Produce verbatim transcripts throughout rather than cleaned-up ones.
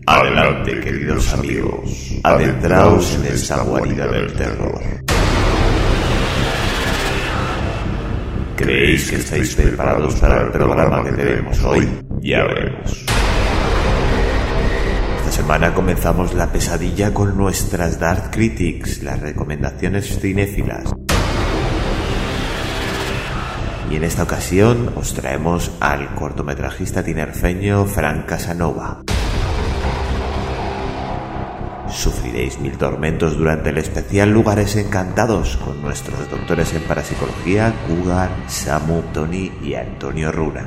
Adelante, queridos amigos, adentraos en esta guarida del terror. ¿Creéis que estáis preparados para el programa que tenemos hoy? Ya veremos. Esta semana comenzamos la pesadilla con nuestras Dark Critics, las recomendaciones cinéfilas. Y en esta ocasión os traemos al cortometrajista tinerfeño Frank Casanova. Sufriréis mil tormentos durante el especial Lugares Encantados con nuestros doctores en parapsicología, Cougar, Samu, Tony y Antonio Runa.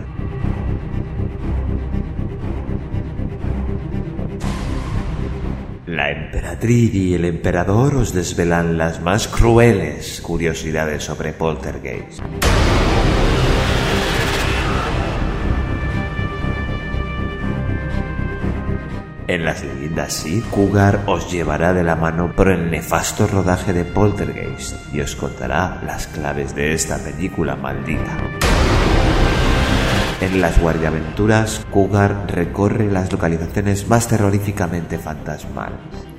La emperatriz y el emperador os desvelan las más crueles curiosidades sobre Poltergeist. En las leyendas sí, Cougar os llevará de la mano por el nefasto rodaje de Poltergeist y os contará las claves de esta película maldita. En las guardiaventuras, Cougar recorre las localizaciones más terroríficamente fantasmales.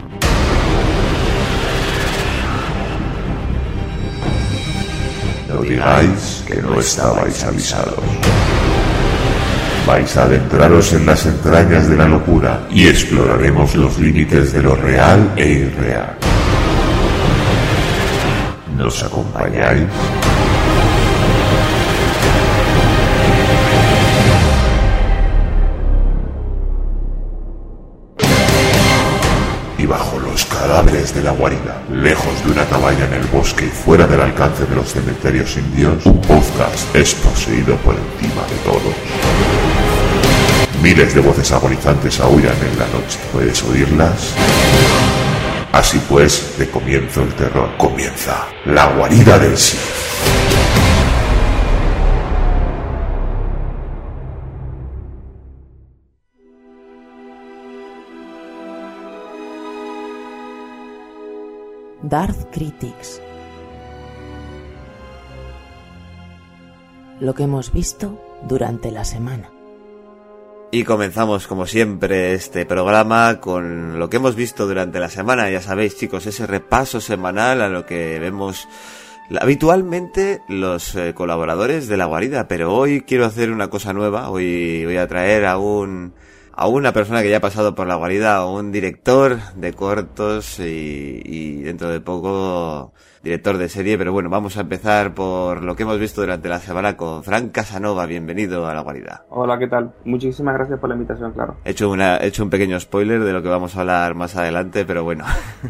No digáis que no estabais avisados. Vais a adentraros en las entrañas de la locura y exploraremos los límites de lo real e irreal. ¿Nos acompañáis? Y bajo los cadáveres de la guarida, lejos de una cabaña en el bosque y fuera del alcance de los cementerios indios, un podcast es poseído por encima de todos. Miles de voces agonizantes aúllan en la noche. ¿Puedes oírlas? Así pues, de comienzo el terror. Comienza la guarida del Sith. Dark Critics. Lo que hemos visto durante la semana. Y comenzamos, como siempre, este programa con lo que hemos visto durante la semana. Ya sabéis, chicos, ese repaso semanal a lo que vemos habitualmente los eh, colaboradores de La Guarida. Pero hoy quiero hacer una cosa nueva. Hoy voy a traer a un a una persona que ya ha pasado por La Guarida, a un director de cortos y, y dentro de poco director de serie. Pero bueno, vamos a empezar por lo que hemos visto durante la semana con Frank Casanova. Bienvenido a La Guarida. Hola, ¿qué tal? Muchísimas gracias por la invitación, claro. He hecho, una, he hecho un pequeño spoiler de lo que vamos a hablar más adelante, pero bueno.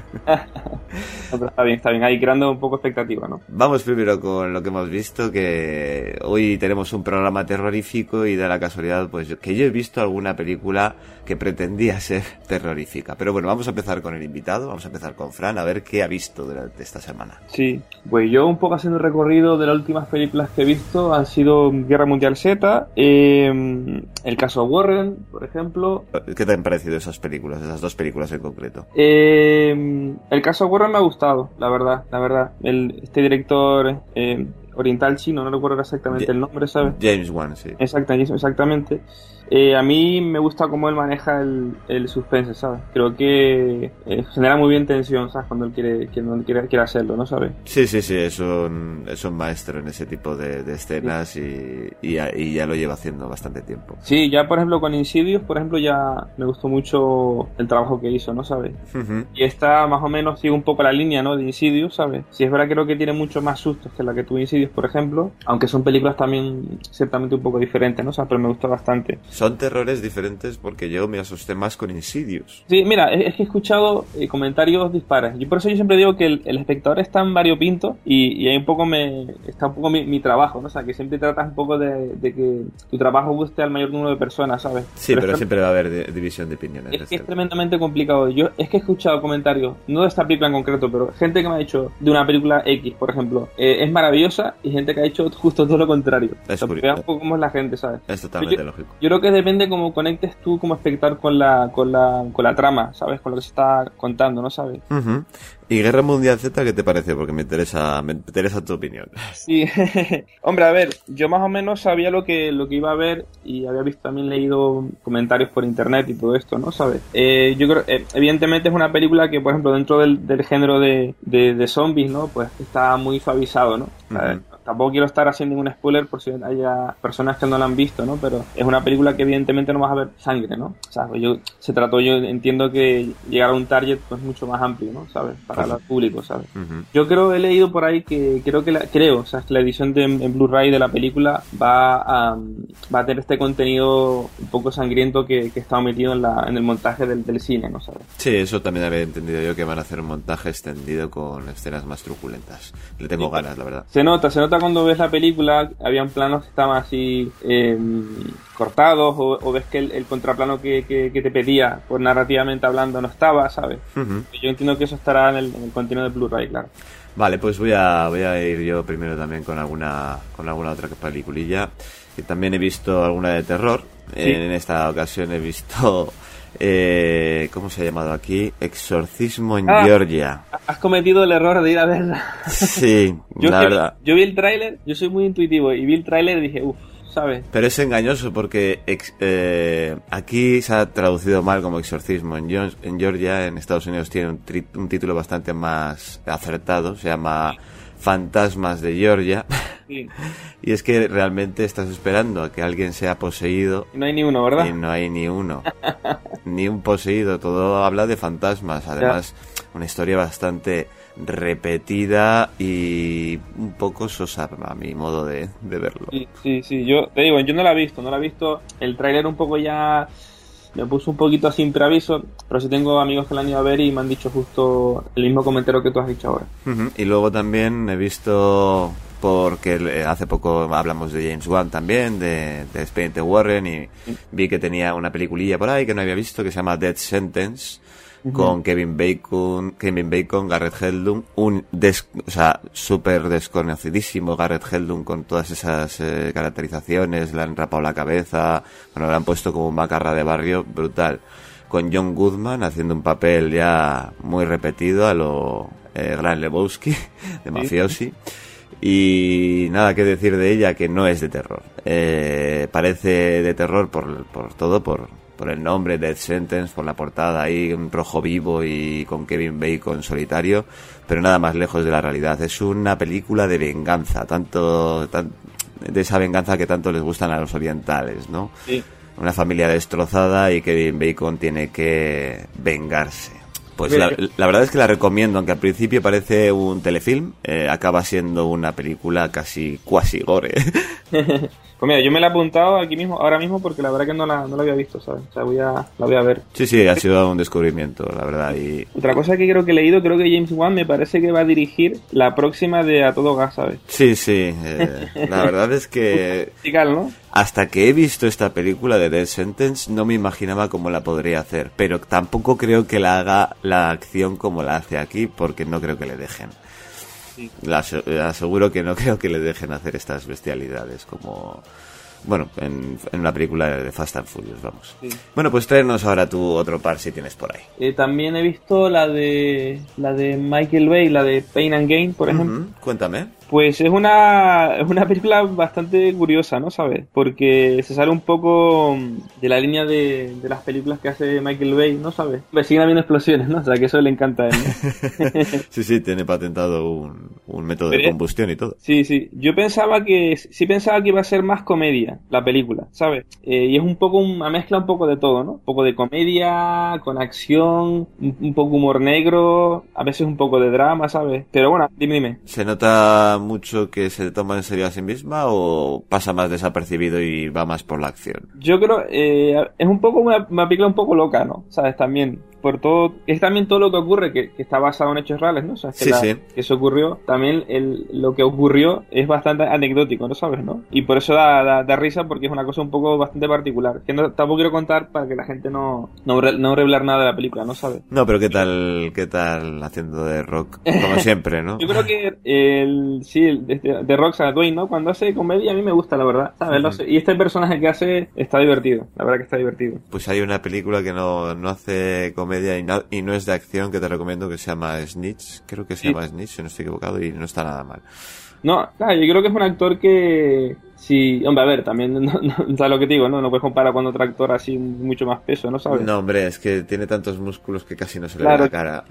No, pero está bien, está bien. Ahí creando un poco expectativa, ¿no? Vamos primero con lo que hemos visto, que hoy tenemos un programa terrorífico y da la casualidad pues que yo he visto alguna película que pretendía ser terrorífica. Pero bueno, vamos a empezar con el invitado, vamos a empezar con Fran, a ver qué ha visto durante esta semana. Sí, pues yo un poco haciendo un recorrido de las últimas películas que he visto han sido Guerra Mundial Z, eh, el caso Warren, por ejemplo. ¿Qué te han parecido esas películas, esas dos películas en concreto? Eh, el caso Warren me ha gustado, la verdad, la verdad. El, este director eh, oriental chino, no recuerdo exactamente el nombre, ¿sabes? James Wan, sí. Exactamente, exactamente. Eh, a mí me gusta cómo él maneja el, el suspense, ¿sabes? Creo que eh, genera muy bien tensión, ¿sabes? Cuando él quiere, cuando él quiere, quiere hacerlo, ¿no sabes? Sí, sí, sí, es un, es un maestro en ese tipo de, de escenas sí. y, y, ya, y ya lo lleva haciendo bastante tiempo. Sí, ya por ejemplo con Insidious, por ejemplo, ya me gustó mucho el trabajo que hizo, ¿no sabes? Uh-huh. Y esta más o menos sigue un poco la línea, ¿no? De Insidious, ¿sabes? Si es verdad, creo que tiene mucho más sustos que la que tuvo Insidious, por ejemplo, aunque son películas también ciertamente un poco diferentes, ¿no? O sea, pero me gustó bastante. Son terrores diferentes porque yo me asusté más con Insidious. Sí, mira, es, es que he escuchado eh, comentarios dispares. Yo por eso yo siempre digo que el, el espectador es tan variopinto y, y ahí un poco me está un poco mi, mi trabajo, ¿no? O sea, que siempre tratas un poco de, de que tu trabajo guste al mayor número de personas, ¿sabes? Sí, pero, pero es, siempre va a haber de, división de opiniones. Es que es tremendamente complicado. Yo es que he escuchado comentarios, no de esta película en concreto, pero gente que me ha dicho de una película X, por ejemplo, eh, es maravillosa, y gente que ha dicho justo todo lo contrario. Es o sea, vea un poco cómo es la gente, ¿sabes? Es totalmente yo, lógico. Yo creo que depende cómo conectes tú como espectador con la, con la, con la trama, ¿sabes? Con lo que se está contando, ¿no sabes? Uh-huh. ¿Y Guerra Mundial Z qué te parece? Porque me interesa, me interesa tu opinión. Sí, hombre, a ver, yo más o menos sabía lo que lo que iba a ver y había visto, también leído comentarios por internet y todo esto, ¿no? ¿Sabes? Eh, yo creo, eh, evidentemente es una película que, por ejemplo, dentro del, del género de, de, de zombies, ¿no? Pues está muy suavizado, ¿no? Uh-huh. Tampoco quiero estar haciendo ningún spoiler por si haya personas que no la han visto, ¿no? Pero es una película que evidentemente no vas a ver sangre, ¿no? O sea, yo, se trató, yo entiendo que llegar a un target pues mucho más amplio, ¿no? ¿Sabes? Para el público, ¿sabes? Uh-huh. Yo creo, he leído por ahí que creo que la, creo, o sea, que la edición de, en Blu-ray de la película va a, va a tener este contenido un poco sangriento que, que está omitido en, la, en el montaje del, del cine, ¿no? ¿Sabes? Sí, eso también había entendido yo, que van a hacer un montaje extendido con escenas más truculentas. Le tengo sí, ganas, la verdad. Se nota, se nota cuando ves la película, habían planos que estaban así eh, cortados o, o ves que el, el contraplano que, que, que te pedía por narrativamente hablando no estaba, ¿sabes? Uh-huh. Yo entiendo que eso estará en el, en el contenido de Blu-ray, claro. Vale, pues voy a voy a ir yo primero también con alguna con alguna otra peliculilla, que también he visto alguna de terror. ¿Sí? En esta ocasión he visto Eh, ¿cómo se ha llamado aquí? Exorcismo en ah, Georgia. Has cometido el error de ir a verla. Sí, yo la que, verdad. Yo vi el tráiler, yo soy muy intuitivo y vi el tráiler y dije, uff, ¿sabes? Pero es engañoso porque ex, eh, aquí se ha traducido mal como Exorcismo en, en Georgia. En Estados Unidos tiene un, tri, un título bastante más acertado, se llama Fantasmas de Georgia. Sí. Y es que realmente estás esperando a que alguien sea poseído. Y no hay ni uno, ¿verdad? Y no hay ni uno. Ni un poseído. Todo habla de fantasmas. Además, ya. Una historia bastante repetida y un poco sosa a mi modo de, de verlo. Sí, sí, sí. Yo te digo, yo no la he visto. No la he visto. El tráiler un poco ya me puso un poquito sin preaviso, pero sí tengo amigos que la han ido a ver y me han dicho justo el mismo comentario que tú has dicho ahora. Uh-huh. Y luego también he visto, porque hace poco hablamos de James Wan también, de, de Expediente Warren, y sí. Vi que tenía una peliculilla por ahí que no había visto, que se llama Death Sentence, uh-huh. Con Kevin Bacon, Kevin Bacon, Garrett Hedlund, un des, o sea, súper desconocidísimo Garrett Hedlund, con todas esas eh, caracterizaciones, le han rapado la cabeza, bueno, le han puesto como un macarra de barrio, brutal, con John Goodman haciendo un papel ya muy repetido a lo eh, Gran Lebowski, de mafiosi. Y nada que decir de ella, que no es de terror. Eh, parece de terror por, por todo, por, por el nombre, Death Sentence, por la portada ahí, un rojo vivo y con Kevin Bacon solitario, pero nada más lejos de la realidad. Es una película de venganza, tanto tan, de esa venganza que tanto les gustan a los orientales, ¿no? Sí. Una familia destrozada y Kevin Bacon tiene que vengarse. Pues la, la verdad es que la recomiendo, aunque al principio parece un telefilm, eh, acaba siendo una película casi cuasi gore. Pues mira, yo me la he apuntado aquí mismo, ahora mismo, porque la verdad que no la, no la había visto, ¿sabes? O sea, voy a, la voy a ver. Sí, sí, ha sido un descubrimiento, la verdad. Y otra cosa que creo que he leído, creo que James Wan me parece que va a dirigir la próxima de A Todo Gas, ¿sabes? Sí, sí, eh, la verdad es que musical, ¿no? Hasta que he visto esta película de Death Sentence no me imaginaba cómo la podría hacer, pero tampoco creo que la haga la acción como la hace aquí, porque no creo que le dejen. Sí. La, la aseguro que no creo que le dejen hacer estas bestialidades como, bueno, en, en una película de Fast and Furious, vamos. Sí. Bueno, pues tráenos ahora tú otro par si tienes por ahí. Eh, también he visto la de la de Michael Bay, la de Pain and Gain, por ejemplo. Uh-huh. Cuéntame. Pues es una, es una película bastante curiosa, ¿no? ¿Sabes? Porque se sale un poco de la línea de, de las películas que hace Michael Bay, ¿no? ¿Sabes? Me siguen habiendo explosiones, ¿no? O sea, que eso le encanta a él, ¿no? Sí, sí, tiene patentado un, un método Pero, de combustión y todo. Sí, sí. Yo pensaba que, sí pensaba que iba a ser más comedia la película, ¿sabes? Eh, y es un poco una mezcla un poco de todo, ¿no? Un poco de comedia, con acción, un, un poco humor negro, a veces un poco de drama, ¿sabes? Pero bueno, dime, dime. ¿Se nota mucho que se toma en serio a sí misma o pasa más desapercibido y va más por la acción? Yo creo eh, es un poco una, una película un poco loca, ¿no? ¿Sabes? También por todo, es también todo lo que ocurre que, que está basado en hechos reales, ¿no? O sea, que, sí, la, sí. que eso ocurrió, también el, lo que ocurrió es bastante anecdótico, ¿no sabes? ¿No? Y por eso da, da, da risa, porque es una cosa un poco bastante particular, que no, tampoco quiero contar para que la gente no no, no revelar nada de la película, ¿no sabes? No, pero qué tal qué tal haciendo de Rock, como siempre, ¿no? Yo creo que el sí, el, de, de Rock, o Dwayne, ¿no? Cuando hace comedia a mí me gusta, la verdad, ¿sabes? Uh-huh. Y este personaje que hace está divertido, la verdad que está divertido. Pues hay una película que no, no hace comedia comedia y no, y no es de acción, que te recomiendo, que se llama Snitch. Creo que se sí. llama Snitch, si no estoy equivocado, y no está nada mal. No, claro, yo creo que es un actor que... Sí, hombre, a ver, también, no, no, ¿sabes lo que te digo? No, no puedes comparar con otro actor así mucho más peso, ¿no sabes? No, hombre, es que tiene tantos músculos que casi no se le claro. ve la cara.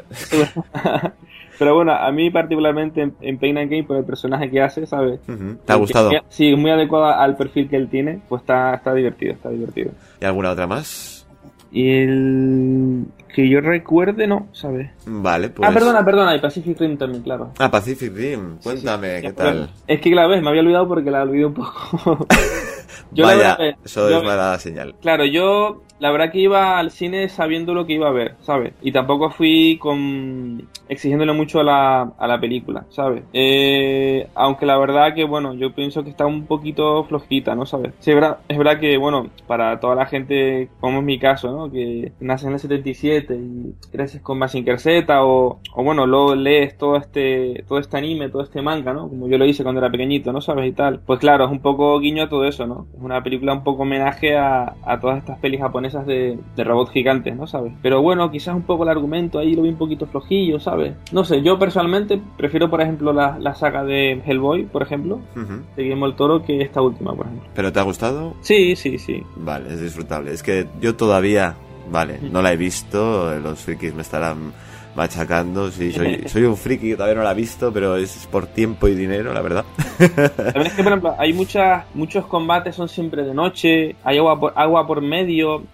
Pero bueno, a mí particularmente en, en Pain and Gain, por el personaje que hace, ¿sabes? Uh-huh. ¿Te ha gustado? Que, sí, es muy adecuado al perfil que él tiene, pues está, está divertido, está divertido. ¿Y alguna otra más? Y el... que yo recuerde, no, ¿sabes? Vale, pues... Ah, perdona, perdona, y Pacific Rim también, claro. Ah, Pacific Rim, cuéntame, sí, sí. ¿Qué tal? Bueno, es que, claro, ves, me había olvidado porque la olvidé un poco. Yo Vaya, verdad, eso yo, es mala señal. Claro, yo la verdad que iba al cine sabiendo lo que iba a ver, ¿sabes? Y tampoco fui con exigiéndole mucho a la, a la película, ¿sabes? Eh, aunque la verdad que, bueno, yo pienso que está un poquito flojita, ¿no? ¿Sabes? Sí, es verdad, es verdad que, bueno, para toda la gente, como es mi caso, ¿no? Que nace en el setenta y siete y creces con Mazinger Z o, o bueno, luego lees todo este, todo este anime, todo este manga, ¿no? Como yo lo hice cuando era pequeñito, ¿no? ¿Sabes? Y tal. Pues claro, es un poco guiño a todo eso, ¿no? Es una película un poco homenaje a, a todas estas pelis japonesas de, de robots gigantes, ¿no? ¿Sabes? Pero bueno, quizás un poco el argumento ahí lo vi un poquito flojillo, ¿sabes? No sé, yo personalmente prefiero, por ejemplo, la, la saga de Hellboy, por ejemplo, uh-huh. de Guillermo del Toro, que esta última, por ejemplo. ¿Pero te ha gustado? Sí, sí, sí. Vale, es disfrutable. Es que yo todavía, vale, no la he visto, los frikis me estarán machacando, sí, soy, soy un friki que todavía no la he visto, pero es por tiempo y dinero, la verdad. También es que, por ejemplo, hay muchas, muchos combates son siempre de noche, hay agua por, agua por medio,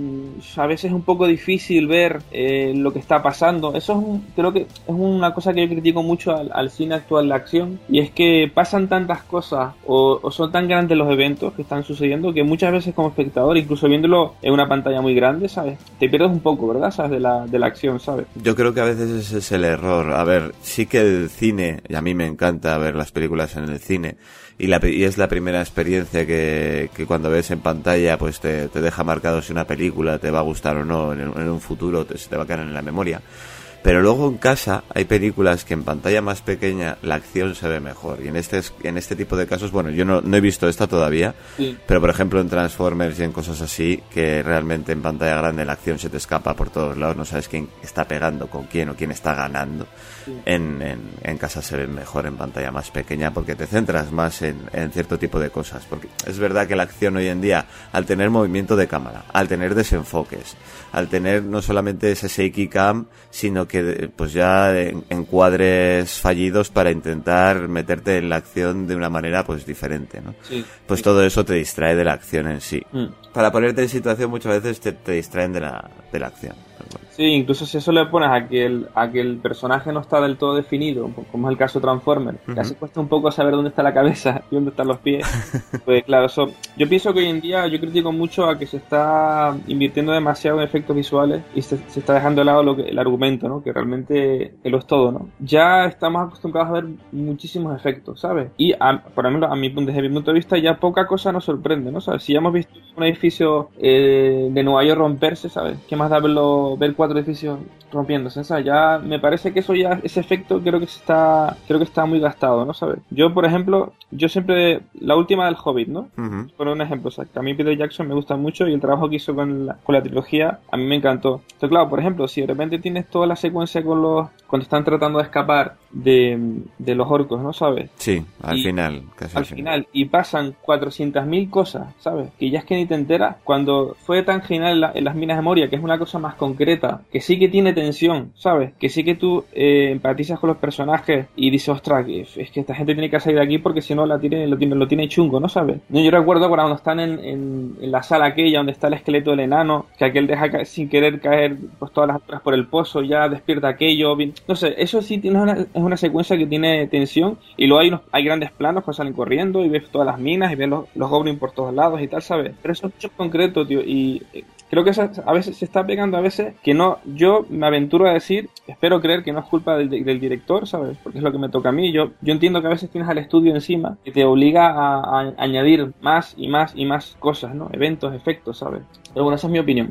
a veces es un poco difícil ver eh, lo que está pasando. Eso es un, creo que es una cosa que yo critico mucho al, al cine actual de acción, y es que pasan tantas cosas o, o son tan grandes los eventos que están sucediendo que muchas veces como espectador, incluso viéndolo en una pantalla muy grande, ¿sabes? Te pierdes un poco, ¿verdad? ¿Sabes? De la, de la acción, ¿sabes? Yo creo que a veces ese es el error. A ver, sí que el cine, y a mí me encanta ver las películas en el cine, y, la, y es la primera experiencia que, que cuando ves en pantalla pues te, te deja marcado si una película te va a gustar o no en, en un futuro, te, se te va a quedar en la memoria. Pero luego en casa hay películas que en pantalla más pequeña la acción se ve mejor. Y en este en este tipo de casos, bueno, yo no, no he visto esta todavía, sí. Pero por ejemplo en Transformers y en cosas así, que realmente en pantalla grande la acción se te escapa por todos lados, no sabes quién está pegando con quién o quién está ganando. Sí. En, en, en casa se ve mejor en pantalla más pequeña porque te centras más en, en cierto tipo de cosas. Porque es verdad que la acción hoy en día, al tener movimiento de cámara, al tener desenfoques, al tener no solamente ese shaky cam, sino que que pues ya en, encuadres fallidos para intentar meterte en la acción de una manera pues diferente, ¿no? Sí, pues sí. Todo eso te distrae de la acción en sí. Mm. Para ponerte en situación muchas veces te, te distraen de la, de la acción. Sí, incluso si eso le pones a que el, a que el personaje no está del todo definido, como es el caso de Transformers, uh-huh. Casi cuesta un poco saber dónde está la cabeza y dónde están los pies. Pues claro, eso, yo pienso que hoy en día yo critico mucho a que se está invirtiendo demasiado en efectos visuales y se, se está dejando de lado lo que, el argumento, ¿no? Que realmente lo es todo, ¿no? Ya estamos acostumbrados a ver muchísimos efectos, ¿sabes? Y a, por ejemplo, a mi, desde mi punto de vista ya poca cosa nos sorprende, ¿no? ¿Sabes? Si ya hemos visto un edificio eh, de Nueva York romperse, ¿sabes? ¿Qué más da verlo, ver cuatro edificios rompiéndose? O sea, ya me parece que eso ya, ese efecto creo que se está, creo que está muy gastado, ¿no? ¿Sabes? Yo, por ejemplo, yo siempre, la última del Hobbit, ¿no? Uh-huh. Por un ejemplo, o sea, que a mí Peter Jackson me gusta mucho y el trabajo que hizo con la, con la trilogía a mí me encantó. Entonces, claro, por ejemplo, si de repente tienes toda la secuencia con los, cuando están tratando de escapar de, de los orcos, ¿no? ¿Sabes? Sí, al y, final, casi al final. final. Y pasan cuatrocientas mil cosas, ¿sabes? Que ya es que ni te enteras. Cuando fue tan genial en, la, en las minas de Moria, que es una cosa más concreta, que sí que tiene tensión, ¿sabes? Que sí que tú eh, empatizas con los personajes y dices, ostras, que es que esta gente tiene que salir de aquí porque si no la tiene, lo, tiene, lo tiene chungo, ¿no? ¿Sabes? Yo recuerdo cuando están en, en, en la sala aquella donde está el esqueleto del enano, que aquel deja ca- sin querer caer pues todas las alturas por el pozo, ya despierta aquello, bien. No sé, eso sí tiene una, es una secuencia que tiene tensión y luego hay, unos, hay grandes planos cuando salen corriendo y ves todas las minas y ves los, los goblins por todos lados y tal, ¿sabes? Pero eso es mucho concreto, tío, y creo que eso a veces se está pegando a veces que no, yo me aventuro a decir, espero creer que no es culpa del, del director, ¿sabes? Porque es lo que me toca a mí. Yo, yo entiendo que a veces tienes al estudio encima que te obliga a, a añadir más y más y más cosas, ¿no? Eventos, efectos, ¿sabes? Pero bueno, esa es mi opinión.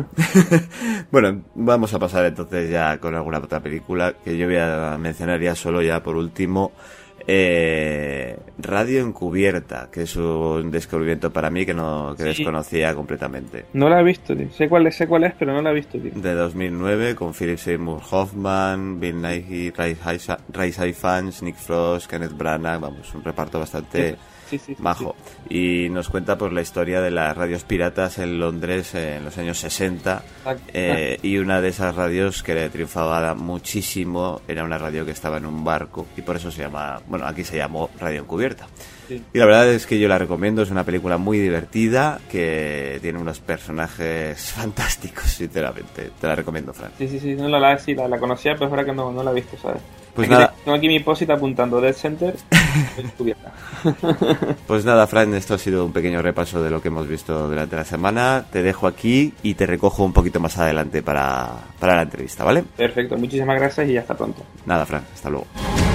Bueno, vamos a pasar entonces ya con alguna otra película que yo voy a mencionar ya solo ya por último. Eh, Radio Encubierta, que es un descubrimiento para mí que no que sí. desconocía completamente. No la he visto, tío. Sé cuál es, sé cuál es, pero no la he visto, tío. De dos mil nueve, con Philip Seymour Hoffman, Bill Nighy, Ray Ifans, Nick Frost, Kenneth Branagh, vamos, un reparto bastante... Sí. Sí, sí, sí, majo. Sí. Y nos cuenta pues la historia de las radios piratas en Londres en los años sesenta. Eh, y una de esas radios que le triunfaba muchísimo era una radio que estaba en un barco y por eso se llama, bueno, aquí se llamó Radio Encubierta. Sí. Y la verdad es que yo la recomiendo, es una película muy divertida que tiene unos personajes fantásticos, sinceramente. Te la recomiendo, Fran. Sí, sí, sí, no, la, sí, la, la conocía, pero es verdad que no, no la he visto, ¿sabes? Pues aquí nada. Tengo aquí mi post-it apuntando Dead Center Encubierta. Pues nada, Fran, esto ha sido un pequeño repaso de lo que hemos visto durante la semana. Te dejo aquí y te recojo un poquito más adelante para, para la entrevista, ¿vale? Perfecto, muchísimas gracias y hasta pronto. Nada, Fran, hasta luego.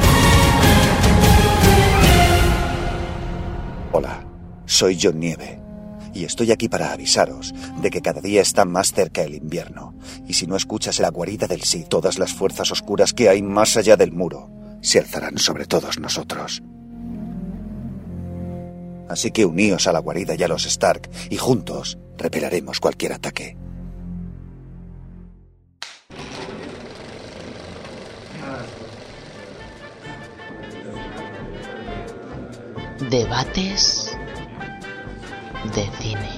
Hola, soy John Nieve y estoy aquí para avisaros de que cada día está más cerca el invierno y si no escuchas la guarida del sí, todas las fuerzas oscuras que hay más allá del muro se alzarán sobre todos nosotros. Así que uníos a la guarida y a los Stark y juntos repeleremos cualquier ataque. Debates de cine.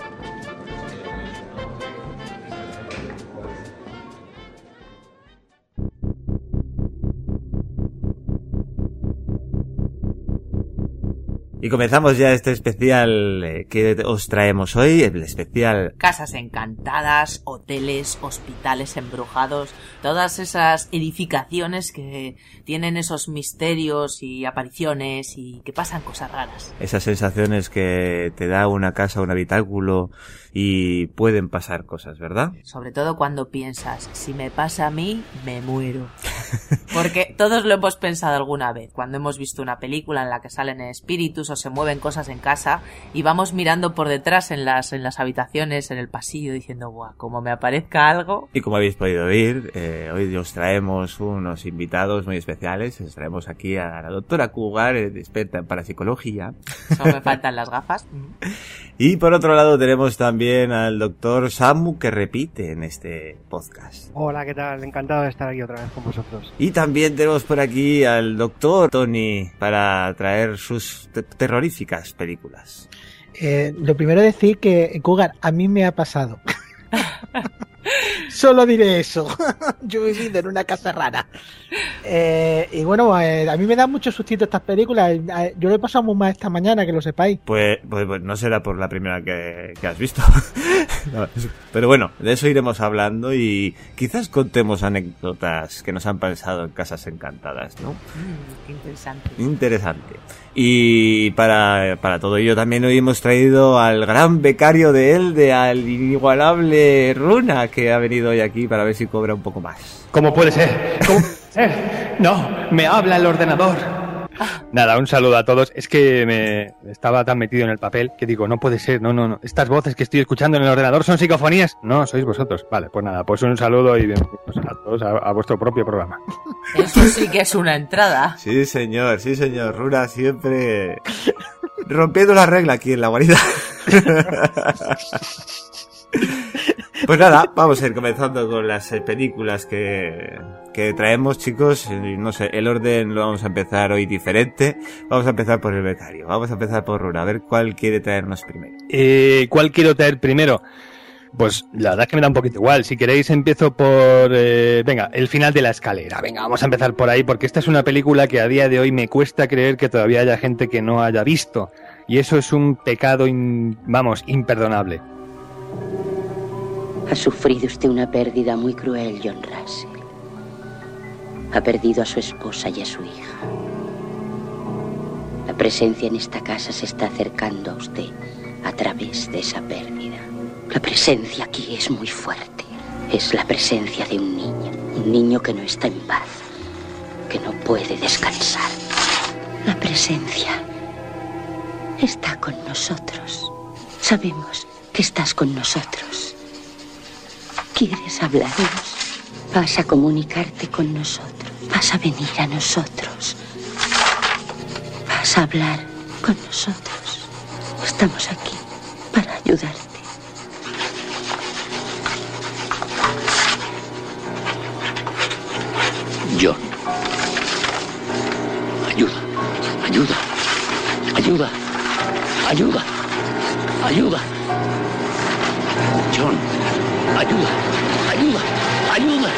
Y comenzamos ya este especial eh, que os traemos hoy, el especial... Casas encantadas, hoteles, hospitales embrujados, todas esas edificaciones que tienen esos misterios y apariciones y que pasan cosas raras. Esas sensaciones que te da una casa, un habitáculo y pueden pasar cosas, ¿verdad? Sobre todo cuando piensas, si me pasa a mí, me muero. Porque todos lo hemos pensado alguna vez, cuando hemos visto una película en la que salen espíritus o se mueven cosas en casa y vamos mirando por detrás en las en las habitaciones, en el pasillo, diciendo, buah, como me aparezca algo. Y como habéis podido oír, eh, hoy os traemos unos invitados muy especiales. Os traemos aquí a la doctora Cougar, experta en parapsicología. Solo me faltan las gafas. Y por otro lado tenemos también al doctor Samu, que repite en este podcast. Hola, ¿qué tal? Encantado de estar aquí otra vez con vosotros. Y también tenemos por aquí al doctor Tony para traer sus te- terroríficas películas. Eh, lo primero es decir que, Cougar, a mí me ha pasado. Solo diré eso. Yo he vivido en una casa rara. Eh, y bueno, eh, a mí me dan mucho sustito estas películas. Eh, yo lo he pasado muy mal esta mañana, que lo sepáis. Pues, pues, pues no será por la primera que, que has visto. No, pero bueno, de eso iremos hablando y quizás contemos anécdotas que nos han pasado en casas encantadas, ¿no? Mm, interesante. Interesante. Y para, para todo ello también hoy hemos traído al gran becario de Elde, al inigualable Runa, que ha venido hoy aquí para ver si cobra un poco más. ¿Cómo puede ser? ¿Cómo puede ser? No, me habla el ordenador. Nada, un saludo a todos. Es que me estaba tan metido en el papel que digo, no puede ser, no, no, no. Estas voces que estoy escuchando en el ordenador son psicofonías. No, sois vosotros. Vale, pues nada, pues un saludo y bienvenidos a todos a, a vuestro propio programa. Eso sí que es una entrada. Sí, señor, sí, señor. Runa siempre rompiendo la regla aquí en la guarida. Pues nada, vamos a ir comenzando con las eh, películas que, que traemos, chicos. No sé, el orden lo vamos a empezar hoy diferente. Vamos a empezar por el becario. Vamos a empezar por Runa. A ver cuál quiere traernos primero. Eh, ¿Cuál quiero traer primero? Pues la verdad es que me da un poquito igual. Si queréis empiezo por... Eh, venga, el final de la escalera. Venga, vamos a empezar por ahí porque esta es una película que a día de hoy me cuesta creer que todavía haya gente que no haya visto. Y eso es un pecado, in, vamos, imperdonable. Ha sufrido usted una pérdida muy cruel, John Russell. Ha perdido a su esposa y a su hija. La presencia en esta casa se está acercando a usted a través de esa pérdida. La presencia aquí es muy fuerte. Es la presencia de un niño. Un niño que no está en paz. Que no puede descansar. La presencia está con nosotros. Sabemos que estás con nosotros. ¿Quieres hablarnos? Vas a comunicarte con nosotros. Vas a venir a nosotros. Querrás hablar con nosotros. Estamos aquí para ayudarte. John. Ayuda. Ayuda. Ayuda. Ayuda. Ayuda. John. Ayuda. Ayuda. Ayuda.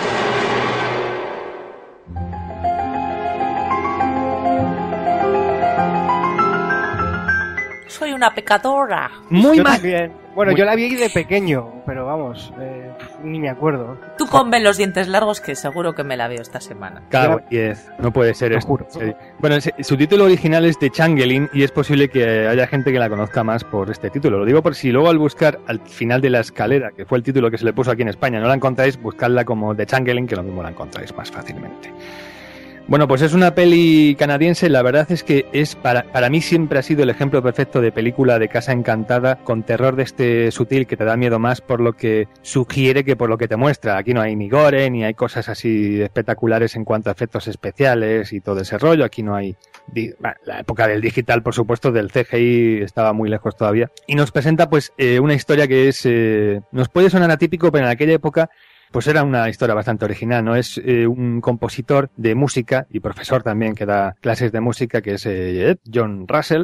Soy una pecadora. Muy Yo mal. también. Bueno, Muy- yo la vi de pequeño, pero vamos, eh, ni me acuerdo. Tú ponme los dientes largos que seguro que me la veo esta semana. Cago en diez. No puede ser Lo esto. juro. Sí. Bueno, ese- su título original es The Changeling y es posible que haya gente que la conozca más por este título. Lo digo por si luego al buscar al final de la escalera, que fue el título que se le puso aquí en España, no la encontráis, buscadla como The Changeling, que lo mismo la encontráis más fácilmente. Bueno, pues es una peli canadiense, la verdad es que es para, para mí siempre ha sido el ejemplo perfecto de película de casa encantada con terror de este sutil que te da miedo más por lo que sugiere que por lo que te muestra. Aquí no hay ni gore, ni hay cosas así espectaculares en cuanto a efectos especiales y todo ese rollo. Aquí no hay... di- bueno, la época del digital, por supuesto, del C G I estaba muy lejos todavía. Y nos presenta pues eh, una historia que es... Eh, nos puede sonar atípico, pero en aquella época... Pues era una historia bastante original, ¿no? Es eh, un compositor de música y profesor también que da clases de música, que es eh, John Russell,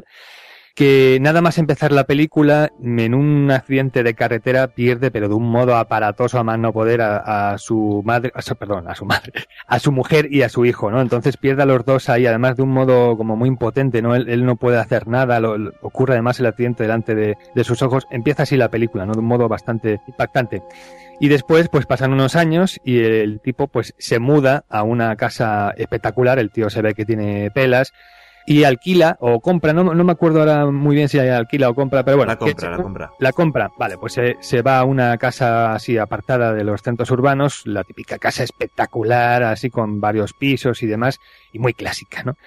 que nada más empezar la película, en un accidente de carretera pierde, pero de un modo aparatoso a más no poder, a, a su madre, a su, perdón, a su madre, a su mujer y a su hijo, ¿no? Entonces pierde a los dos ahí, además de un modo como muy impotente, ¿no? Él, él no puede hacer nada, lo, lo- ocurre además el accidente delante de, de sus ojos. Empieza así la película, ¿no? De un modo bastante impactante. Y después, pues pasan unos años y el tipo, pues se muda a una casa espectacular. El tío se ve que tiene pelas y alquila o compra. No, no me acuerdo ahora muy bien si alquila o compra, pero bueno. La compra, que- la compra. La compra, vale, pues se, se va a una casa así apartada de los centros urbanos, la típica casa espectacular, así con varios pisos y demás, y muy clásica, ¿no?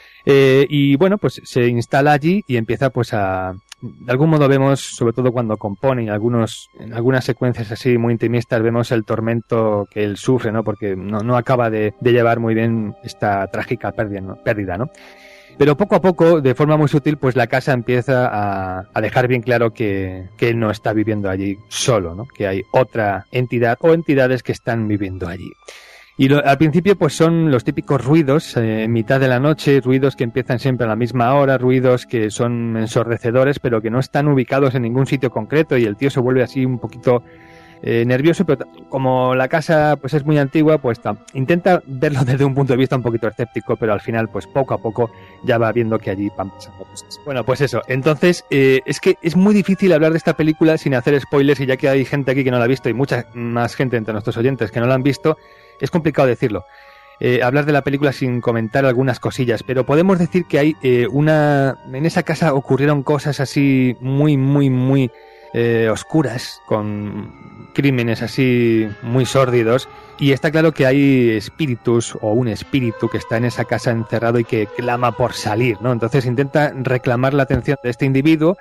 Eh, y bueno, pues se instala allí y empieza pues a... De algún modo vemos, sobre todo cuando compone, en, algunos, en algunas secuencias así muy intimistas, vemos el tormento que él sufre, ¿no? Porque no, no acaba de, de llevar muy bien esta trágica pérdida, ¿no? pérdida, ¿no? Pero poco a poco, de forma muy sutil, pues la casa empieza a, a dejar bien claro que, que él no está viviendo allí solo, ¿no? Que hay otra entidad o entidades que están viviendo allí. Y lo, al principio pues son los típicos ruidos eh, en mitad de la noche, ruidos que empiezan siempre a la misma hora, ruidos que son ensordecedores pero que no están ubicados en ningún sitio concreto y el tío se vuelve así un poquito eh, nervioso, pero como la casa pues es muy antigua, pues ta, intenta verlo desde un punto de vista un poquito escéptico, pero al final pues poco a poco ya va viendo que allí van pasando cosas. Bueno, pues eso, entonces eh, es que es muy difícil hablar de esta película sin hacer spoilers y ya que hay gente aquí que no la ha visto y mucha más gente entre nuestros oyentes que no la han visto, es complicado decirlo. Eh, hablar de la película sin comentar algunas cosillas, pero podemos decir que hay eh, una... En esa casa ocurrieron cosas así muy, muy, muy eh, oscuras, con crímenes así muy sórdidos, y está claro que hay espíritus o un espíritu que está en esa casa encerrado y que clama por salir, ¿no? Entonces intenta reclamar la atención de este individuo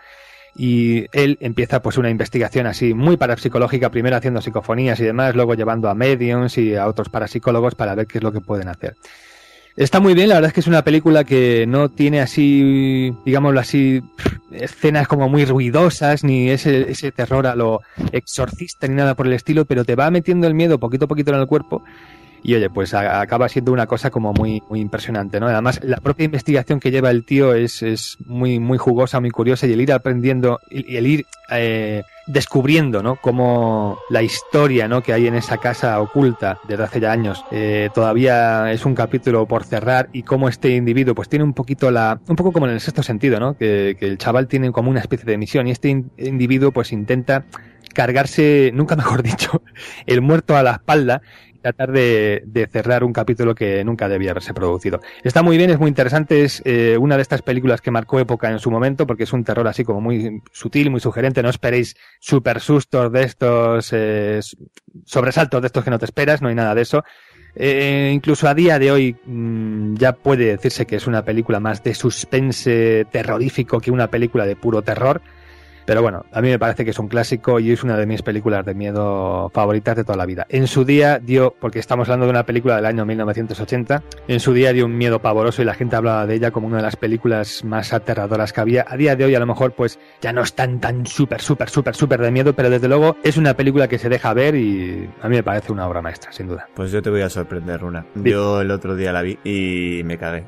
y él empieza pues una investigación así muy parapsicológica, primero haciendo psicofonías y demás, luego llevando a mediums y a otros parapsicólogos para ver qué es lo que pueden hacer. Está muy bien, la verdad es que es una película que no tiene así, digámoslo así, escenas como muy ruidosas, ni ese, ese terror a lo exorcista ni nada por el estilo, pero te va metiendo el miedo poquito a poquito en el cuerpo. Y oye, pues a, acaba siendo una cosa como muy, muy impresionante, ¿no? Además, la propia investigación que lleva el tío es, es muy, muy jugosa, muy curiosa, y el ir aprendiendo, y el ir eh, descubriendo, ¿no? Cómo la historia, ¿no? que hay en esa casa oculta desde hace ya años, eh, todavía es un capítulo por cerrar, y cómo este individuo, pues tiene un poquito la, un poco como en el sexto sentido, ¿no? Que, que el chaval tiene como una especie de misión, y este in, individuo, pues intenta cargarse, nunca mejor dicho, el muerto a la espalda, tratar de, de cerrar un capítulo que nunca debía haberse producido. Está muy bien, es muy interesante, es eh, una de estas películas que marcó época en su momento, porque es un terror así como muy sutil, muy sugerente, no esperéis super sustos de estos, eh, sobresaltos de estos que no te esperas, no hay nada de eso. Eh, incluso a día de hoy mmm, ya puede decirse que es una película más de suspense terrorífico que una película de puro terror. Pero bueno, a mí me parece que es un clásico y es una de mis películas de miedo favoritas de toda la vida. En su día dio, porque estamos hablando de una película del año mil novecientos ochenta, en su día dio un miedo pavoroso y la gente hablaba de ella como una de las películas más aterradoras que había. A día de hoy a lo mejor pues ya no es tan tan súper súper súper súper de miedo, pero desde luego es una película que se deja ver y a mí me parece una obra maestra, sin duda. Pues yo te voy a sorprender, Runa. Yo el otro día la vi y me cagué.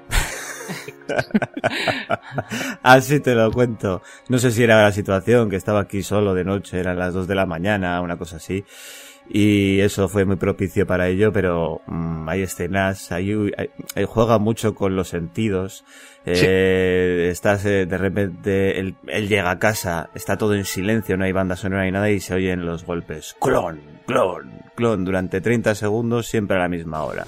Así te lo cuento. No sé si era la situación, que estaba aquí solo de noche, eran las dos de la mañana, una cosa así. Y eso fue muy propicio para ello, pero mmm, hay escenas, hay, hay, hay, juega mucho con los sentidos. Sí. Eh, estás eh, de repente, él, él llega a casa, está todo en silencio, no hay banda sonora ni nada y se oyen los golpes. Clon, clon, clon, durante treinta segundos, siempre a la misma hora.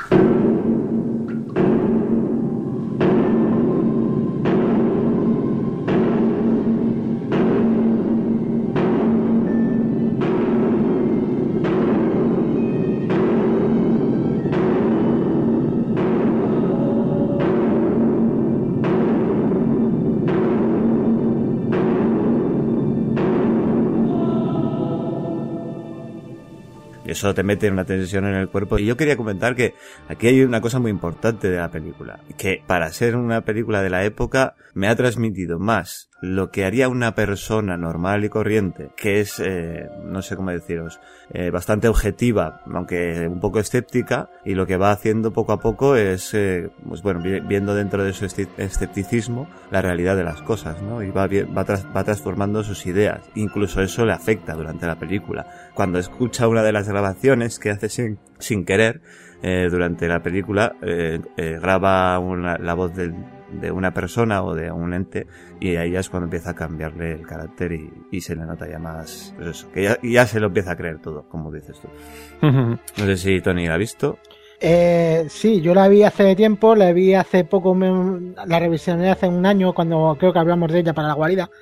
Eso te mete una tensión en el cuerpo. Y yo quería comentar que aquí hay una cosa muy importante de la película, que para ser una película de la época me ha transmitido más lo que haría una persona normal y corriente, que es, eh, no sé cómo deciros, eh, bastante objetiva, aunque un poco escéptica, y lo que va haciendo poco a poco es, eh, pues bueno, viendo dentro de su escepticismo la realidad de las cosas, ¿no? Y va, va, tras, va transformando sus ideas. Incluso eso le afecta durante la película. Cuando escucha una de las grabaciones que hace sin, sin querer, eh, durante la película, eh, eh, graba una, la voz del de una persona o de un ente y ahí ya es cuando empieza a cambiarle el carácter y, y se le nota ya más, pues eso, que ya, ya se lo empieza a creer todo, como dices tú. No sé si Tony la ha visto. Eh, sí, yo la vi hace tiempo, la vi hace poco, me, la revisioné hace un año cuando creo que hablamos de ella para La Guarida.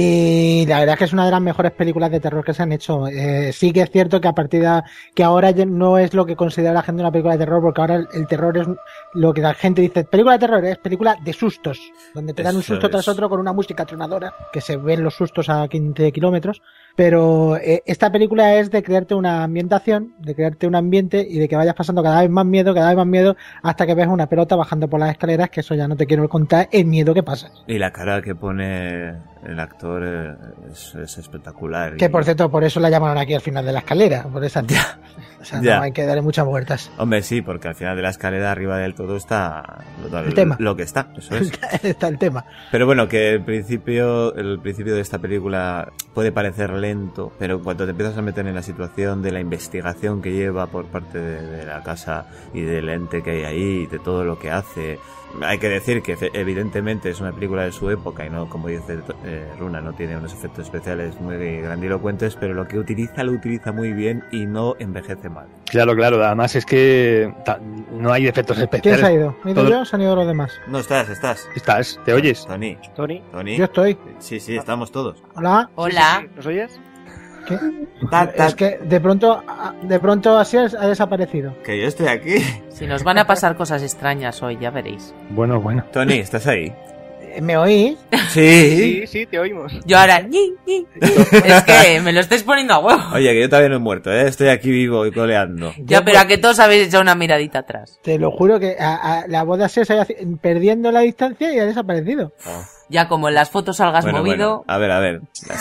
Y la verdad es que es una de las mejores películas de terror que se han hecho. Eh, sí que es cierto que a partir de que ahora no es lo que considera la gente una película de terror, porque ahora el, el terror es lo que la gente dice, película de terror es película de sustos, donde te dan Eso un susto es. tras otro con una música tronadora, que se ven los sustos a quince kilómetros. Pero eh, esta película es de crearte una ambientación, de crearte un ambiente y de que vayas pasando cada vez más miedo, cada vez más miedo, hasta que ves una pelota bajando por las escaleras, que eso ya no te quiero contar el miedo que pasa. Y la cara que pone el actor eh, es, es espectacular. Que por cierto, por eso la llamaron aquí al final de la escalera, por esa tía. O sea, ya. No hay que darle muchas vueltas. Hombre, sí, porque al final de la escalera, arriba del todo, está lo, el tema. lo que está, eso es. Está el tema. Pero bueno, que el principio, el principio de esta película puede parecer lento, pero cuando te empiezas a meter en la situación de la investigación que lleva por parte de, de la casa y del ente que hay ahí, de todo lo que hace, hay que decir que evidentemente es una película de su época y no, como dice eh, Runa, no tiene unos efectos especiales muy grandilocuentes, pero lo que utiliza lo utiliza muy bien y no envejece mal. Claro, claro, además es que ta, no hay efectos especiales. ¿Quién se ha ido? ¿Me he ido Todo... yo? ¿Se han ido los demás? No, estás, estás. ¿Estás? ¿Te oyes? Tony. Tony. Tony. Yo estoy. Sí, sí, estamos todos. Hola. Hola. Sí, sí, sí. ¿Nos oyes? ¿Qué? Ta, ta. Es que de pronto, de pronto así ha desaparecido. Que yo estoy aquí. Si nos van a pasar cosas extrañas hoy, ya veréis. Bueno, bueno. Tony, ¿estás ahí? ¿Me oís? Sí. Sí, sí, te oímos. Yo ahora... Ñi, ñi, ñi. Es que me lo estáis poniendo a huevo. Oye, que yo todavía no he muerto, ¿eh? Estoy aquí vivo y coleando. Ya, pero a que todos habéis echado una miradita atrás. Te lo juro que a, a, la voz de Asís se ha ido perdiendo la distancia y ha desaparecido. Oh. Ya como en las fotos salgas bueno, movido... Bueno. A ver, a ver.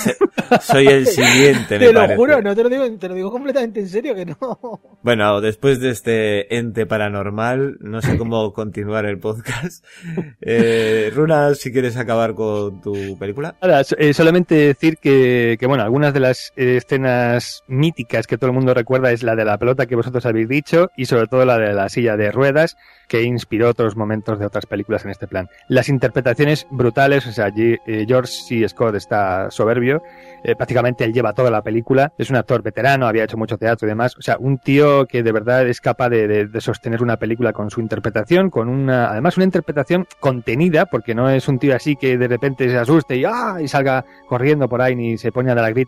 Soy el siguiente, me Te lo parece. juro, no te lo digo, te lo digo completamente en serio que no. Bueno, después de este ente paranormal, no sé cómo continuar el podcast. Eh, Runa, si quieres acabar con tu película. Ahora, eh, solamente decir que, que, bueno, algunas de las eh, escenas míticas que todo el mundo recuerda es la de la pelota que vosotros habéis dicho y sobre todo la de la silla de ruedas, que inspiró otros momentos de otras películas en este plan. Las interpretaciones brutales, o sea, allí eh, George C. Scott está soberbio, eh, prácticamente él lleva toda la película, es un actor veterano, había hecho mucho teatro y demás, o sea, un tío que de verdad es capaz de, de, de sostener una película con su interpretación, con una, además una interpretación contenida, porque no es un tío así que de repente se asuste y, ¡ah! y salga corriendo por ahí ni se pone a dar gritos,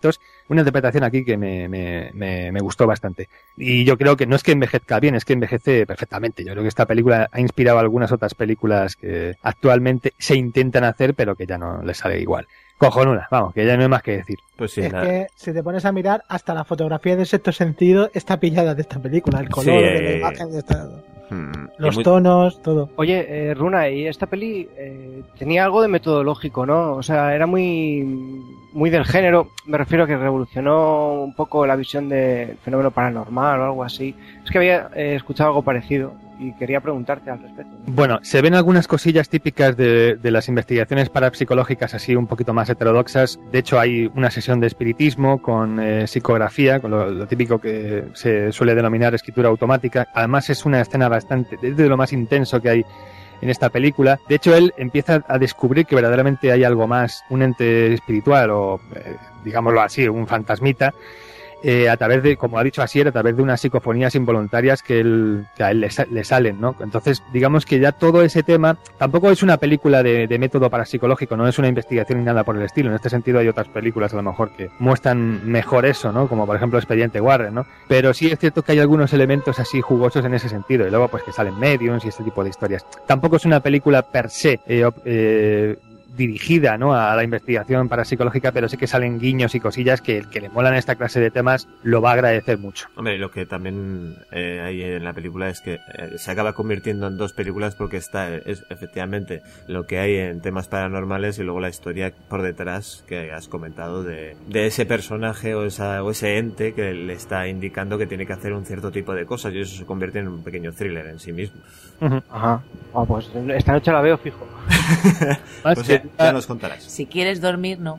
una interpretación aquí que me, me, me, me gustó bastante. Y yo creo que no es que envejezca bien, es que envejece perfectamente. Yo creo que esta película ha inspirado a algunas otras películas que actualmente se intentan hacer, pero que ya no les sale igual. Cojonuda, vamos, que ya no hay más que decir. Pues sí, es nada. que si te pones a mirar, hasta la fotografía de Sexto Sentido está pillada de esta película, el color Sí. de la imagen de esta... Hmm. Los muy... tonos, todo. Oye, eh, Runa, y esta peli eh, tenía algo de metodológico, ¿no? O sea, era muy muy del género, me refiero a que revolucionó un poco la visión del fenómeno paranormal o algo así. Es que había eh, escuchado algo parecido y quería preguntarte al respecto. Bueno, se ven algunas cosillas típicas de, de las investigaciones parapsicológicas así un poquito más heterodoxas. De hecho, hay una sesión de espiritismo con eh, psicografía, con lo, lo típico que se suele denominar escritura automática. Además, es una escena bastante, es de lo más intenso que hay en esta película. De hecho, él empieza a descubrir que verdaderamente hay algo más, un ente espiritual o, eh, digámoslo así, un fantasmita, eh, a través de, como ha dicho Asier, a través de unas psicofonías involuntarias que, él, que a él le, le salen, ¿no? Entonces, digamos que ya todo ese tema tampoco es una película de, de método parapsicológico, no es una investigación ni nada por el estilo. En este sentido hay otras películas a lo mejor que muestran mejor eso, ¿no? Como por ejemplo Expediente Warren, ¿no? Pero sí es cierto que hay algunos elementos así jugosos en ese sentido, y luego pues que salen mediums y este tipo de historias. Tampoco es una película per se eh, eh, dirigida, ¿no?, a la investigación parapsicológica, pero sí que salen guiños y cosillas que el que le molan esta clase de temas lo va a agradecer mucho. Hombre, lo que también eh, hay en la película es que eh, se acaba convirtiendo en dos películas porque está es efectivamente lo que hay en temas paranormales y luego la historia por detrás que has comentado de, de ese personaje o, esa, o ese ente que le está indicando que tiene que hacer un cierto tipo de cosas, y eso se convierte en un pequeño thriller en sí mismo. Uh-huh. Ajá. Oh, pues esta noche la veo fijo. Pues ya, ya nos contarás. Si quieres dormir, no.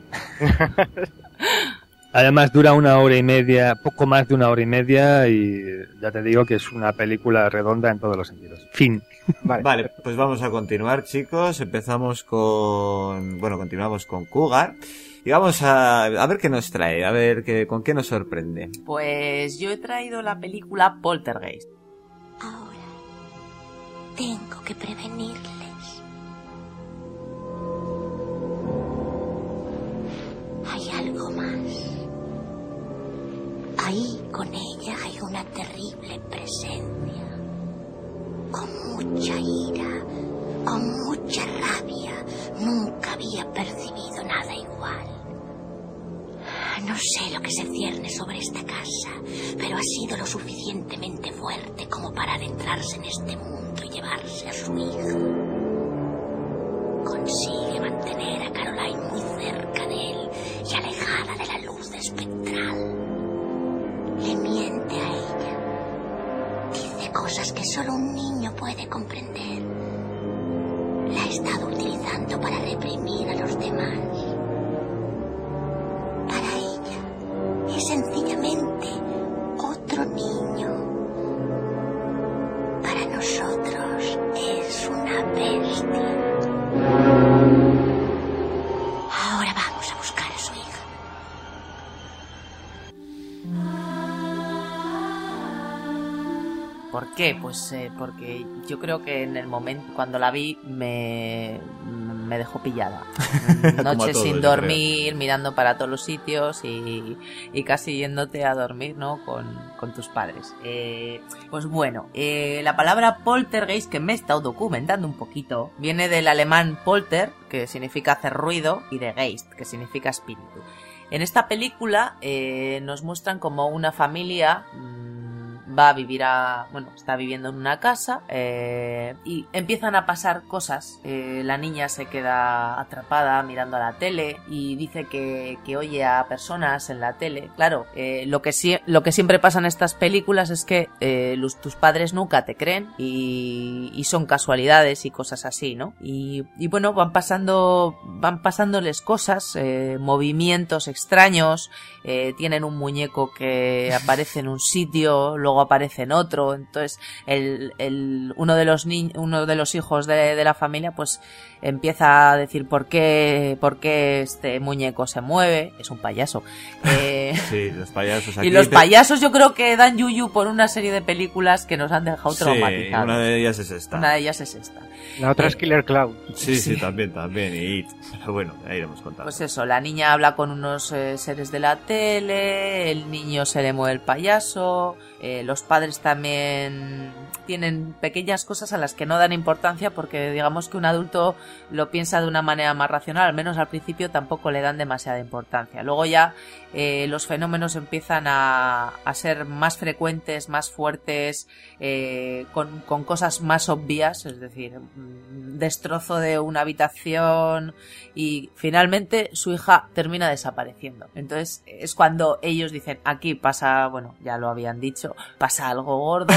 Además dura una hora y media, poco más de una hora y media, y ya te digo que es una película redonda en todos los sentidos. Fin. Vale, vale, pues vamos a continuar, chicos. Empezamos con... Bueno, continuamos con Cougar. Y vamos a, a ver qué nos trae, a ver qué, con qué nos sorprende. Pues yo he traído la película Poltergeist. Ahora tengo que prevenirles. Hay algo más. Ahí con ella hay una terrible presencia. Con mucha ira, con mucha rabia. Nunca había percibido nada igual. No sé lo que se cierne sobre esta casa, pero ha sido lo suficientemente fuerte como para adentrarse en este mundo y llevarse a su hija. Consigue mantener a Caroline muy cerca de él y alejada de la luz espectral. Le miente a ella. Dice cosas que solo un niño puede comprender. La ha estado utilizando para reprimir a los demás. Para ella es sencillamente otro niño. Para nosotros es una bestia. Ahora vamos a buscar a su hija. ¿Por qué? Pues eh, porque yo creo que en el momento cuando la vi me, me dejó pillada. Noches sin dormir, mirando para todos los sitios y, y casi yéndote a dormir, ¿no?, con, con tus padres. Eh, pues bueno, eh, la palabra poltergeist, que me he estado documentando un poquito, viene del alemán polter, que significa hacer ruido, y de geist, que significa espíritu. En esta película eh, nos muestran como una familia va a vivir a... bueno, está viviendo en una casa eh, y empiezan a pasar cosas. Eh, la niña se queda atrapada mirando a la tele y dice que, que oye a personas en la tele. Claro, eh, lo, que si, lo que siempre pasa en estas películas es que eh, los, tus padres nunca te creen y, y son casualidades y cosas así, ¿no? Y, y bueno, van pasando van pasándoles cosas, eh, movimientos extraños, eh, tienen un muñeco que aparece en un sitio, luego aparece en otro. Entonces el, el uno de los ni- uno de los hijos de, de la familia pues empieza a decir por qué por qué este muñeco se mueve. Es un payaso. Eh, sí, los payasos aquí. Y los te... payasos yo creo que dan yuyu por una serie de películas que nos han dejado sí, traumatizados. Una de ellas es esta. Una de ellas es esta. La otra Eh, es Killer Clown. Sí, sí, sí. también, también. Y It. Pero bueno, ahí iremos contando. Pues eso, la niña habla con unos eh, seres de la tele, el niño se le mueve el payaso, eh, los padres también tienen pequeñas cosas a las que no dan importancia porque digamos que un adulto lo piensa de una manera más racional, al menos al principio tampoco le dan demasiada importancia. Luego ya eh, los fenómenos empiezan a, a ser más frecuentes, más fuertes, eh, con, con cosas más obvias, es decir, destrozo de una habitación y finalmente su hija termina desapareciendo. Entonces es cuando ellos dicen, aquí pasa, bueno, ya lo habían dicho, pasa algo gordo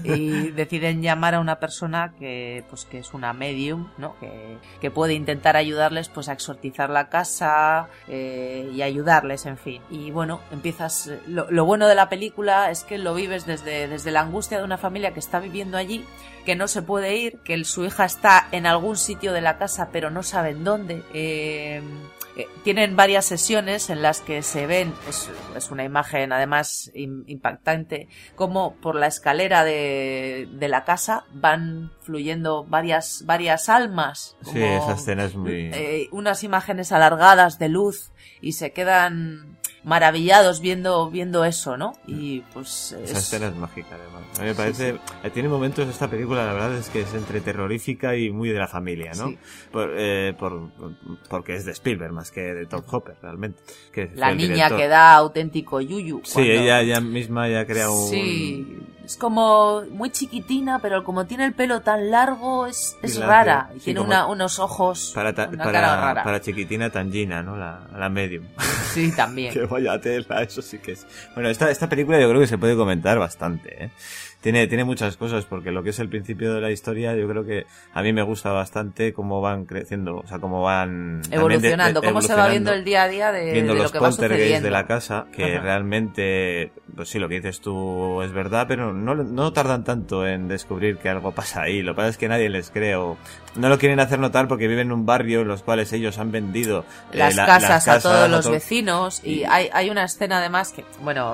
y deciden llamar a una persona que pues que es una medium, ¿no? Que, que puede intentar ayudarles pues a exorcizar la casa eh, y ayudarles, en fin. Y bueno, empiezas, lo, lo bueno de la película es que lo vives desde, desde la angustia de una familia que está viviendo allí, que no se puede ir, que el, su hija está en algún sitio de la casa pero no saben dónde. Eh, eh, tienen varias sesiones en las que se ven, es, es una imagen además in, impactante, como por la escalera de, de la casa van fluyendo varias, varias almas. Como, sí, esa escena es muy... Eh, unas imágenes alargadas de luz y se quedan maravillados viendo viendo eso, ¿no? Y pues es... esa escena es mágica, además. A mí me parece, sí, sí. Tiene momentos esta película, la verdad es que es entre terrorífica y muy de la familia, ¿no? Sí. Por, eh, por, porque es de Spielberg más que de Tobe Hooper, realmente. Que la niña que da auténtico yuyu. Sí, cuando... ella, ella misma ya crea un... Sí, es como muy chiquitina, pero como tiene el pelo tan largo, es, es rara. Y sí, tiene una, unos ojos, para ta, una para, cara rara. Para chiquitina Tangina, ¿no? La, la medium. Sí, también. Que vaya tela, eso sí que es... Bueno, esta, esta película yo creo que se puede comentar bastante, ¿eh? Tiene, tiene muchas cosas, porque lo que es el principio de la historia, yo creo que a mí me gusta bastante cómo van creciendo, o sea, cómo van... Evolucionando, de, de, cómo se va viendo el día a día de, viendo de los lo que va sucediendo. de la casa, que Ajá. realmente, pues sí, lo que dices tú es verdad, pero no, no tardan tanto en descubrir que algo pasa ahí. Lo que pasa es que nadie les cree o no lo quieren hacer notar porque viven en un barrio en los cuales ellos han vendido las, eh, la, casas, las casas a todos a los to... vecinos y, y hay, hay una escena además que, bueno,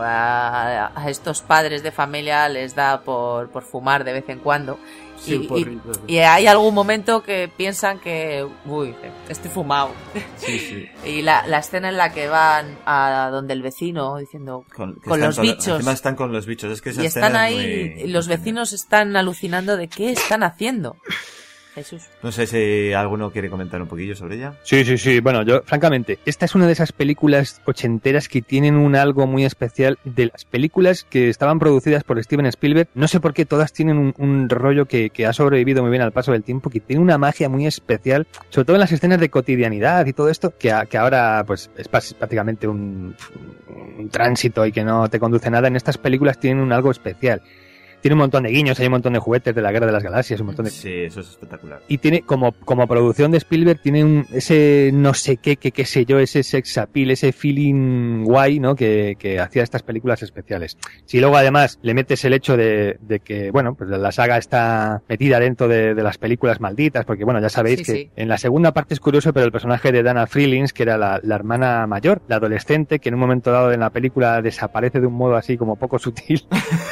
a, a estos padres de familia les da por, por fumar de vez en cuando. Sí, y, porrito, y, y hay algún momento que piensan que, uy, estoy fumado. Sí, sí. Y la, la escena en la que van a donde el vecino diciendo con, con los con bichos. Lo, encima están con los bichos, es que esa y están escena ahí, es muy... los vecinos están alucinando de qué están haciendo. Jesús. No sé si alguno quiere comentar un poquillo sobre ella. Sí, sí, sí. Bueno, yo, francamente, esta es una de esas películas ochenteras que tienen un algo muy especial de las películas que estaban producidas por Steven Spielberg. No sé por qué todas tienen un, un rollo que, que ha sobrevivido muy bien al paso del tiempo, que tiene una magia muy especial, sobre todo en las escenas de cotidianidad y todo esto, que, a, que ahora pues es prácticamente un, un tránsito y que no te conduce a nada. En estas películas tienen un algo especial. Tiene un montón de guiños, hay un montón de juguetes de la Guerra de las Galaxias, un montón de... Sí, eso es espectacular. Y tiene, como, como producción de Spielberg, tiene un, ese no sé qué, que qué sé yo, ese sex appeal, ese feeling guay, ¿no? Que, que hacía estas películas especiales. Si luego además le metes el hecho de, de que, bueno, pues la saga está metida dentro de, de las películas malditas, porque bueno, ya sabéis sí, que sí. En la segunda parte es curioso, pero el personaje de Dana Freelings, que era la, la hermana mayor, la adolescente, que en un momento dado en la película desaparece de un modo así como poco sutil.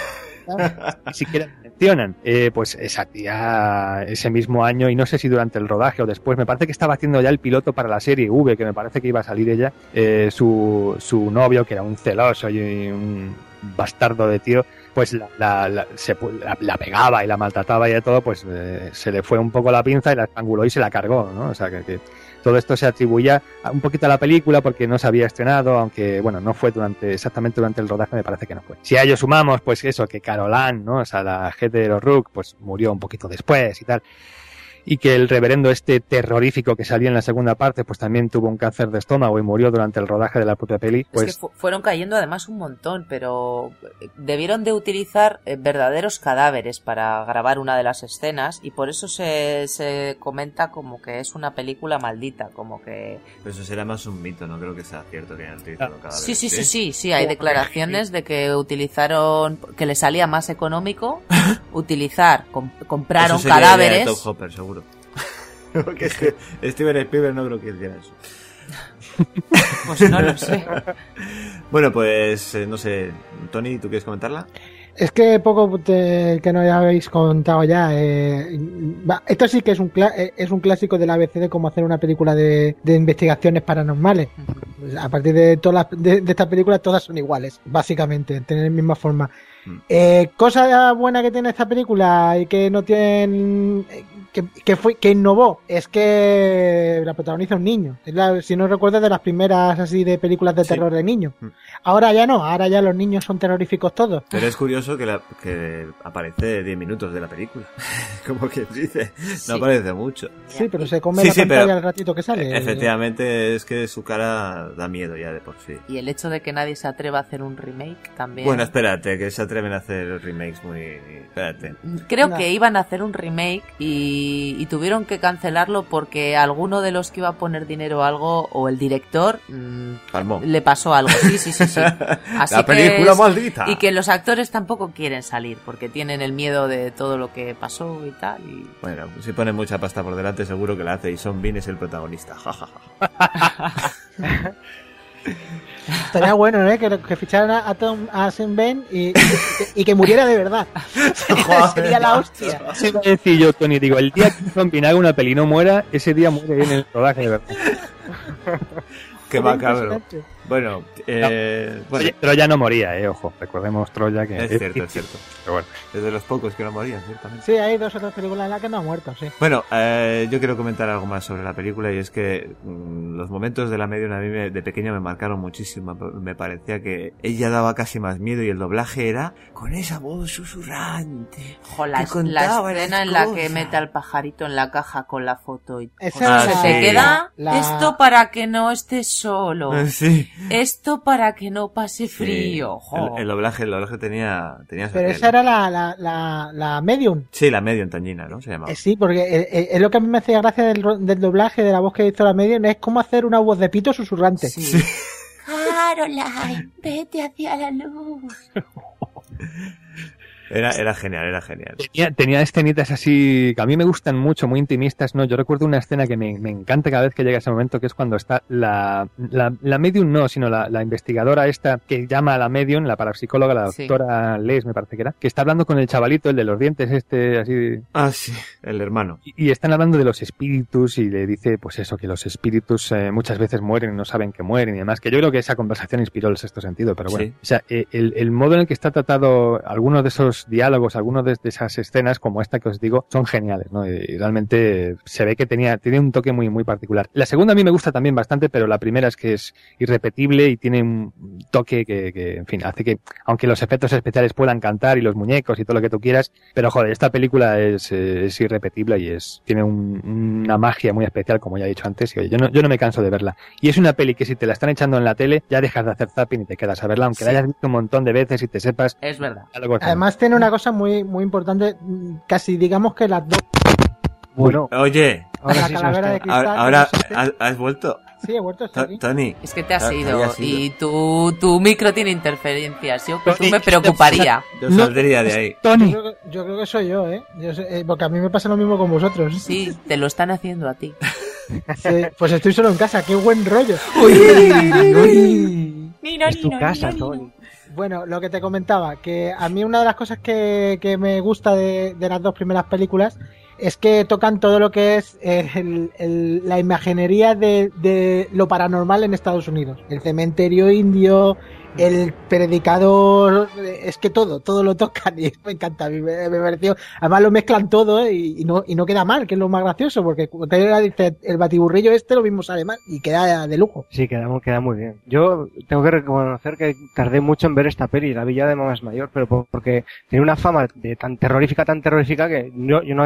Ni siquiera mencionan. Eh, pues esa tía, ese mismo año, y no sé si durante el rodaje o después, me parece que estaba haciendo ya el piloto para la serie V, que me parece que iba a salir ella, eh, su, su novio, que era un celoso y un bastardo de tío, pues la, la, la, se, la, la pegaba y la maltrataba y de todo, pues eh, se le fue un poco la pinza y la estranguló y se la cargó, ¿no? O sea que, que todo esto se atribuía un poquito a la película porque no se había estrenado, aunque bueno, no fue durante exactamente durante el rodaje, me parece que no fue. Si a ello sumamos, pues eso, que Carol Ann, ¿no? O sea, la jefe de los Rook, pues murió un poquito después y tal. y que el reverendo este terrorífico que salía en la segunda parte, pues también tuvo un cáncer de estómago y murió durante el rodaje de la propia peli. Pues... Es que fu- fueron cayendo además un montón, pero debieron de utilizar eh, verdaderos cadáveres para grabar una de las escenas y por eso se, se comenta como que es una película maldita, como que... Pero eso será más un mito, no creo que sea cierto que hayan utilizado ah, cadáveres. Sí, sí, sí, sí, sí, hay declaraciones de que utilizaron, que les salía más económico utilizar, com- compraron eso sería cadáveres. Idea de Top Hopper, seguro. Porque es que Steven Spielberg no creo que hiciera eso. Pues no lo sé. Bueno, pues eh, no sé, Tony, ¿tú quieres comentarla? Es que poco te, que nos habéis contado ya. Eh, va, esto sí que es un cla- es un clásico del A B C de cómo hacer una película de, de investigaciones paranormales. Pues a partir de todas las, de, de estas películas todas son iguales, básicamente, tienen la misma forma. Eh, cosa buena que tiene esta película y que no tiene que, que fue que innovó es que la protagoniza un niño. Es la, si no recuerdo, de las primeras así de películas de terror sí. de niños. Ahora ya no, ahora ya los niños son terroríficos todos. Pero es curioso que, la, que aparece diez minutos de la película. Como que dice, no sí. aparece mucho. Sí, pero se come sí, la sí, pantalla pero al ratito que sale. Efectivamente, es que su cara da miedo ya de por sí. Y el hecho de que nadie se atreva a hacer un remake también. Bueno, espérate, que se atreven a hacer remakes muy... Espérate. Creo No. que iban a hacer un remake y, y tuvieron que cancelarlo porque alguno de los que iba a poner dinero o algo, o el director, mmm, Palmó. le pasó algo. Sí, sí, sí, sí. Así la película que es, maldita. Y que los actores tampoco quieren salir porque tienen el miedo de todo lo que pasó y tal. Y... Bueno, si ponen mucha pasta por delante seguro que la hace y Sean Bean es el protagonista. Ja, ja, ja. Estaría bueno, ¿eh? Que, que ficharan a Tom a Sean Bean y, y, y que muriera de verdad. Sería la hostia. Sí, voy a decir yo, Tony, digo, el día que Sean Bean haga una peli y no muera, ese día muere en el rodaje, de verdad. Qué macabro. Bueno, eh, no, bueno. Troya no moría, eh, ojo, recordemos Troya que... Es cierto, es cierto. Pero bueno. Es de los pocos que no morían, ciertamente. Sí, hay dos o tres películas en las que no ha muerto, sí. Bueno, eh, yo quiero comentar algo más sobre la película y es que mmm, los momentos de la medium a mí me, de pequeño me marcaron muchísimo. Me parecía que ella daba casi más miedo y el doblaje era con esa voz susurrante. Jo, la, la escena en la que mete al pajarito en la caja con la foto y Esa, se ah, te sí. queda La... esto para que no estés solo. Sí. Esto para que no pase frío. Sí. El, el doblaje, el doblaje tenía, tenía Pero esa era la, la, la, la medium. Sí, la medium Tanyina, ¿no? Se llamaba. Eh, sí, porque es, es lo que a mí me hacía gracia del, del doblaje, de la voz que hizo la medium, es cómo hacer una voz de pito susurrante. Sí. Sí. Caroline, vete hacia la luz. Era, era genial, era genial. Tenía, tenía escenitas así que a mí me gustan mucho, muy intimistas, ¿no? Yo recuerdo una escena que me, me encanta cada vez que llega ese momento, que es cuando está la, la, la medium, no, sino la, la investigadora esta que llama a la medium, la parapsicóloga, la doctora sí. Les, me parece que era, que está hablando con el chavalito, el de los dientes, este, así... Ah, sí, el hermano. Y, y están hablando de los espíritus y le dice, pues eso, que los espíritus eh, muchas veces mueren y no saben que mueren y demás, que yo creo que esa conversación inspiró el sexto sentido, pero bueno. Sí. O sea, eh, el, el modo en el que está tratado algunos de esos diálogos, algunos de, de esas escenas como esta que os digo son geniales, ¿no? Y realmente se ve que tenía, tiene un toque muy, muy particular. La segunda a mí me gusta también bastante, pero la primera es que es irrepetible y tiene un toque que, que en fin, hace que, aunque los efectos especiales puedan cantar y los muñecos y todo lo que tú quieras, pero joder, esta película es, es irrepetible y es, tiene un, una magia muy especial, como ya he dicho antes, y oye, yo no, yo no me canso de verla. Y es una peli que si te la están echando en la tele, ya dejas de hacer zapping y te quedas a verla, aunque sí. la hayas visto un montón de veces y te sepas. Es verdad. Además tiene una cosa muy, muy importante, casi digamos que las dos. Bueno, oye, ahora, la calavera de cristal, ahora, ahora ¿has, ¿has vuelto? Sí, he vuelto, está aquí. Tony. Es que te has ido y tu, tu micro tiene interferencias. Yo que tú me preocuparía. Yo saldría de ahí. Tony. Yo creo, que, yo creo que soy yo, ¿eh? Yo sé, eh, porque a mí me pasa lo mismo con vosotros. Sí, te lo están haciendo a ti. Sí, pues estoy solo en casa, qué buen rollo. Uy, uy. Es tu casa, Tony. Bueno, lo que te comentaba, que a mí una de las cosas que, que me gusta de, de las dos primeras películas es que tocan todo lo que es el, el, la imaginería de, de lo paranormal en Estados Unidos. El cementerio indio, el predicador, es que todo, todo lo tocan y me encanta, a mí me, me pareció, además lo mezclan todo y, y no y no queda mal, que es lo más gracioso, porque cuando dice el batiburrillo este lo mismo sale mal y queda de lujo. Sí, queda, queda muy bien. Yo tengo que reconocer que tardé mucho en ver esta peli, la vi ya de más mayor, pero porque tiene una fama de tan terrorífica, tan terrorífica que yo, yo no terminaba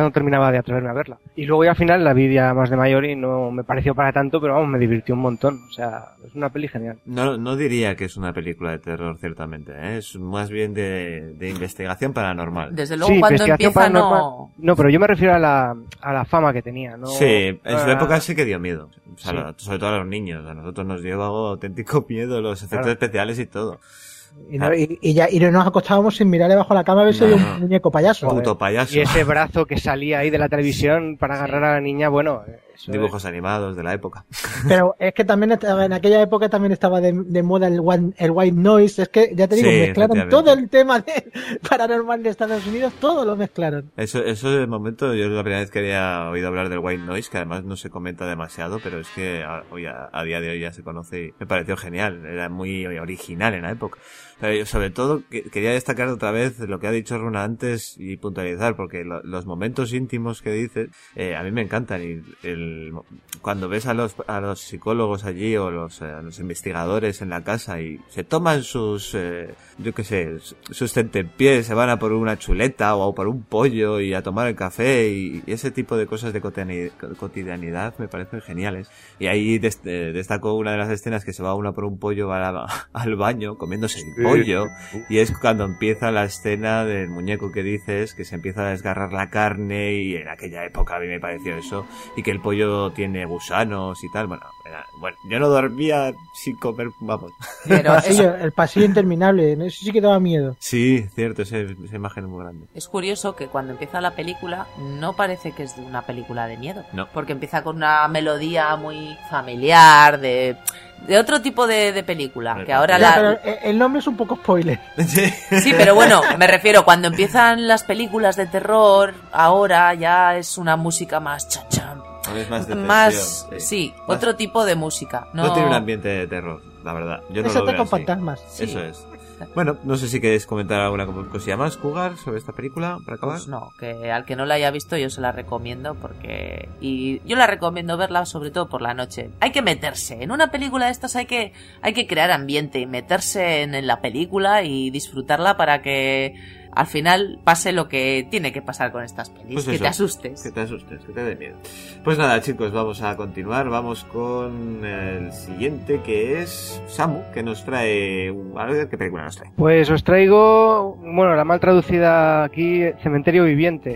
terminaba de atreverme a verla. Y luego ya al final la vi ya más de mayor y no me pareció para tanto, pero vamos, me divirtió un montón. O sea, es una peli genial. No, no diría que es una película de terror, ciertamente, ¿eh? Es más bien de, de investigación paranormal. Desde luego sí, cuando empieza no... No, pero yo me refiero a la, a la fama que tenía, ¿no? Sí, en su a... época sí que dio miedo. O sea, sí. lo, sobre todo a los niños. A nosotros nos dio algo auténtico miedo, los efectos claro. especiales y todo. Y, no, y, y ya y nos acostábamos sin mirarle bajo la cama a ver si había no, un muñeco payaso. Puto payaso. Y ese brazo que salía ahí de la televisión para agarrar sí. a la niña, bueno... Dibujos es... animados de la época. Pero es que también estaba, en aquella época también estaba de, de moda el, one, el white noise. Es que, ya te digo, sí, mezclaron todo el tema de paranormal de Estados Unidos, todo lo mezclaron. Eso, eso de momento, yo la primera vez que había oído hablar del white noise, que además no se comenta demasiado, pero es que a, hoy a, a día de hoy ya se conoce y me pareció genial. Era muy original en la época. Pero sobre todo, que, quería destacar otra vez lo que ha dicho Runa antes y puntualizar, porque lo, los momentos íntimos que dices, eh, a mí me encantan. Y el, cuando ves a los, a los psicólogos allí o los, eh, a los investigadores en la casa y se toman sus, eh, yo qué sé, sus tentempiés, se van a por una chuleta o a por un pollo y a tomar el café y, y ese tipo de cosas de cotidianidad me parecen geniales. Y ahí des, eh, destaco una de las escenas que se va una por un pollo a la, al baño comiéndose el pollo. Pollo, y es cuando empieza la escena del muñeco que dices, que se empieza a desgarrar la carne y en aquella época a mí me pareció eso, y que el pollo tiene gusanos y tal, bueno, era, bueno yo no dormía sin comer, vamos. Pero el, pasillo, el pasillo interminable, eso sí que daba miedo. Sí, cierto, ese, esa imagen es muy grande. Es curioso que cuando empieza la película no parece que es de una película de miedo, no. Porque empieza con una melodía muy familiar, de... de otro tipo de, de película, que ahora ya, la... pero el nombre es un poco spoiler. Sí, pero bueno, me refiero, cuando empiezan las películas de terror, ahora ya es una música más chacham. Es más de más sí, sí más... otro tipo de música. No, no tiene un ambiente de terror, la verdad. Yo no Eso lo te veo con así. fantasmas. Sí. Eso es. Bueno, no sé si queréis comentar alguna cosilla más, Cougar, sobre esta película, para acabar. Pues no, que al que no la haya visto yo se la recomiendo porque... Y yo la recomiendo verla sobre todo por la noche. Hay que meterse. En una película de estas hay que, hay que crear ambiente y meterse en, en la película y disfrutarla para que... al final pase lo que tiene que pasar con estas pelis, pues que eso, te asustes. Que te asustes, que te dé miedo. Pues nada, chicos, vamos a continuar. Vamos con el siguiente, que es Samu, que nos trae... A ver qué película nos trae. Pues os traigo, bueno, la mal traducida aquí, Cementerio Viviente.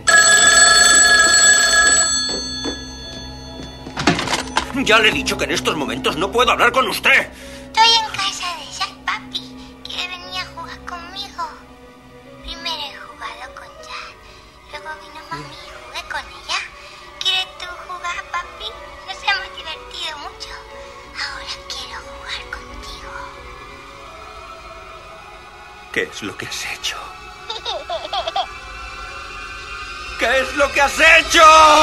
Ya le he dicho que en estos momentos no puedo hablar con usted. Estoy en casa de Jack, papi. ¿Quiere venir a jugar conmigo? Primero he jugado con Jack, luego vino mami y jugué con ella. ¿Quieres tú jugar, papi? Nos hemos divertido mucho. Ahora quiero jugar contigo. ¿Qué es lo que has hecho? ¿Qué es lo que has hecho?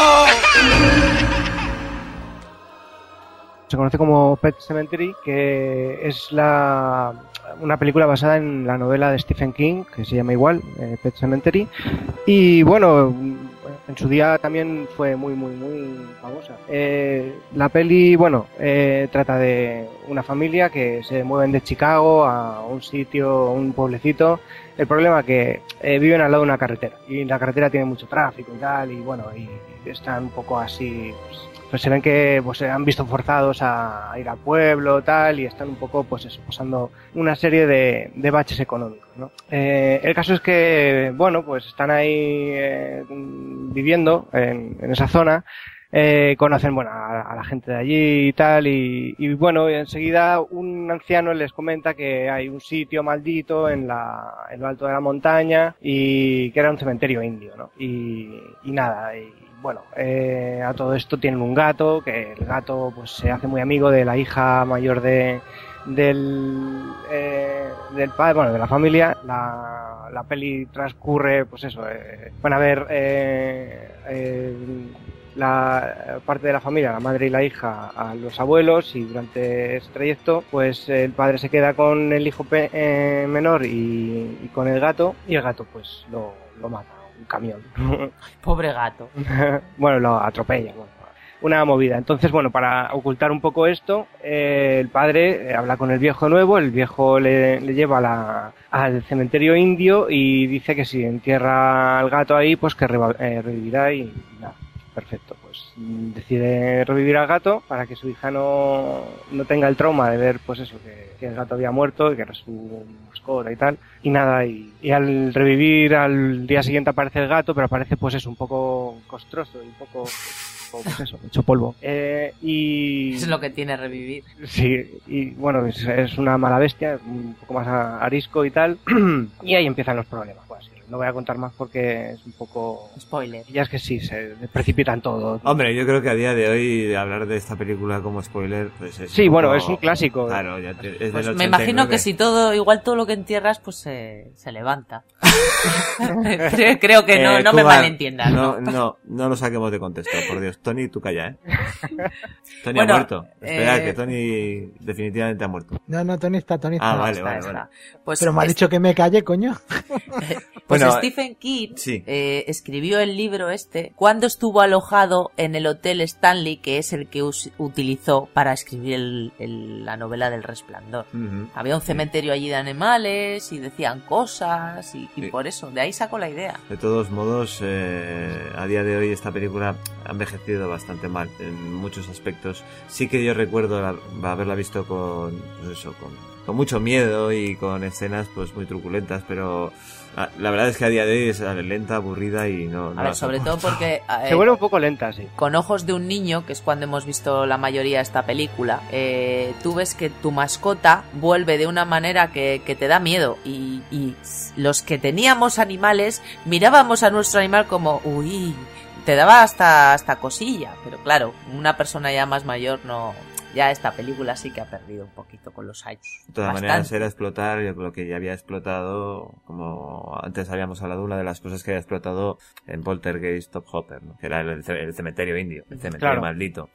Se conoce como Pet Sematary, que es la una película basada en la novela de Stephen King, que se llama igual, eh, Pet Sematary. Y bueno, en su día también fue muy, muy, muy famosa. Eh, la peli, bueno, eh, trata de una familia que se mueven de Chicago a un sitio, un pueblecito. El problema es que eh, viven al lado de una carretera y la carretera tiene mucho tráfico y tal, y bueno, y están un poco así... Pues, pues se ven que pues se han visto forzados a, a ir al pueblo tal y están un poco pues eso, pasando una serie de, de baches económicos, ¿no? Eh, el caso es que bueno pues están ahí eh, viviendo en, en esa zona, eh, conocen bueno a, a la gente de allí y tal y, y bueno enseguida un anciano les comenta que hay un sitio maldito en la en lo alto de la montaña y que era un cementerio indio, ¿no? Y, y nada y, Bueno, eh, a todo esto tienen un gato, que el gato pues se hace muy amigo de la hija mayor de del eh, del padre, bueno, de la familia. La, la peli transcurre, pues eso, eh, van a ver eh, eh, la parte de la familia, la madre y la hija, a los abuelos, y durante ese trayecto, pues el padre se queda con el hijo pe- eh, menor y, y con el gato, y el gato pues lo, lo mata. Un camión. Pobre gato. Bueno, lo atropella. Bueno. una movida. Entonces, bueno, para ocultar un poco esto, eh, el padre eh, habla con el viejo nuevo, el viejo le, le lleva a la, al cementerio indio y dice que si entierra al gato ahí, pues que reva, eh, revivirá y, y nada, perfecto. Pues decide revivir al gato para que su hija no, no tenga el trauma de ver, pues eso, que, que el gato había muerto y que era su mascota y tal. Y nada, y, y al revivir al día siguiente aparece el gato, pero aparece pues eso, un poco costroso y un poco... pues eso, hecho polvo. Eh, y... Es lo que tiene revivir. Sí, y bueno, es, es una mala bestia, un poco más arisco y tal. Y ahí empiezan los problemas. Pues, no voy a contar más porque es un poco... spoiler. Ya es que sí, se precipitan todo. Hombre, yo creo que a día de hoy hablar de esta película como spoiler, pues es sí, un bueno, poco... es un clásico. Claro, ya te... es pues del me imagino que si todo, igual todo lo que entierras, pues se, se levanta. Creo que no, eh, no Cuba, me malentiendas. No, no, no, no lo saquemos de contexto, por Dios. Tony, tú calla, ¿eh? Tony bueno, ha muerto. Espera, eh... que Tony definitivamente ha muerto. No, no, Tony está, Tony está. Ah, vale, está, vale, está. vale. Pues pero me ha es... dicho que me calle, coño. Pues bueno, Stephen King sí. eh, escribió el libro este cuando estuvo alojado en el Hotel Stanley, que es el que us- utilizó para escribir el, el, la novela del Resplandor. Uh-huh. Había un cementerio allí de animales y decían cosas y, y sí. por eso, de ahí sacó la idea. De todos modos, eh, a día de hoy esta película ha envejecido bastante mal en muchos aspectos. Sí que yo recuerdo la, haberla visto con, pues eso, con, con mucho miedo y con escenas pues muy truculentas, pero la verdad es que a día de hoy es lenta, aburrida y no... no a ver, sobre todo porque... Eh, se vuelve un poco lenta, sí. Con ojos de un niño, que es cuando hemos visto la mayoría de esta película, eh, tú ves que tu mascota vuelve de una manera que, que te da miedo y, y los que teníamos animales mirábamos a nuestro animal como, uy, te daba hasta, hasta cosilla, pero claro, una persona ya más mayor no... Ya esta película sí que ha perdido un poquito con los años. De todas Bastante. maneras era explotar lo que ya había explotado, como antes habíamos hablado, una de las cosas que había explotado en Poltergeist Top Hopper, ¿no? Que era el, el cementerio indio, el cementerio claro. maldito.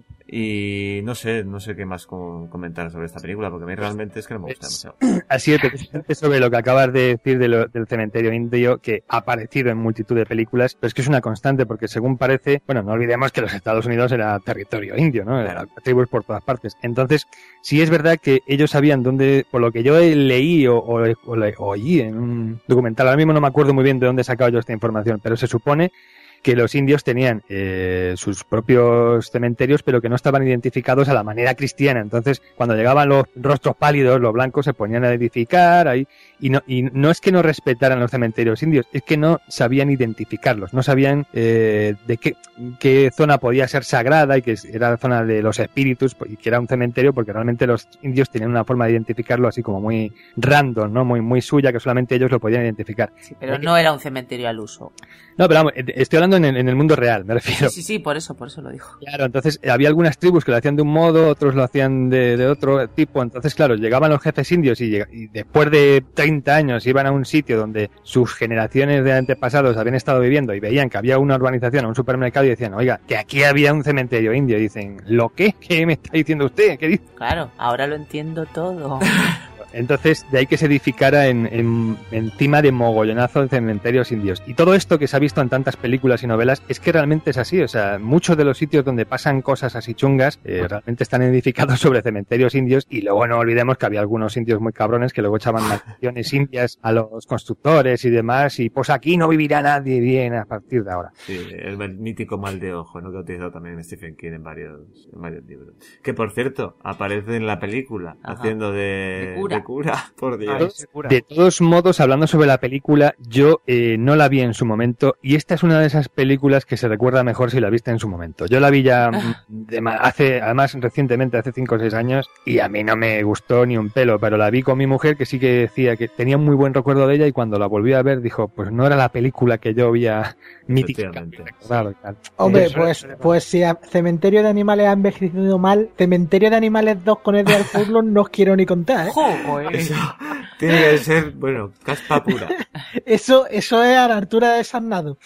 Y no sé, no sé qué más com- comentar sobre esta película, porque a mí realmente es que no me gusta mucho. Así es, precisamente sobre lo que acabas de decir de lo, del cementerio indio, que ha aparecido en multitud de películas, pero es que es una constante, porque según parece, bueno, no olvidemos que los Estados Unidos era territorio indio, ¿no? Era tribus por todas partes. Entonces, sí es verdad que ellos sabían dónde, por lo que yo leí o, o, o, o oí en un documental, ahora mismo no me acuerdo muy bien de dónde he sacado yo esta información, pero se supone que los indios tenían eh, sus propios cementerios, pero que no estaban identificados a la manera cristiana. Entonces, cuando llegaban los rostros pálidos, los blancos se ponían a edificar ahí, y no, y no es que no respetaran los cementerios indios, es que no sabían identificarlos, no sabían eh, de qué, qué zona podía ser sagrada y que era la zona de los espíritus y que era un cementerio, porque realmente los indios tenían una forma de identificarlo así como muy random, ¿no? Muy, muy suya, que solamente ellos lo podían identificar. Sí, pero no era un cementerio al uso. No, pero vamos, estoy hablando en el, en el mundo real, me refiero. Sí, sí, sí, por eso, por eso lo dijo. Claro, entonces había algunas tribus que lo hacían de un modo, otros lo hacían de, de otro tipo. Entonces, claro, llegaban los jefes indios y, lleg- y después de treinta años iban a un sitio donde sus generaciones de antepasados habían estado viviendo y veían que había una urbanización, un supermercado y decían, oiga, que aquí había un cementerio indio. Y dicen, ¿lo qué? ¿Qué me está diciendo usted? ¿Qué dice? Claro, ahora lo entiendo todo. Entonces, de ahí que se edificara en, en, encima de mogollonazo de cementerios indios. Y todo esto que se ha visto en tantas películas y novelas es que realmente es así. O sea, muchos de los sitios donde pasan cosas así chungas eh, realmente están edificados sobre cementerios indios. Y luego no olvidemos que había algunos indios muy cabrones que luego echaban maldiciones indias a los constructores y demás. Y pues aquí no vivirá nadie bien a partir de ahora. Sí, el mítico mal de ojo, ¿no? Que ha utilizado también Stephen King en varios, en varios libros. Que por cierto, aparece en la película. Ajá. Haciendo de, de cura. De cura, por Dios. Ah, de todos modos, hablando sobre la película, yo eh, no la vi en su momento y esta es una de esas películas que se recuerda mejor si la viste en su momento. Yo la vi ya de ma- hace, además recientemente, hace cinco o seis años, y a mí no me gustó ni un pelo, pero la vi con mi mujer, que sí que decía que tenía un muy buen recuerdo de ella, y cuando la volví a ver dijo, pues no era la película que yo había mítica. Claro, tal. Hombre, Eso, pues, pues si a Cementerio de Animales ha envejecido mal, Cementerio de Animales dos con Edward Furlong no os quiero ni contar, ¿eh? Eso tiene que ser, bueno, caspa pura. Eso, eso es a la altura de Sarnado.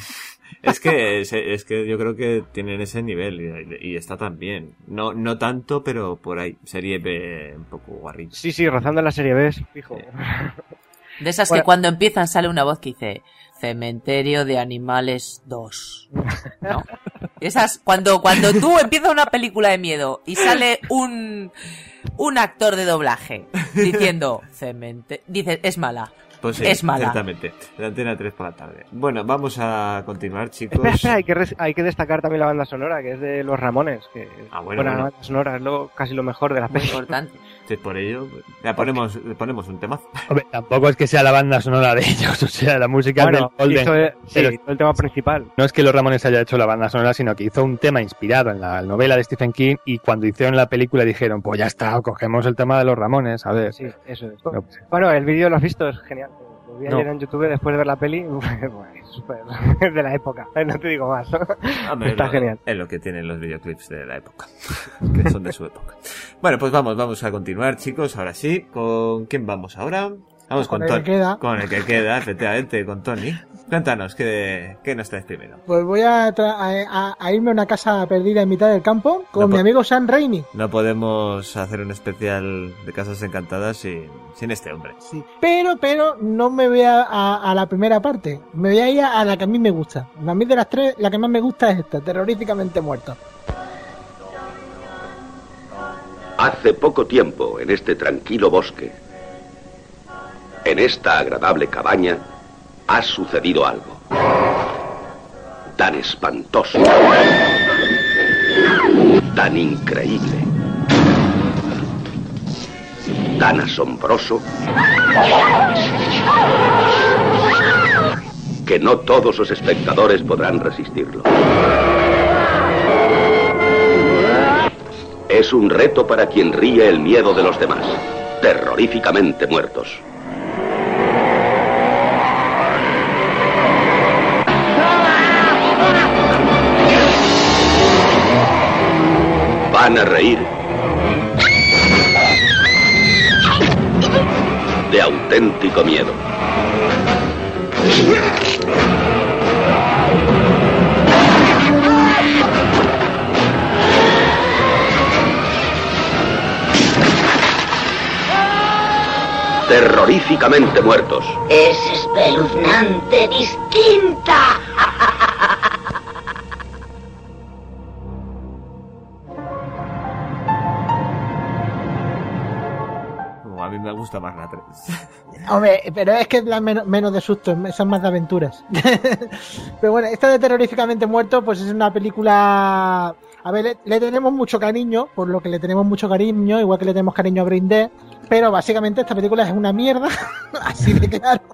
Es que, es, es que yo creo que tienen ese nivel y, y está tan bien. No, no tanto, pero por ahí. Serie B un poco guarrilla. Sí, sí, rozando la serie B, fijo. De esas Bueno. que cuando empiezan sale una voz que dice Cementerio de Animales dos, ¿no? Esas, cuando, cuando tú empiezas una película de miedo y sale un, un actor de doblaje diciendo cementerio, dices, es mala. Pues sí, es mala. Exactamente. La Antena tres por la tarde. Bueno, vamos a continuar, chicos. Espera, espera, hay que, res- hay que destacar también la banda sonora, que es de Los Ramones, que Ah, bueno, buena bueno. banda sonora, es lo, casi lo mejor de la Muy película. importante. Sí, por ello, ya ponemos, le ponemos un temazo. Hombre, tampoco es que sea la banda sonora de ellos, o sea, la música Bueno, del hizo, Golden. eh, sí, Pero hizo el tema principal. no es que los Ramones haya hecho la banda sonora, sino que hizo un tema inspirado en la novela de Stephen King y cuando hicieron la película dijeron, pues ya está, cogemos el tema de los Ramones, a ver. Sí, eso es. No, Bueno, el vídeo lo has visto, es genial. Lo vi No. ayer en YouTube después de ver la peli, pues, súper de la época, no te digo más. Hombre, Está es lo- genial. Es lo que tienen los videoclips de la época, que son de su época. Bueno, pues vamos, vamos a continuar, chicos. Ahora sí, ¿con quién vamos ahora? Vamos con, Con el Tony. que queda. Con el que queda, efectivamente, con Tony. Cuéntanos, ¿qué, qué nos traes primero? Pues voy a, tra- a, a- a irme a una casa perdida en mitad del campo con No mi po- amigo Sam Raimi. No podemos hacer un especial de Casas Encantadas sin, sin este hombre. Sí. Pero, pero no me voy a, a- a la primera parte. Me voy a ir a la que a mí me gusta. A mí de las tres, la que más me gusta es esta, Terroríficamente Muerto. Hace poco tiempo, en este tranquilo bosque, en esta agradable cabaña, ha sucedido algo tan espantoso, tan increíble, tan asombroso, que no todos los espectadores podrán resistirlo. Es un reto para quien ríe el miedo de los demás. Terroríficamente Muertos. Van a reír de auténtico miedo. Terroríficamente Muertos. Es espeluznante distinta. No, a mí me gusta más la tres. Hombre, pero es que es la menos, menos de susto, son más de aventuras. Pero bueno, esta de Terroríficamente Muerto, pues es una película... A ver, le, le tenemos mucho cariño, por lo que le tenemos mucho cariño, igual que le tenemos cariño a Brain Dead, pero básicamente esta película es una mierda, así de claro.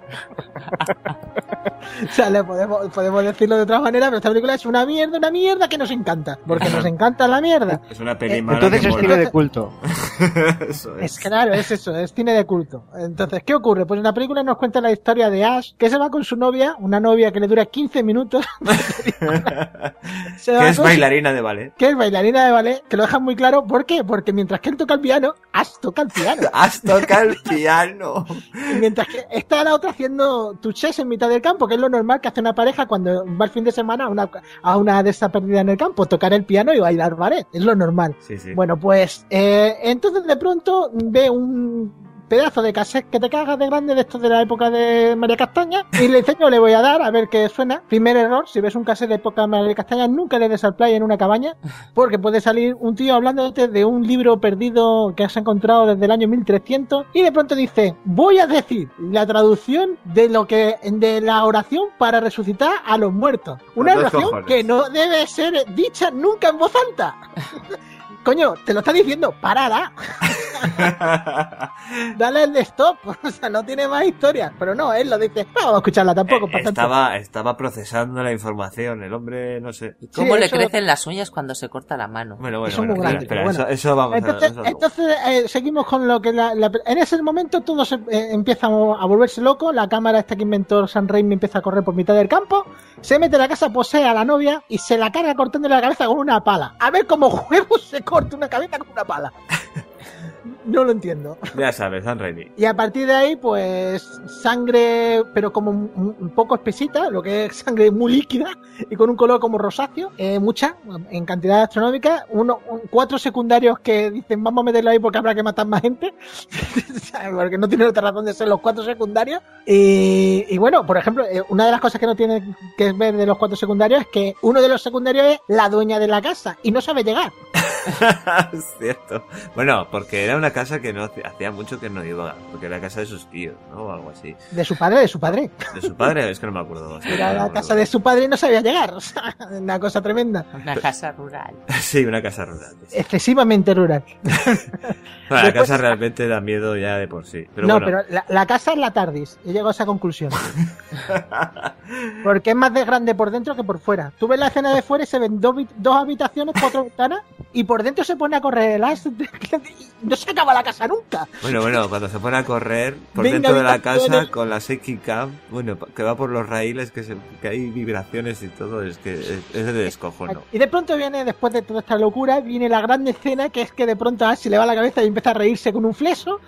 O sea, le podemos, podemos decirlo de otra manera, pero esta película es una mierda, una mierda que nos encanta, porque nos encanta la mierda. Es una peli Eh, mala. Entonces que es mola. cine de culto. Eso es. Es claro, es eso, es cine de culto. Entonces, ¿qué ocurre? Pues en la película nos cuenta la historia de Ash, que se va con su novia, una novia que le dura quince minutos. Se va Que es con- bailarina de ballet. Que es bailarina de ballet, que lo dejan muy claro. ¿Por qué? Porque mientras que él toca el piano, Ash toca el piano. Has tocado el piano. Y mientras que está la otra haciendo touchés en mitad del campo, que es lo normal que hace una pareja cuando va el fin de semana a una, a una de estas perdidas en el campo, tocar el piano y bailar ballet. Es lo normal. Sí, sí. Bueno, pues eh, entonces de pronto ve un pedazo de cassette que te cagas de grande de estos de la época de María Castaña y le dice yo le voy a dar a ver qué suena. Primer error, si ves un cassette de época de María Castaña nunca le des al play en una cabaña porque puede salir un tío hablándote de un libro perdido que has encontrado desde el año mil trescientos y de pronto dice voy a decir la traducción de lo que de la oración para resucitar a los muertos. Una Los dos oración cojones. que no debe ser dicha nunca en voz alta. Coño, te lo está diciendo, parará. Dale el de stop, o sea, no tiene más historias. Pero no, él lo dice, no, vamos a escucharla tampoco. Eh, para tanto. estaba, estaba procesando la información, el hombre, no sé. ¿Cómo Sí, le eso- crecen las uñas cuando se corta la mano? Bueno, bueno, Son bueno, muy espera, grandes, espera, pero bueno. eso, eso vamos Entonces, a eso luego. entonces eh, seguimos con lo que la, la- en ese momento todo se, eh, empieza a volverse loco. La cámara esta que inventó Sam Raimi empieza a correr por mitad del campo. Se mete en la casa, posee a la novia y se la carga cortándole la cabeza con una pala. A ver cómo huevos se corta una cabeza con una pala. No lo entiendo. Ya sabes, Sam Raimi. Y a partir de ahí, pues, sangre, pero como un, un poco espesita, lo que es sangre muy líquida y con un color como rosáceo, eh, mucha, en cantidad astronómica, uno, un, cuatro secundarios que dicen vamos a meterlo ahí porque habrá que matar más gente, porque no tiene otra razón de ser los cuatro secundarios. Y, y bueno, por ejemplo, una de las cosas que no tiene que ver de los cuatro secundarios es que uno de los secundarios es la dueña de la casa y no sabe llegar. Es cierto. Bueno, porque era una casa que no hacía mucho que no iba, porque era la casa de sus tíos, ¿no? O algo así. De su padre, de su padre. De su padre, es que no me acuerdo. Era la casa de su padre y no sabía llegar. O sea, una cosa tremenda. Una casa rural. Sí, una casa rural. Sí. Excesivamente rural. Bueno, la casa realmente da miedo ya de por sí. Pero no, bueno. pero la, la casa es la TARDIS. He llegado a esa conclusión. Porque es más de grande por dentro que por fuera. Tú ves la escena de fuera y se ven dos, dos habitaciones, cuatro ventanas, y por dentro se pone a correr el as. No se acaba la casa nunca. Bueno, bueno, cuando se pone a correr por Venga, dentro de la habitaciones. casa con la Shaky Cam, bueno, que va por los raíles, que, se, que hay vibraciones y todo, es que es, es de descojono. Y de pronto viene, después de toda esta locura, viene la gran escena que es que de pronto a Ash se le va la cabeza y empieza a reírse con un fleso.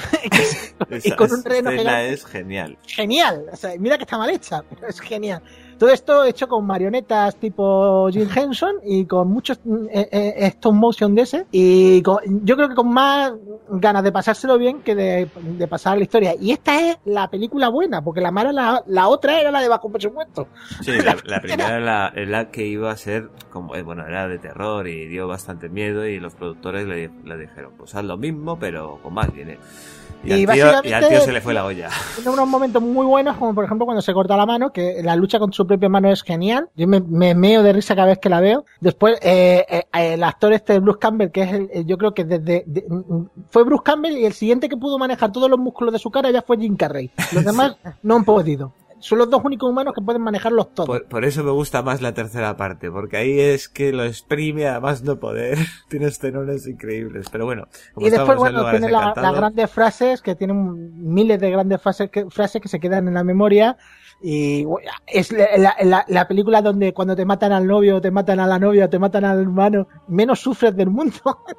y con un reno escena gigante. es genial. Genial, o sea, mira que está mal hecha, pero es genial. Todo esto hecho con marionetas tipo Jim Henson y con muchos eh, eh, stop motion de ese, y con, yo creo que con más ganas de pasárselo bien que de, de pasar la historia. Y esta es la película buena, porque la mala, la, la otra era la de bajo presupuesto. Sí, la, la primera era la, era la que iba a ser, como, bueno, era de terror y dio bastante miedo, y los productores le, le dijeron, pues haz lo mismo, pero con más dinero. Y, Y al tío, y al tío se le fue la olla. Tiene unos momentos muy buenos, como por ejemplo cuando se corta la mano, que la lucha con su propia mano es genial. Yo me, me meo de risa cada vez que la veo. Después, eh, eh, el actor este, Bruce Campbell, que es el, yo creo que desde, de, fue Bruce Campbell, y el siguiente que pudo manejar todos los músculos de su cara ya fue Jim Carrey. Los demás no han podido. Son los dos únicos humanos que pueden manejarlos todos. Por, por eso me gusta más la tercera parte, porque ahí es que lo exprime a más no poder. Tiene estenones increíbles, pero bueno. Como y después, bueno, tiene la, encantados... las grandes frases, que tienen miles de grandes frases que, frases que se quedan en la memoria. Y es la, la, la película donde cuando te matan al novio, te matan a la novia, te matan al hermano, menos sufres del mundo.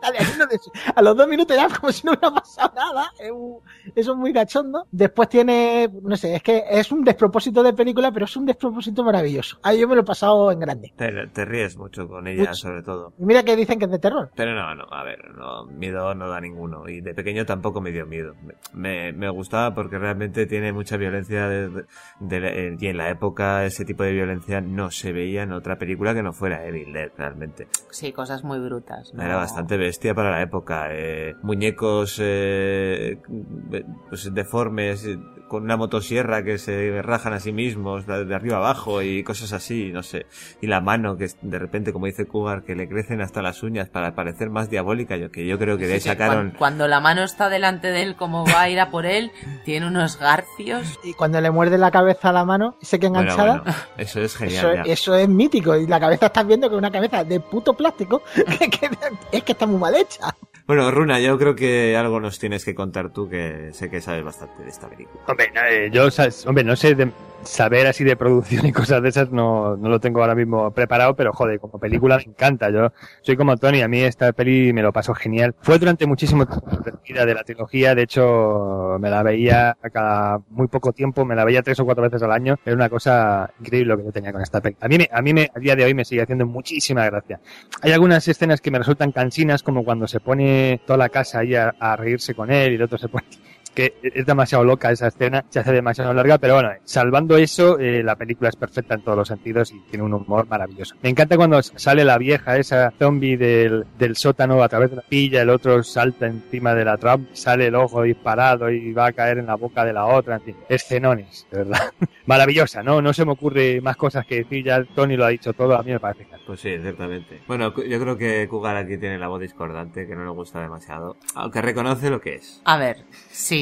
A los dos minutos ya como si no hubiera pasado nada. Eso es muy cachondo. Después tiene, no sé, es que es un despropósito de película, pero es un despropósito maravilloso. Ahí yo me lo he pasado en grande. Te, te ríes mucho con ella, mucho. Sobre todo. Y mira que dicen que es de terror. Pero no, no, a ver, no, miedo no da ninguno. Y de pequeño tampoco me dio miedo. Me, me gustaba porque realmente tiene mucha violencia de, de, de y en la época ese tipo de violencia no se veía en otra película que no fuera Evil Dead, realmente. Sí, cosas muy brutas, ¿no? Era bastante bestia para la época. Eh, muñecos eh, pues deformes, eh, con una motosierra que se rajan a sí mismos de, de arriba abajo y cosas así, no sé. Y la mano que de repente, como dice Cougar, que le crecen hasta las uñas para parecer más diabólica, yo que yo creo que de ahí sí, sacaron... Cuando, cuando la mano está delante de él, como va a ir a por él, tiene unos garfios. Y cuando le muerde la cabeza a la mano y se queda enganchada. Bueno, bueno, eso es genial. Eso, eso es mítico. Y la cabeza estás viendo que es una cabeza de puto plástico que, que, es que está muy mal hecha. Bueno, Runa, yo creo que algo nos tienes que contar tú, que sé que sabes bastante de esta película. Hombre, eh, yo hombre, no sé de saber así de producción y cosas de esas, no, no lo tengo ahora mismo preparado, pero joder, como película me encanta. Yo soy como Tony, a mí esta peli me lo pasó genial. Fue durante muchísimo tiempo de la trilogía, de hecho me la veía a cada muy poco tiempo, me la veía tres o cuatro veces al año. Era una cosa increíble lo que yo tenía con esta peli. A mí, me, a mí me, a día de hoy me sigue haciendo muchísima gracia. Hay algunas escenas que me resultan cansinas, como cuando se pone toda la casa ahí a, a reírse con él y el otro se pone... que es demasiado loca esa escena, se hace demasiado larga, pero bueno, salvando eso, eh, la película es perfecta en todos los sentidos y tiene un humor maravilloso. Me encanta cuando sale la vieja, esa zombie del, del sótano a través de la pilla, el otro salta encima de la trampa, sale el ojo disparado y va a caer en la boca de la otra, en fin, escenones, de verdad. Maravillosa, ¿no? No se me ocurre más cosas que decir, ya Tony lo ha dicho todo, a mí me parece que... Pues sí, ciertamente. Bueno, yo creo que Cougar aquí tiene la voz discordante, que no le gusta demasiado, aunque reconoce lo que es. A ver, sí.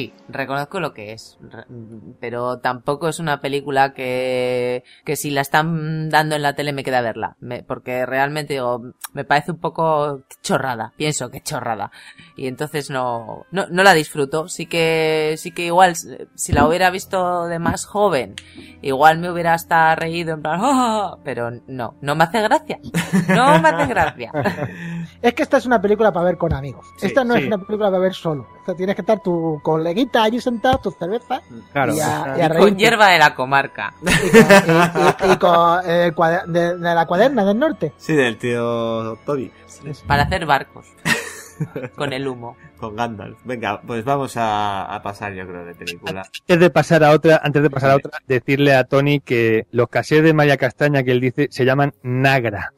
Sí, reconozco lo que es, pero tampoco es una película que, que si la están dando en la tele me queda verla, me, porque realmente digo, me parece un poco chorrada, pienso que chorrada, y entonces no, no, no la disfruto. Sí que, sí que igual, si la hubiera visto de más joven, igual me hubiera hasta reído en plan, ¡oh! Pero no, no me hace gracia, no me hace gracia. Es que esta es una película para ver con amigos, sí, esta no sí. es una película para ver solo, o sea, tienes que estar tu coleguita allí sentado, tu cerveza, claro, y, a, y, y a con hierba de la comarca. Y con, y, y, y con el cuader, de, de la cuaderna del norte. Sí, del tío Toby. Para hacer barcos. Con el humo. Con Gandalf. Venga, pues vamos a, a pasar, yo creo, de película. Antes de pasar a otra, antes de pasar a otra, decirle a Tony que los cassettes de María Castaña que él dice se llaman Nagra.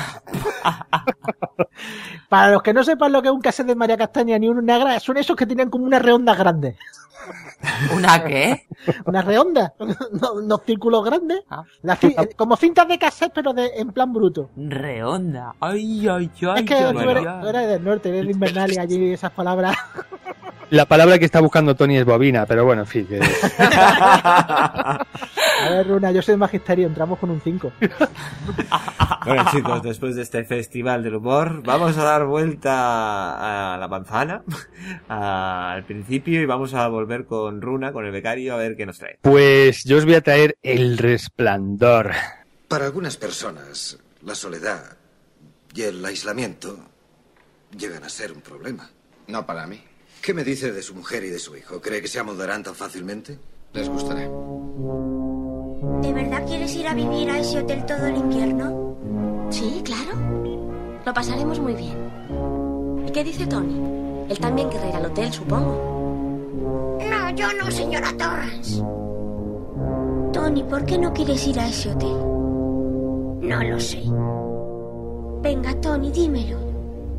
Para los que no sepan lo que es un cassette de María Castaña ni un Nagra, son esos que tienen como unas redondas grandes. ¿Una qué? Unas redondas, unos círculos grandes, ah. la, como cintas de cassette pero de, en plan bruto. Redonda, ay, ay, ay. Es que ay, tú, eres, tú eres del norte, eres de Invernal y allí esas palabras. La palabra que está buscando Tony es bobina, pero bueno, en fin. Que... A ver, Runa, yo soy de magisterio, entramos con un cinco. Bueno, chicos, después de este festival del humor, vamos a dar vuelta a la manzana a, al principio y vamos a volver con Runa, con el becario, a ver qué nos trae. Pues yo os voy a traer El Resplandor. Para algunas personas, la soledad y el aislamiento llegan a ser un problema. No para mí. ¿Qué me dice de su mujer y de su hijo? ¿Cree que se amoldarán tan fácilmente? Les gustará. ¿De verdad quieres ir a vivir a ese hotel todo el invierno? Sí, claro. Lo pasaremos muy bien. ¿Y qué dice Tony? Él también querrá ir al hotel, supongo. No, yo no, señora Torrance. Tony, ¿por qué no quieres ir a ese hotel? No lo sé. Venga, Tony, dímelo.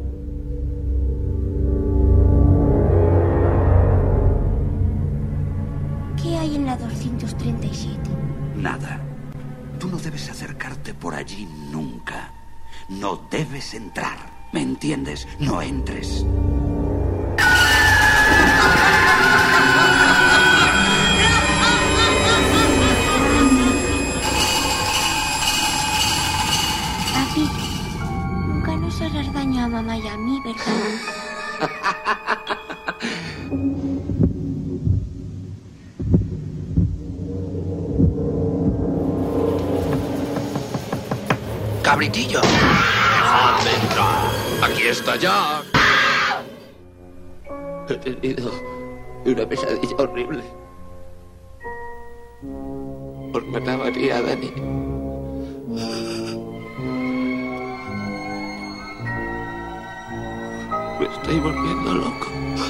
¿Qué hay en la doscientos treinta y siete? Nada. Tú no debes acercarte por allí nunca. No debes entrar. ¿Me entiendes? No entres. Papi, nunca nos harás daño a mamá y a mí, ¿verdad? ¡Cabritillo! ¡Dejadme entrar! ¡Aquí está Jack! He tenido una pesadilla horrible. Os mataría a Dani. Me estoy volviendo loco.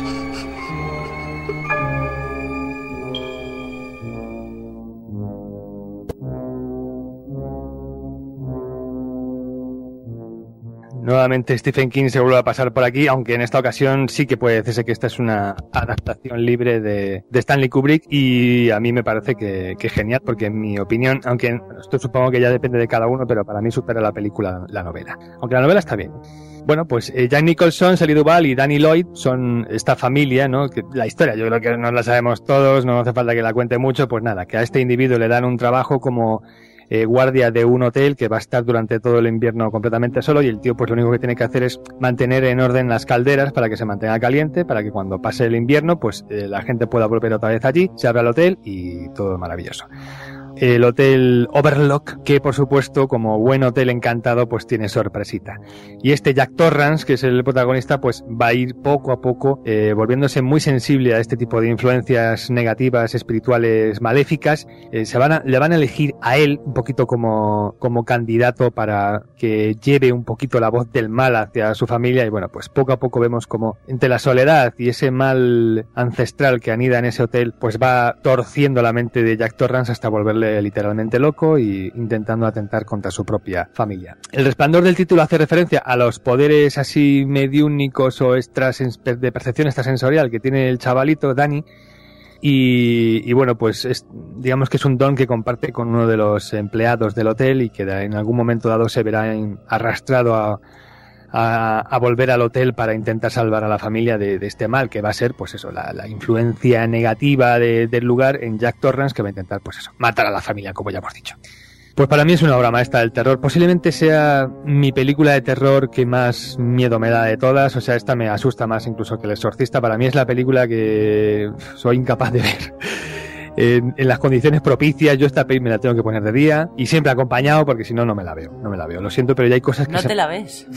Nuevamente Stephen King se vuelve a pasar por aquí, aunque en esta ocasión sí que puede decirse que esta es una adaptación libre de, de Stanley Kubrick, y a mí me parece que, que genial, porque en mi opinión, aunque esto supongo que ya depende de cada uno, pero para mí supera la película la novela. Aunque la novela está bien. Bueno, pues eh, Jack Nicholson, Shelley Duvall y Danny Lloyd son esta familia, ¿no? Que la historia yo creo que no la sabemos todos, no hace falta que la cuente mucho, pues nada, que a este individuo le dan un trabajo como Eh, guardia de un hotel que va a estar durante todo el invierno completamente solo, y el tío pues lo único que tiene que hacer es mantener en orden las calderas para que se mantenga caliente, para que cuando pase el invierno pues eh, la gente pueda volver otra vez allí, se abra el hotel y todo maravilloso. El hotel Overlook, que por supuesto, como buen hotel encantado, pues tiene sorpresita. Y este Jack Torrance, que es el protagonista, pues va a ir poco a poco eh, volviéndose muy sensible a este tipo de influencias negativas, espirituales, maléficas. Eh, se van a, le van a elegir a él un poquito como, como candidato para que lleve un poquito la voz del mal hacia su familia, y bueno, pues poco a poco vemos como entre la soledad y ese mal ancestral que anida en ese hotel, pues va torciendo la mente de Jack Torrance hasta volverle literalmente loco y intentando atentar contra su propia familia. El resplandor del título hace referencia a los poderes así mediúnicos o extras de percepción extrasensorial que tiene el chavalito Danny, y, y bueno, pues es, digamos que es un don que comparte con uno de los empleados del hotel y que en algún momento dado se verá en, arrastrado a a, a volver al hotel para intentar salvar a la familia de, de este mal, que va a ser, pues eso, la, la influencia negativa de, del lugar en Jack Torrance, que va a intentar, pues eso, matar a la familia, como ya hemos dicho. Pues para mí es una obra maestra del terror. Posiblemente sea mi película de terror que más miedo me da de todas. O sea, esta me asusta más incluso que El Exorcista. Para mí es la película que soy incapaz de ver en, en las condiciones propicias. Yo esta peli me la tengo que poner de día y siempre acompañado, porque si no, no me la veo. No me la veo. Lo siento, pero ya hay cosas que... No se... te la ves.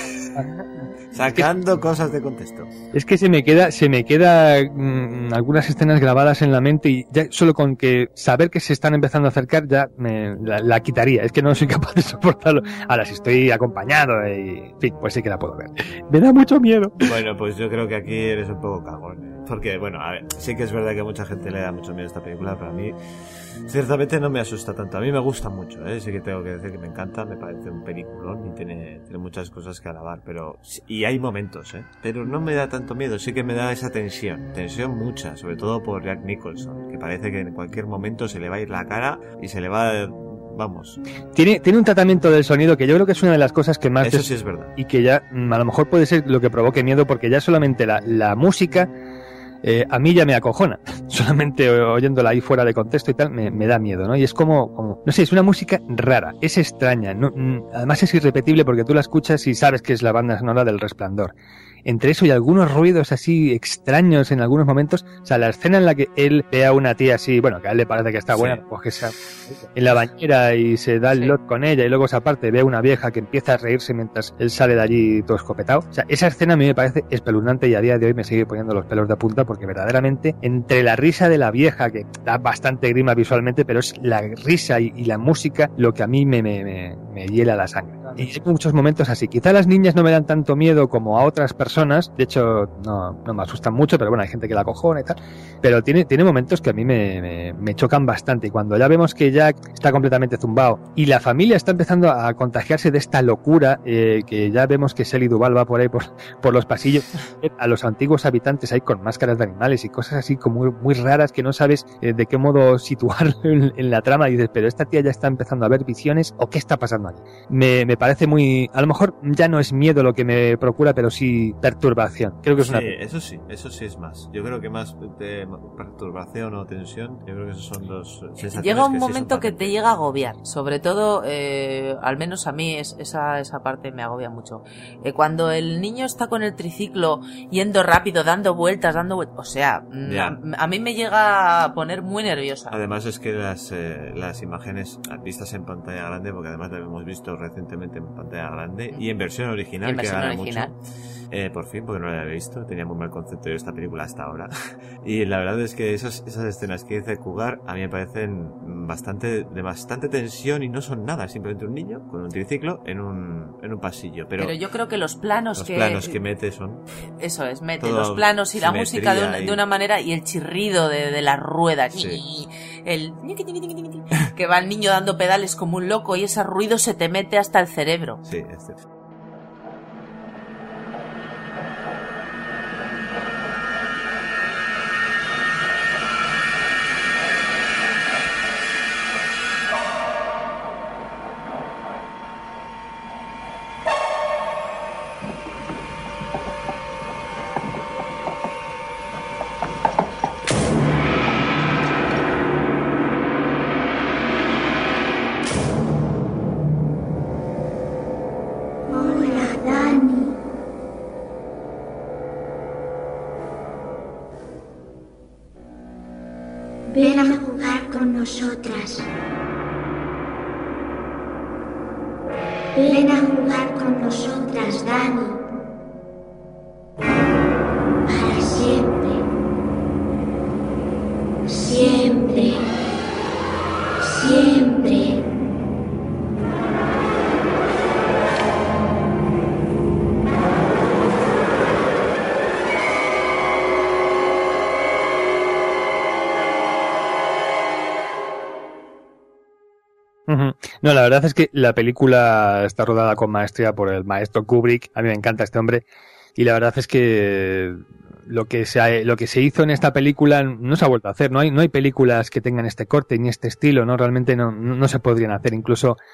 Sacando cosas de contexto. Es que se me queda, se me queda mmm, algunas escenas grabadas en la mente y ya solo con que saber que se están empezando a acercar ya me la, la quitaría. Es que no soy capaz de soportarlo. Ahora, si estoy acompañado y, en fin, pues sí que la puedo ver. Me da mucho miedo. Bueno, pues yo creo que aquí eres un poco cagón, ¿eh? Porque, bueno, a ver, sí que es verdad que a mucha gente le da mucho miedo esta película, pero a mí ciertamente no me asusta tanto. A mí me gusta mucho, ¿eh? Sí que tengo que decir que me encanta, me parece un peliculón y tiene, tiene muchas cosas que alabar, pero... Y hay momentos, ¿eh? Pero no me da tanto miedo, sí que me da esa tensión, tensión mucha, sobre todo por Jack Nicholson, que parece que en cualquier momento se le va a ir la cara y se le va a... Vamos. Tiene, tiene un tratamiento del sonido que yo creo que es una de las cosas que más... Eso sí es verdad. Y que ya a lo mejor puede ser lo que provoque miedo, porque ya solamente la, la música... Eh, a mí ya me acojona, solamente oyéndola ahí fuera de contexto y tal, me, me da miedo, ¿no? Y es como, como, no sé, es una música rara, es extraña, no, además es irrepetible porque tú la escuchas y sabes que es la banda sonora del Resplandor. Entre eso y algunos ruidos así extraños en algunos momentos, o sea, la escena en la que él ve a una tía así, bueno, que a él le parece que está buena, sí, pues que sea en la bañera y se da el sí. lot con ella y luego esa parte ve a una vieja que empieza a reírse mientras él sale de allí todo escopetado. O sea, esa escena a mí me parece espeluznante y a día de hoy me sigue poniendo los pelos de punta porque verdaderamente entre la risa de la vieja, que da bastante grima visualmente, pero es la risa y, y la música lo que a mí me, me, me, me hiela la sangre. Y hay muchos momentos así. Quizá las niñas no me dan tanto miedo como a otras personas. De hecho, no, no me asustan mucho, pero bueno, hay gente que la cojona y tal. Pero tiene, tiene momentos que a mí me, me, me chocan bastante. Y cuando ya vemos que Jack está completamente zumbado y la familia está empezando a contagiarse de esta locura, eh, que ya vemos que Shelley Duvall va por ahí por, por los pasillos, a los antiguos habitantes ahí con máscaras de animales y cosas así como muy, muy raras que no sabes eh, de qué modo situarlo en, en la trama. Y dices, pero esta tía ya está empezando a ver visiones, ¿o qué está pasando aquí? Me, me parece muy... A lo mejor ya no es miedo lo que me procura, pero sí perturbación. Creo que es sí, una... eso sí, eso sí es más. Yo creo que más de perturbación o tensión, yo creo que esos son los sensaciones. Llega un que momento sí que te llega a agobiar. Sobre todo, eh, al menos a mí es, esa, esa parte me agobia mucho. Eh, cuando el niño está con el triciclo yendo rápido, dando vueltas, dando vueltas... O sea, a, a mí me llega a poner muy nerviosa. Además es que las, eh, las imágenes vistas en pantalla grande, porque además lo hemos visto recientemente en pantalla grande y en versión original, en versión que gana original. mucho. Eh, por fin, porque no la había visto, tenía muy mal concepto de esta película hasta ahora. Y la verdad es que esas, esas escenas que dice Cougar a mí me parecen bastante, de bastante tensión y no son nada, simplemente un niño con un triciclo en un, en un pasillo. Pero, pero yo creo que los planos los que... Los planos que mete son... Eso es, mete los planos y la música de una, y... de una manera y el chirrido de, de las ruedas. Sí. El... que va el niño dando pedales como un loco y ese ruido se te mete hasta el cerebro. Sí, este. Ven a jugar con nosotras. Ven a jugar con nosotras, Dani. Para siempre. Siempre. Siempre. No, la verdad es que la película está rodada con maestría por el maestro Kubrick. A mí me encanta este hombre. Y la verdad es que lo que se ha, lo que se hizo en esta película no se ha vuelto a hacer. No hay, no hay películas que tengan este corte ni este estilo, ¿no? Realmente no, no se podrían hacer. Incluso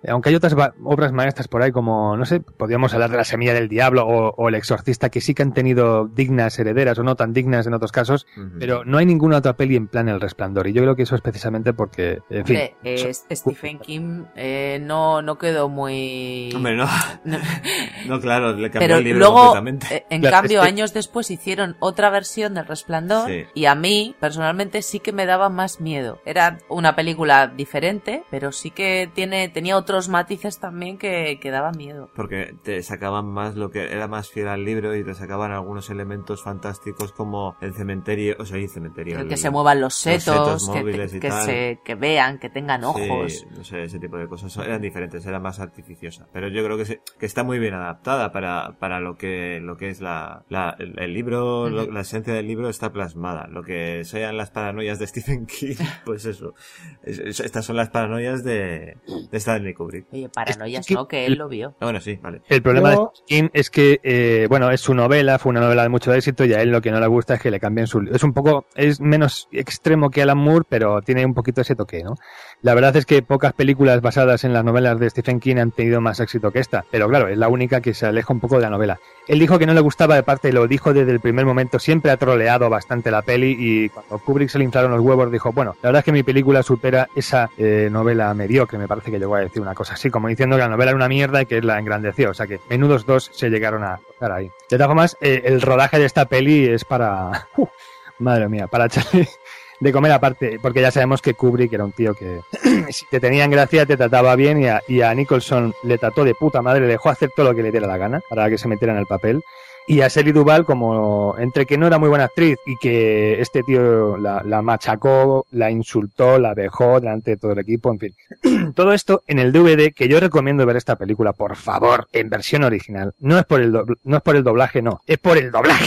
aunque hay otras ba- obras maestras por ahí como, no sé, podríamos hablar de La semilla del diablo o, o El exorcista, que sí que han tenido dignas herederas o no tan dignas en otros casos, uh-huh. pero no hay ninguna otra peli en plan El Resplandor, y yo creo que eso es precisamente porque, en fin... Hombre, eh, so- Stephen King eh, no, no quedó muy... Hombre, no, no, no claro, le cambió pero el libro luego, completamente. Eh, en claro, cambio, es que... años después hicieron otra versión del Resplandor, sí. y a mí, personalmente, sí que me daba más miedo. Era una película diferente, pero sí que tiene tenía otros matices también que, que daban miedo. Porque te sacaban más lo que era más fiel al libro y te sacaban algunos elementos fantásticos como el cementerio, o sea, el cementerio. El el, que se muevan los setos, los setos que, te, y que, tal. Se, que vean, que tengan ojos. Sí, no sé, ese tipo de cosas eran diferentes, era más artificiosa. Pero yo creo que, se, que está muy bien adaptada para, para lo que lo que es la, la el, el libro, uh-huh. lo, la esencia del libro está plasmada. Lo que sean las paranoias de Stephen King, pues eso. Es, es, estas son las paranoias de, de Stanley Kubrick. Oye, paranoias no, que él lo vio. Ah, bueno, sí, vale. El problema Yo... de King es que, eh, bueno, es su novela, fue una novela de mucho éxito y a él lo que no le gusta es que le cambien su... Es un poco, es menos extremo que Alan Moore, pero tiene un poquito ese toque, ¿no? La verdad es que pocas películas basadas en las novelas de Stephen King han tenido más éxito que esta, pero claro, es la única que se aleja un poco de la novela. Él dijo que no le gustaba, de parte lo dijo desde el primer momento, siempre ha troleado bastante la peli y cuando Kubrick se le inflaron los huevos dijo, bueno, la verdad es que mi película supera esa eh, novela mediocre, me parece que llegó a decir una cosa así, como diciendo que la novela era una mierda y que él la engrandeció, o sea que menudos dos se llegaron a tocar ahí. De todas formas, eh, el rodaje de esta peli es para... Uh, madre mía, para echarle de comer aparte, porque ya sabemos que Kubrick era un tío que si te tenía en gracia te trataba bien y a, y a Nicholson le trató de puta madre, le dejó hacer todo lo que le diera la gana para que se metiera en el papel. Y a Shelley Duvall, como entre que no era muy buena actriz y que este tío la, la machacó, la insultó, la dejó delante de todo el equipo, en fin. Todo esto en el D V D, que yo recomiendo ver esta película, por favor, en versión original. No es por el, do, no es por el doblaje, no, es por el doblaje.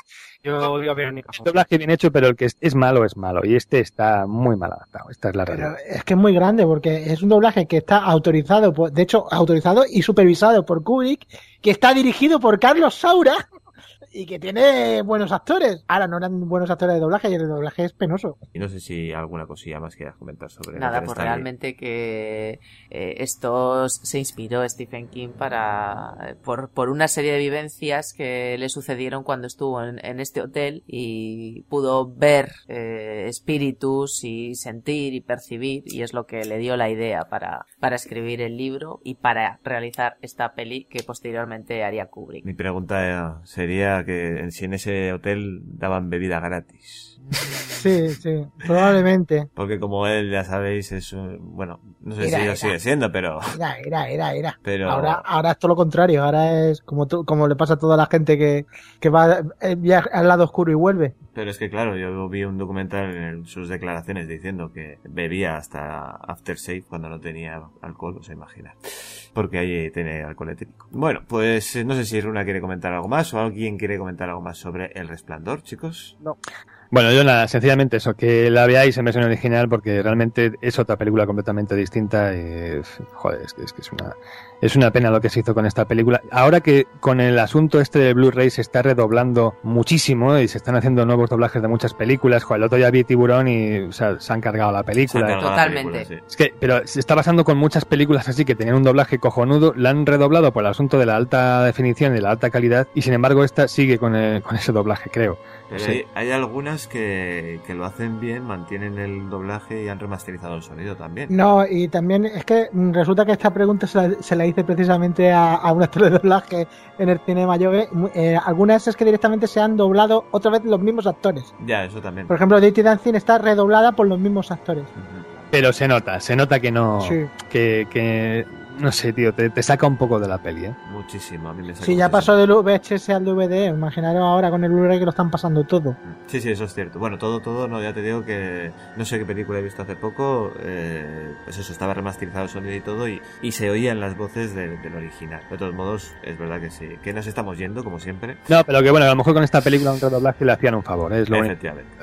Yo odio a Verónica. El doblaje bien hecho, pero el que es, es malo es malo. Y este está muy mal adaptado. Esta es la realidad. Pero es que es muy grande porque es un doblaje que está autorizado, por, de hecho, autorizado y supervisado por Kubrick, que está dirigido por Carlos Saura y que tiene buenos actores. Ahora no eran buenos actores de doblaje y el doblaje es penoso. Y no sé si alguna cosilla más quieras comentar sobre... Nada, pues realmente que eh, esto se inspiró Stephen King para por, por una serie de vivencias que le sucedieron cuando estuvo en, en este hotel y pudo ver eh, espíritus y sentir y percibir, y es lo que le dio la idea para, para escribir el libro y para realizar esta peli que posteriormente haría Kubrick. Mi pregunta sería que si en ese hotel daban bebida gratis. Sí, sí, probablemente. Porque como él, ya sabéis, es un... Bueno, no sé era, si lo era. sigue siendo, pero... Era, era, era, era. Pero... Ahora, ahora es todo lo contrario. Ahora es como, tú, como le pasa a toda la gente que, que va viaja al lado oscuro y vuelve. Pero es que claro, yo vi un documental en sus declaraciones diciendo que bebía hasta aftershave cuando no tenía alcohol, o sea, imagina. Porque ahí tiene alcohol etílico. Bueno, pues no sé si Runa quiere comentar algo más o alguien quiere comentar algo más sobre El Resplandor, chicos. No. Bueno, yo nada, sencillamente eso, que la veáis en versión original porque realmente es otra película completamente distinta y, joder, es que es, que es una es una pena lo que se hizo con esta película. Ahora que con el asunto este de Blu-ray se está redoblando muchísimo y se están haciendo nuevos doblajes de muchas películas, joder, el otro día vi Tiburón y o sea, se han cargado la película. Cargado Totalmente. la película, sí. Es que, pero se está pasando con muchas películas así que tenían un doblaje cojonudo, la han redoblado por el asunto de la alta definición y la alta calidad y sin embargo esta sigue con, el, con ese doblaje, creo. Pero Sí. hay, hay algunas que, que lo hacen bien, mantienen el doblaje y han remasterizado el sonido también. No, y también es que resulta que esta pregunta se la, se la hice precisamente a, a un actor de doblaje en el cine Mayogue. Eh, algunas es que directamente se han doblado otra vez los mismos actores. Ya, eso también. Por ejemplo, Dirty Dancing está redoblada por los mismos actores. Pero se nota, se nota que no, Sí. que, que no sé, tío, te, te saca un poco de la peli, ¿eh? Muchísimo, a mí me saca Si ya muchísimo. pasó del V H S al D V D, imaginaros ahora con el Blu-ray que lo están pasando todo. Sí, sí, eso es cierto. Bueno, todo, todo, no, ya te digo que no sé qué película he visto hace poco, eh, pues eso, estaba remasterizado el sonido y todo, y, y se oían las voces de, del original. De todos modos, es verdad que sí, que nos estamos yendo, como siempre. No, pero que bueno, a lo mejor con esta película un redoblaje le hacían un favor, ¿eh? Es lo único. Efectivamente.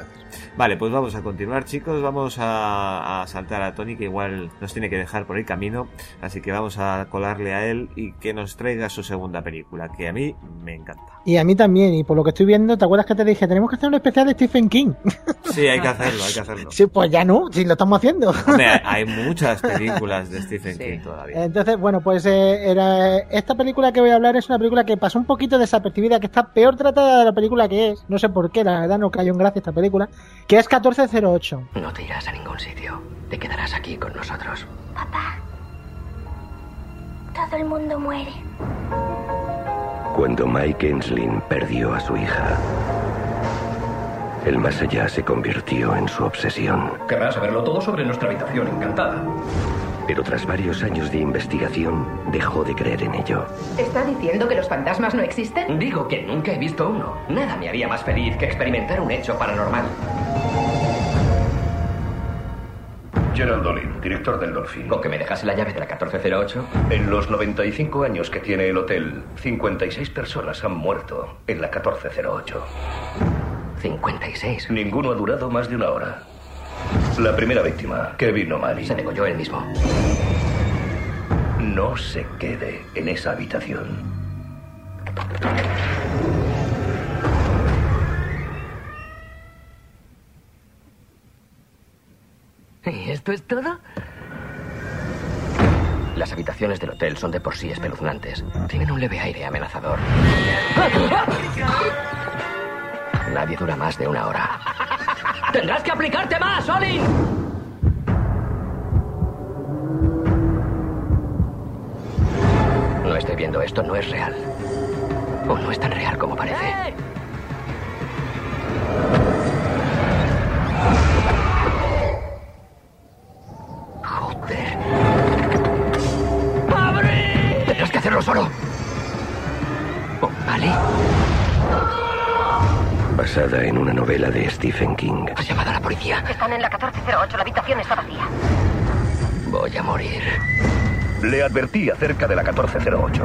Vale, pues vamos a continuar, chicos. Vamos a, a saltar a Tony, que igual nos tiene que dejar por el camino. Así que vamos a colarle a él y que nos traiga su segunda película, que a mí me encanta. Y a mí también, y por lo que estoy viendo, ¿te acuerdas que te dije? Tenemos que hacer un especial de Stephen King. Sí, hay que hacerlo, hay que hacerlo. Sí, pues ya no, si lo estamos haciendo. Hombre, hay muchas películas de Stephen sí. King todavía. Entonces, bueno, pues eh, era, esta película que voy a hablar es una película que pasó un poquito desapercibida, que está peor tratada de la película que es. No sé por qué, la verdad no cayó en gracia esta película. Que es catorce cero ocho. No te irás a ningún sitio. Te quedarás aquí con nosotros. Papá, todo el mundo muere. Cuando Mike Enslin perdió a su hija, el más allá se convirtió en su obsesión. Querrás saberlo todo sobre nuestra habitación encantada. Pero tras varios años de investigación, dejó de creer en ello. ¿Está diciendo que los fantasmas no existen? Digo que nunca he visto uno. Nada me haría más feliz que experimentar un hecho paranormal. Gerald Olin, director del Dolphin. ¿Con que me dejase la llave de la catorce cero ocho? En los noventa y cinco años que tiene el hotel, cincuenta y seis personas han muerto en la catorce cero ocho. ¿cincuenta y seis? Ninguno ha durado más de una hora. La primera víctima, Kevin O'Malley. Se degolló él mismo. No se quede en esa habitación. ¿Y esto es todo? Las habitaciones del hotel son de por sí espeluznantes. Tienen un leve aire amenazador. Nadie dura más de una hora. ¡Tendrás que aplicarte más, Olin! No estoy viendo esto, no es real. O no es tan real como parece. ¡Eh! Joder. ¡Abre! Tendrás que hacerlo solo. Oh, ¿vale? Basada en una novela de Stephen King. ¿Has llamado a la policía? Están en la catorce cero ocho, la habitación está vacía. Voy a morir. Le advertí acerca de la catorce cero ocho.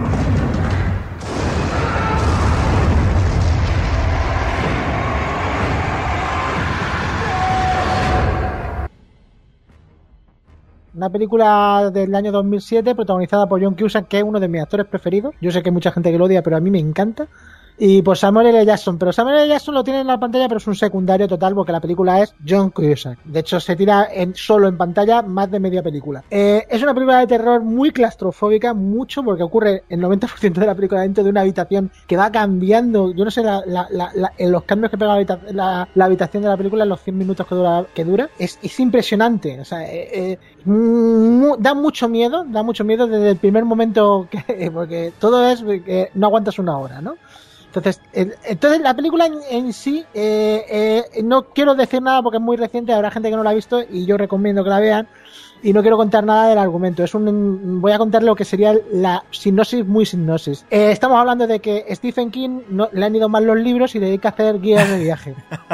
Una película del año dos mil siete protagonizada por John Cusack, que es uno de mis actores preferidos. Yo sé que hay mucha gente que lo odia, pero a mí me encanta. Y por Samuel L. Jackson, pero Samuel L. Jackson lo tiene en la pantalla, pero es un secundario total porque la película es John Cusack. De hecho, se tira en, solo en pantalla más de media película. Eh, es una película de terror muy claustrofóbica, mucho, porque ocurre el noventa por ciento de la película dentro de una habitación que va cambiando. Yo no sé la, la, la, la, en los cambios que pega la, habita la, la habitación de la película en los cien minutos que dura. Que dura es, es impresionante. O sea, eh, eh, mu da mucho miedo, da mucho miedo desde el primer momento, que, porque todo es que no aguantas una hora, ¿no? Entonces, entonces la película en, en sí, eh, eh, no quiero decir nada porque es muy reciente, habrá gente que no la ha visto y yo recomiendo que la vean. Y no quiero contar nada del argumento. Es un, voy a contar lo que sería la sinopsis, muy sinopsis. Eh, estamos hablando de que Stephen King no, le han ido mal los libros y le dedica a hacer guías de viaje.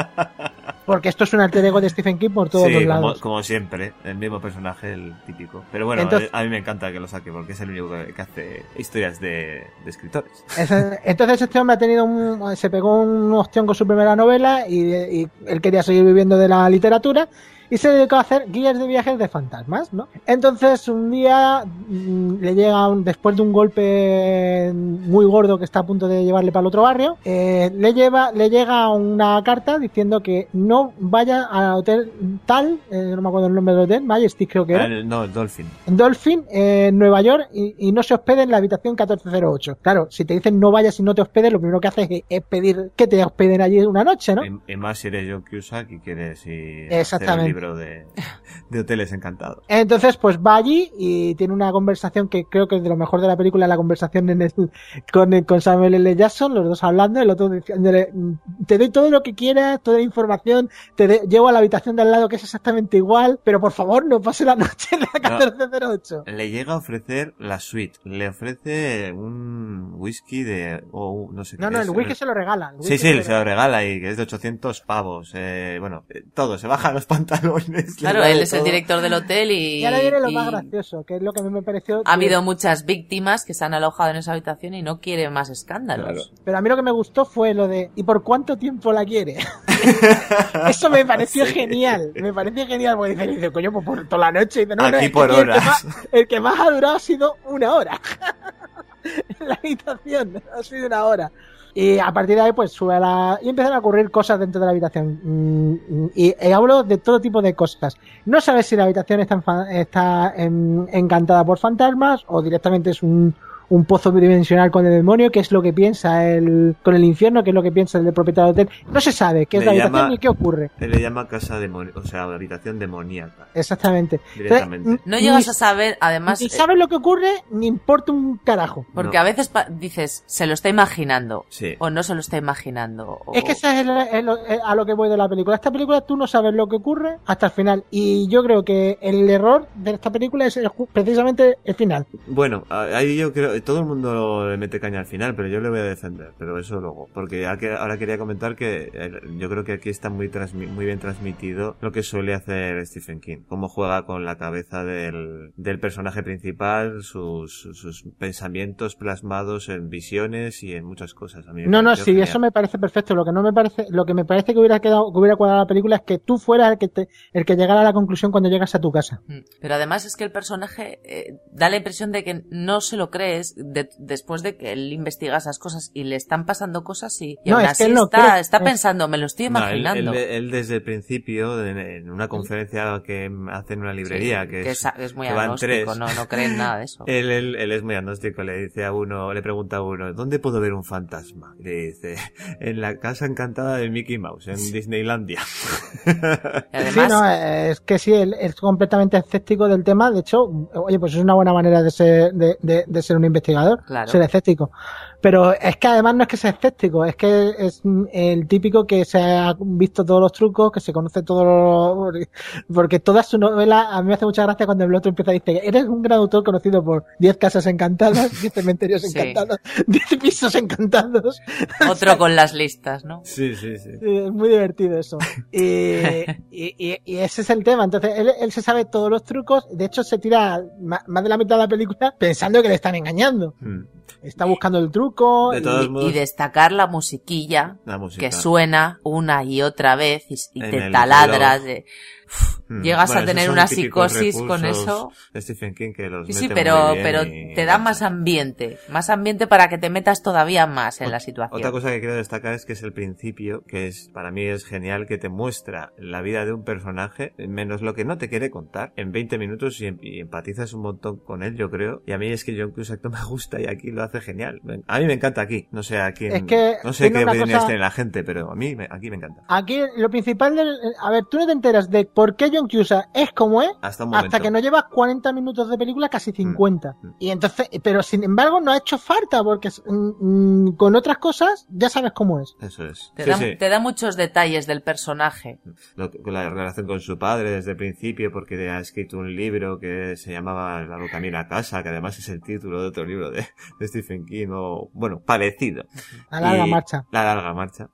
Porque esto es un alter ego de Stephen King por todos sí, los lados. Como, como siempre, el mismo personaje, el típico. Pero bueno, entonces, a mí me encanta que lo saque porque es el único que hace historias de, de escritores. Entonces este hombre ha tenido un, se pegó un ostión con su primera novela y, y él quería seguir viviendo de la literatura. Y se dedicó a hacer guías de viajes de fantasmas, ¿no? Entonces, un día mmm, le llega, un, después de un golpe muy gordo que está a punto de llevarle para el otro barrio, eh, le lleva, le llega una carta diciendo que no vaya al hotel tal, eh, no me acuerdo el nombre del hotel, Majestic creo que era. El, no, el Dolphin. Dolphin, eh, en Nueva York, y, y no se hospede en la habitación catorce cero ocho. Claro, si te dicen no vayas y no te hospedes, lo primero que haces es, es pedir que te hospeden allí una noche, ¿no? Y, y más si eres John Cusack y quieres ir Exactamente. hacer un libro De, de hoteles encantados. Entonces pues va allí y tiene una conversación que creo que es de lo mejor de la película, la conversación en el, con, con Samuel L. Jackson, los dos hablando, el otro diciéndole te doy todo lo que quieras, toda la información, te de, llevo a la habitación de al lado que es exactamente igual, pero por favor no pase la noche en la catorce cero ocho. No, le llega a ofrecer la suite, le ofrece un whisky de o no sé no, qué no, es. el whisky se lo regalan. Sí, sí, se, se lo regala y que es de ochocientos pavos, eh, bueno, eh, todo, se baja los pantalones. Claro, el, es el director del hotel y... Y ahora viene lo y más gracioso, que es lo que a mí me pareció... Ha habido muchas víctimas que se han alojado en esa habitación y no quieren más escándalos. Claro. Pero a mí lo que me gustó fue lo de ¿y por cuánto tiempo la quiere? Eso me pareció Sí. genial, me pareció genial, porque dice, dice coño, pues por toda la noche. Y dice, no, no, Aquí es que por aquí el que horas. más- El que más ha durado ha sido una hora. En la habitación, ha sido una hora. Y a partir de ahí, pues sube a la... Y empiezan a ocurrir cosas dentro de la habitación. Mm, Y, y hablo de todo tipo de cosas. No sabes si la habitación está, enfa- está en- encantada por fantasmas o directamente es un, un pozo bidimensional con el demonio, que es lo que piensa el... con el infierno, que es lo que piensa el propietario del hotel. No se sabe qué es Le la habitación llama- ni qué ocurre. Él le llama casa demoníaca, o sea, habitación demoníaca. Exactamente. Directamente. Entonces, No ni- llegas a saber, además... Ni eh, sabes lo que ocurre, ni importa un carajo. Porque No. a veces pa- dices, se lo está imaginando. Sí. O no se lo está imaginando. o- Es que ese es el- el- el- a lo que voy de la película. Esta película tú no sabes lo que ocurre hasta el final. Y yo creo que el error de esta película es el ju- precisamente el final. Bueno, a- ahí yo creo, todo el mundo le mete caña al final, pero yo le voy a defender, pero eso luego, porque ya que- ahora quería comentar que eh, yo creo que aquí está muy transmi- muy bien transmitido lo que suele hacer Stephen King, cómo juega con la cabeza del, del personaje principal, sus, sus pensamientos plasmados en visiones y en muchas cosas. A mí me No, no, pareció sí, genial. eso me parece perfecto. Lo que no me parece, lo que me parece que hubiera quedado, que hubiera cuadrado la película es que tú fueras el que te, el que llegara a la conclusión cuando llegas a tu casa. Mm. Pero además es que el personaje eh, da la impresión de que no se lo crees de- después de que él investiga esas cosas y le están pasando cosas y, y No, aún es que así él no está, cree. está Es- pensando, me lo estoy No, él, imaginando. él- él desde el principio, en, en una conferencia que hace en una librería, Sí, que, que es, es- es muy que van agnóstico, tres, no- no cree en nada de eso. Él, él, él es muy agnóstico, le dice a uno, le pregunta a uno, ¿dónde puedo ver un fantasma? Y le dice, en la casa encantada de Mickey Mouse, en Disneylandia. Y además, Sí, no, es que sí, él es completamente escéptico del tema. De hecho, oye, pues es una buena manera de ser, de, de, de ser un investigador, Claro. ser escéptico. Pero es que además no es que sea escéptico, es que es el típico que se ha visto todos los trucos, que se conoce todos los... Porque toda su novela, a mí me hace mucha gracia cuando el otro empieza a decir, eres un gran autor conocido por diez casas encantadas, diez cementerios Sí. encantados, diez pisos encantados. otro con las listas, ¿no? Sí, sí, sí. Sí, es muy divertido eso. Y, y, y- y ese es el tema. Entonces, él, él se sabe todos los trucos. De hecho, se tira ma- más de la mitad de la película pensando que le están engañando. Mm. Está buscando el truco. De y- todos Y, modos, y destacar la musiquilla la música. que suena una y otra vez y, y En te el taladras reloj. de... Mm. Llegas Bueno, a esos tener son una típicos psicosis con recursos eso. de Stephen King que los Sí, sí, mete pero, muy bien pero y- te da más ambiente. Más ambiente para que te metas todavía más en la situación. Otra cosa que quiero destacar es que es el principio, que es para mí es genial, que te muestra la vida de un personaje, menos lo que no te quiere contar, en veinte minutos y, y empatizas un montón con él, yo creo. Y a mí es que John Cusack no me gusta y aquí lo hace genial. A mí me encanta aquí. No sé a quién, Es que no sé tiene qué una opiniones cosa- tiene la gente, pero a mí me- aquí me encanta. Aquí lo principal del... A ver, tú no te enteras de por qué John Cusack es como es Hasta un momento. hasta que no llevas cuarenta minutos de película, casi cincuenta. Mm. Y entonces, pero sin embargo no ha hecho falta porque mm, mm, con otras cosas ya sabes cómo es. Eso es. Te, Sí, da, sí. te da muchos detalles del personaje. Lo que- la relación con su padre desde el principio, porque ha escrito un libro que se llamaba El camino a casa, que además es el título de otro libro de, de Stephen King, o bueno, parecido. La larga Y- marcha. La larga marcha.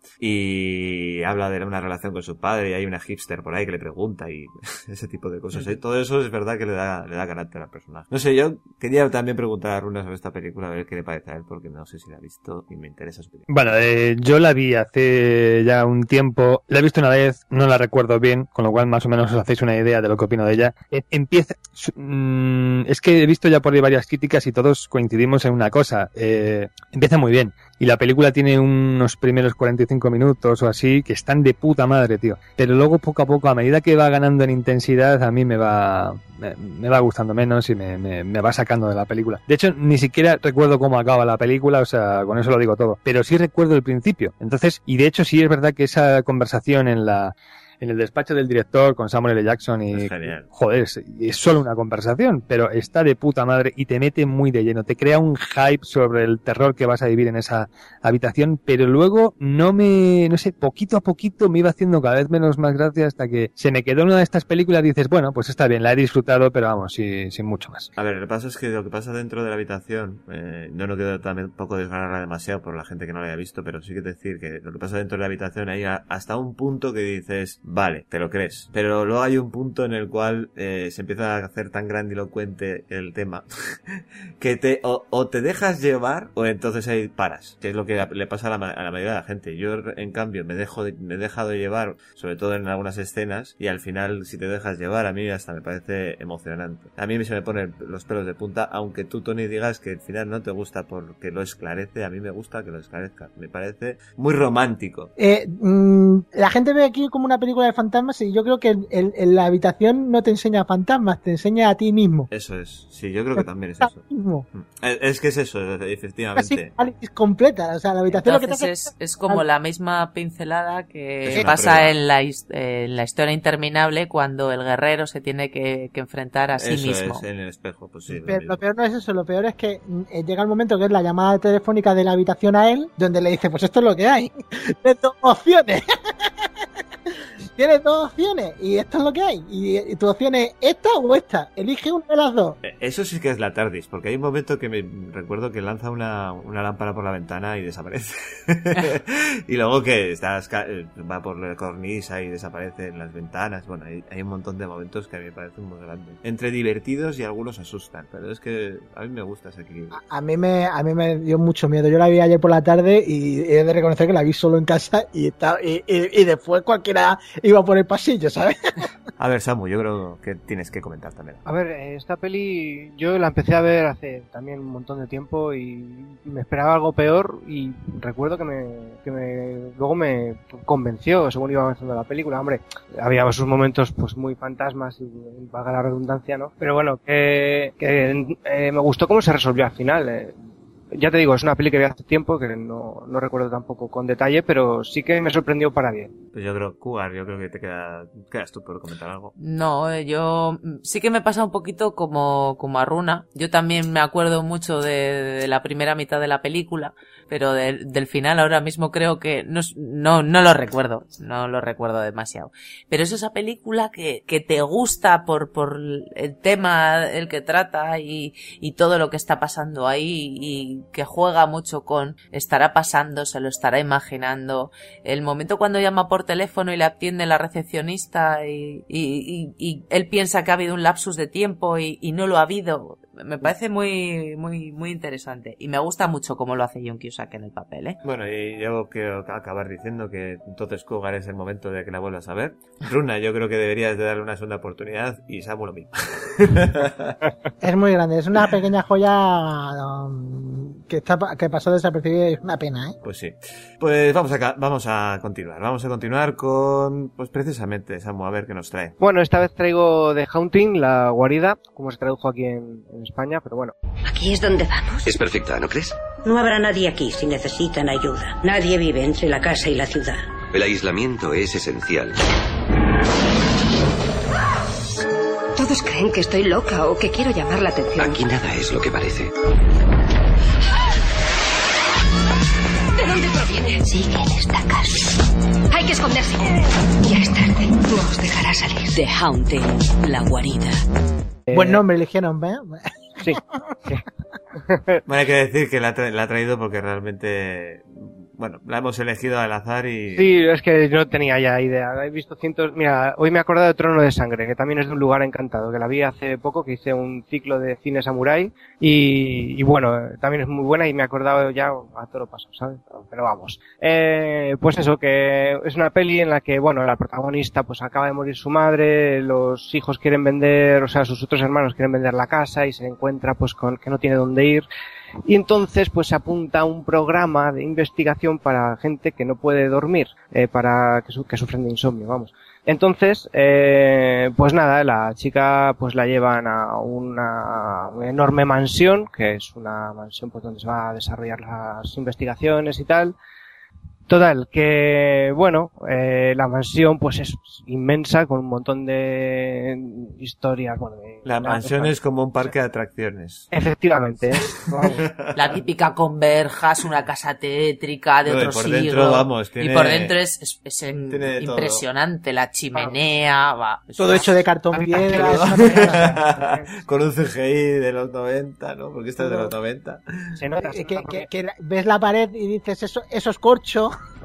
Y habla de una relación con su padre y hay una hipster por ahí que le pregunta y ese tipo de cosas. ¿eh? Todo eso es verdad que le da, le da carácter al personaje. No sé, yo quería también preguntar a Runa sobre esta película, a ver qué le parece a él, porque no sé si la ha visto y me interesa su opinión. Bueno, eh, yo la vi hace ya un tiempo, la he visto una vez, no la recuerdo bien, con lo cual más o menos os hacéis una idea de lo que opino de ella. Eh, empieza, su- mm, es que he visto ya por ahí varias críticas y todos coincidimos en una cosa, eh, empieza muy bien. Y la película tiene unos primeros cuarenta y cinco minutos o así que están de puta madre, tío. Pero luego poco a poco, a medida que va ganando en intensidad, a mí me va me, me va gustando menos y me, me, me va sacando de la película. De hecho, ni siquiera recuerdo cómo acaba la película, o sea, con eso lo digo todo. Pero sí recuerdo el principio. Entonces, y de hecho sí es verdad que esa conversación en la en el despacho del director con Samuel L. Jackson y... Es genial. Joder, es, es solo una conversación, pero está de puta madre y te mete muy de lleno. Te crea un hype sobre el terror que vas a vivir en esa habitación, pero luego no me... No sé, poquito a poquito me iba haciendo cada vez menos más gracia hasta que se me quedó una de estas películas y dices, bueno, pues está bien, la he disfrutado, pero vamos, sí, sin mucho más. A ver, el paso es que lo que pasa dentro de la habitación, eh, yo no quiero también poco desgranarla demasiado por la gente que no la haya visto, pero sí que decir que lo que pasa dentro de la habitación hay a- hasta un punto que dices, vale, te lo crees. Pero luego hay un punto en el cual eh, se empieza a hacer tan grandilocuente el tema que te o, o te dejas llevar o entonces ahí paras, que es lo que le pasa a la, a la mayoría de la gente. Yo, en cambio, me dejo de, me he dejado llevar, sobre todo en algunas escenas, y al final, si te dejas llevar, a mí hasta me parece emocionante. A mí se me ponen los pelos de punta, aunque tú, Tony, digas que el final no te gusta porque lo esclarece, a mí me gusta que lo esclarezca. Me parece muy romántico. Eh, mmm, la gente ve aquí como una película de fantasmas y yo creo que el, el, el, la habitación no te enseña fantasmas, te enseña a ti mismo. Eso es, sí, yo creo que también es eso. Es, es que es eso, efectivamente. Es completa, o sea, la habitación Entonces lo que te es, es como la misma pincelada que es pasa en la, en la historia interminable cuando el guerrero se tiene que, que enfrentar a sí eso mismo. Es, en el espejo, pues sí. Pero lo peor no es eso, lo peor es que eh, llega el momento que es la llamada telefónica de la habitación a él, donde le dice, pues esto es lo que hay. Tienes dos opciones. Tienes dos opciones y esto es lo que hay. Y, y tu opción es esta o esta. Elige una de las dos. Eso sí que es la TARDIS, porque hay un momento que me recuerdo que lanza una, una lámpara por la ventana y desaparece. Y luego que estás, va por la cornisa y desaparece en las ventanas. Bueno, hay, hay un montón de momentos que a mí me parecen muy grandes. Entre divertidos y algunos asustan, pero es que a mí me gusta ese equilibrio. A, a mí me a mí me dio mucho miedo. Yo la vi ayer por la tarde y he de reconocer que la vi solo en casa y, está, y, y, y después cualquiera iba por el pasillo, ¿sabes? A ver, Samu, yo creo que tienes que comentar también. A ver, esta peli yo la empecé a ver hace también un montón de tiempo y me esperaba algo peor y recuerdo que me, que me luego me convenció según iba avanzando la película. Hombre, había sus momentos pues muy fantasmas y valga la redundancia, ¿no? Pero bueno, que, que eh, me gustó cómo se resolvió al final. Eh. Ya te digo, es una peli que vi hace tiempo, que no, no recuerdo tampoco con detalle, pero sí que me sorprendió para bien. Pues yo creo, Cugar, yo creo que te queda, quedas tú por comentar algo. No, yo sí que me pasa un poquito como, como a Runa. Yo también me acuerdo mucho de, de la primera mitad de la película, pero de, del final ahora mismo creo que no, no, no lo recuerdo, no lo recuerdo demasiado. Pero es esa película que, que te gusta por, por el tema el que trata y, y todo lo que está pasando ahí y que juega mucho con estará pasando, se lo estará imaginando. El momento cuando llama por teléfono y le atiende la recepcionista y, y, y, y él piensa que ha habido un lapsus de tiempo y, y no lo ha habido. Me parece muy muy muy interesante y me gusta mucho cómo lo hace John Cusack en el papel, ¿eh? Bueno, y yo quiero acabar diciendo que entonces Cougar es el momento de que la vuelvas a ver. Runa, yo creo que deberías de darle una segunda oportunidad y Samu lo mismo. Es muy grande, es una pequeña joya um, que está que pasó desapercibida y es una pena, ¿eh? Pues sí. Pues vamos a vamos a continuar, vamos a continuar con pues precisamente Samu, a ver qué nos trae. Bueno, esta vez traigo The Haunting, la guarida, como se tradujo aquí en, en España, pero bueno. Aquí es donde vamos. Es perfecta, ¿no crees? No habrá nadie aquí si necesitan ayuda. Nadie vive entre la casa y la ciudad. El aislamiento es esencial. Todos creen que estoy loca o que quiero llamar la atención. Aquí nada es lo que parece. ¿De dónde proviene? Sigue en esta casa. Hay que esconderse. Ya es tarde. No os dejará salir. The Haunting, la guarida. Eh... Buen nombre eligieron, ¿eh? Sí. sí. Bueno, hay que decir que la, tra la ha traído porque realmente... Bueno, la hemos elegido al azar y... Sí, es que no tenía ya idea. He visto cientos... Mira, hoy me he acordado de Trono de Sangre, que también es de un lugar encantado, que la vi hace poco, que hice un ciclo de cine samurái y, y bueno, también es muy buena y me he acordado ya a todo lo paso, ¿sabes? Pero vamos. Eh, pues eso, que es una peli en la que, bueno, la protagonista pues acaba de morir su madre, los hijos quieren vender, o sea, sus otros hermanos quieren vender la casa y se encuentra pues con que no tiene dónde ir. Y entonces pues se apunta a un programa de investigación para gente que no puede dormir, eh, para que, su que sufren de insomnio, vamos. Entonces, eh, pues nada, la chica pues la llevan a una, una enorme mansión, que es una mansión pues donde se van a desarrollar las investigaciones y tal. Total, que bueno, eh, la mansión pues es inmensa con un montón de historias. Bueno, de, la mansión es como un parque de atracciones. Efectivamente. La típica con verjas, una casa tétrica de no, otro siglo. Dentro, vamos, tiene, y por dentro es, es, es en, impresionante, todo. La chimenea, va. Todo hecho de cartón piedra. Con un C G I de los noventa, ¿no? Porque esta es de los noventa. Se nota, que, que, que, que ves la pared y dices, eso, eso es corcho.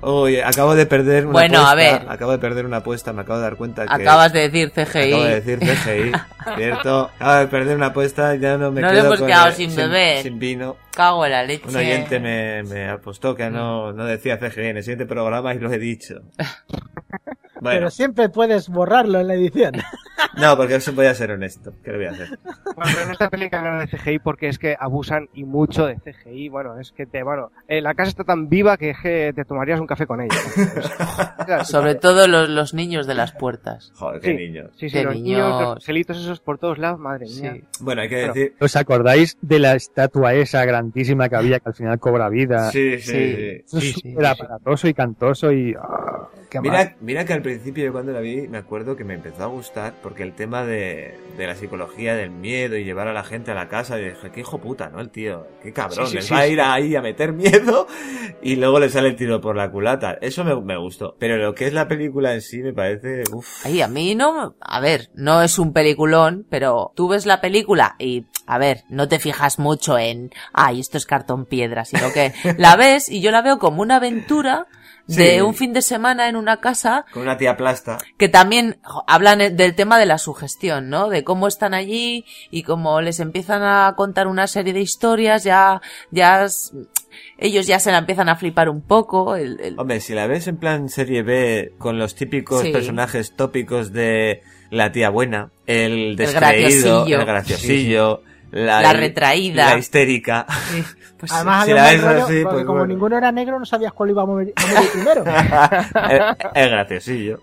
Uy, acabo de perder una bueno, apuesta. A ver. Acabo de perder una apuesta, me acabo de dar cuenta que... Acabas de decir C G I. Acabo de decir C G I, ¿cierto? Acabo de perder una apuesta, ya no me Nos quedo hemos con quedado el- sin beber. Sin vino. Cago en la leche. Un oyente me, me apostó que no, no decía C G I en el siguiente programa y lo he dicho. Bueno, Pero siempre puedes borrarlo en la edición. no, porque eso voy a ser honesto. ¿Qué le voy a hacer? Bueno, pero en esta película hablan de C G I porque es que abusan y mucho de C G I. Bueno, es que te, bueno, eh, la casa está tan viva que, es que te tomarías un café con ella. Sobre todo los, los niños de las puertas. Joder, qué Sí, niños. Sí, sí, Qué los niños. niños, los pelitos esos por todos lados, madre mía. Bueno, hay que Bueno, decir... ¿Os acordáis de la estatua esa grandísima que había que al final cobra vida? Sí, sí, sí. Eso es Sí, sí, súper aparatoso y cantoso y... ah, qué mal. Mira, mira que al principio yo cuando la vi me acuerdo que me empezó a gustar porque el tema de, de la psicología del miedo y llevar a la gente a la casa, y dije, qué hijo puta, ¿no? El tío, qué cabrón, Sí, sí, les sí, va a sí. ir ahí a meter miedo y luego le sale el tiro por la culata. Eso me, me gustó. Pero lo que es la película en sí me parece, uff. Ay, a mí no, a ver, no es un peliculón, pero tú ves la película y, a ver, no te fijas mucho en, ay, esto es cartón piedra, sino que la ves y yo la veo como una aventura de Sí. un fin de semana en una casa Con una tía plasta. que también jo, hablan del tema de la sugestión, ¿no? De cómo están allí y cómo les empiezan a contar una serie de historias, ya, ya, s- ellos ya se la empiezan a flipar un poco. El, el- Hombre, si la ves en plan serie B con los típicos Sí. personajes tópicos de la tía buena, el descreído, graciosillo. el graciosillo, la, La retraída. la histérica. pues, Además si había la un ves buen rollo, así, porque pues como bueno. ninguno era negro no sabías cuál iba a morir, a morir primero. el, el graciosillo.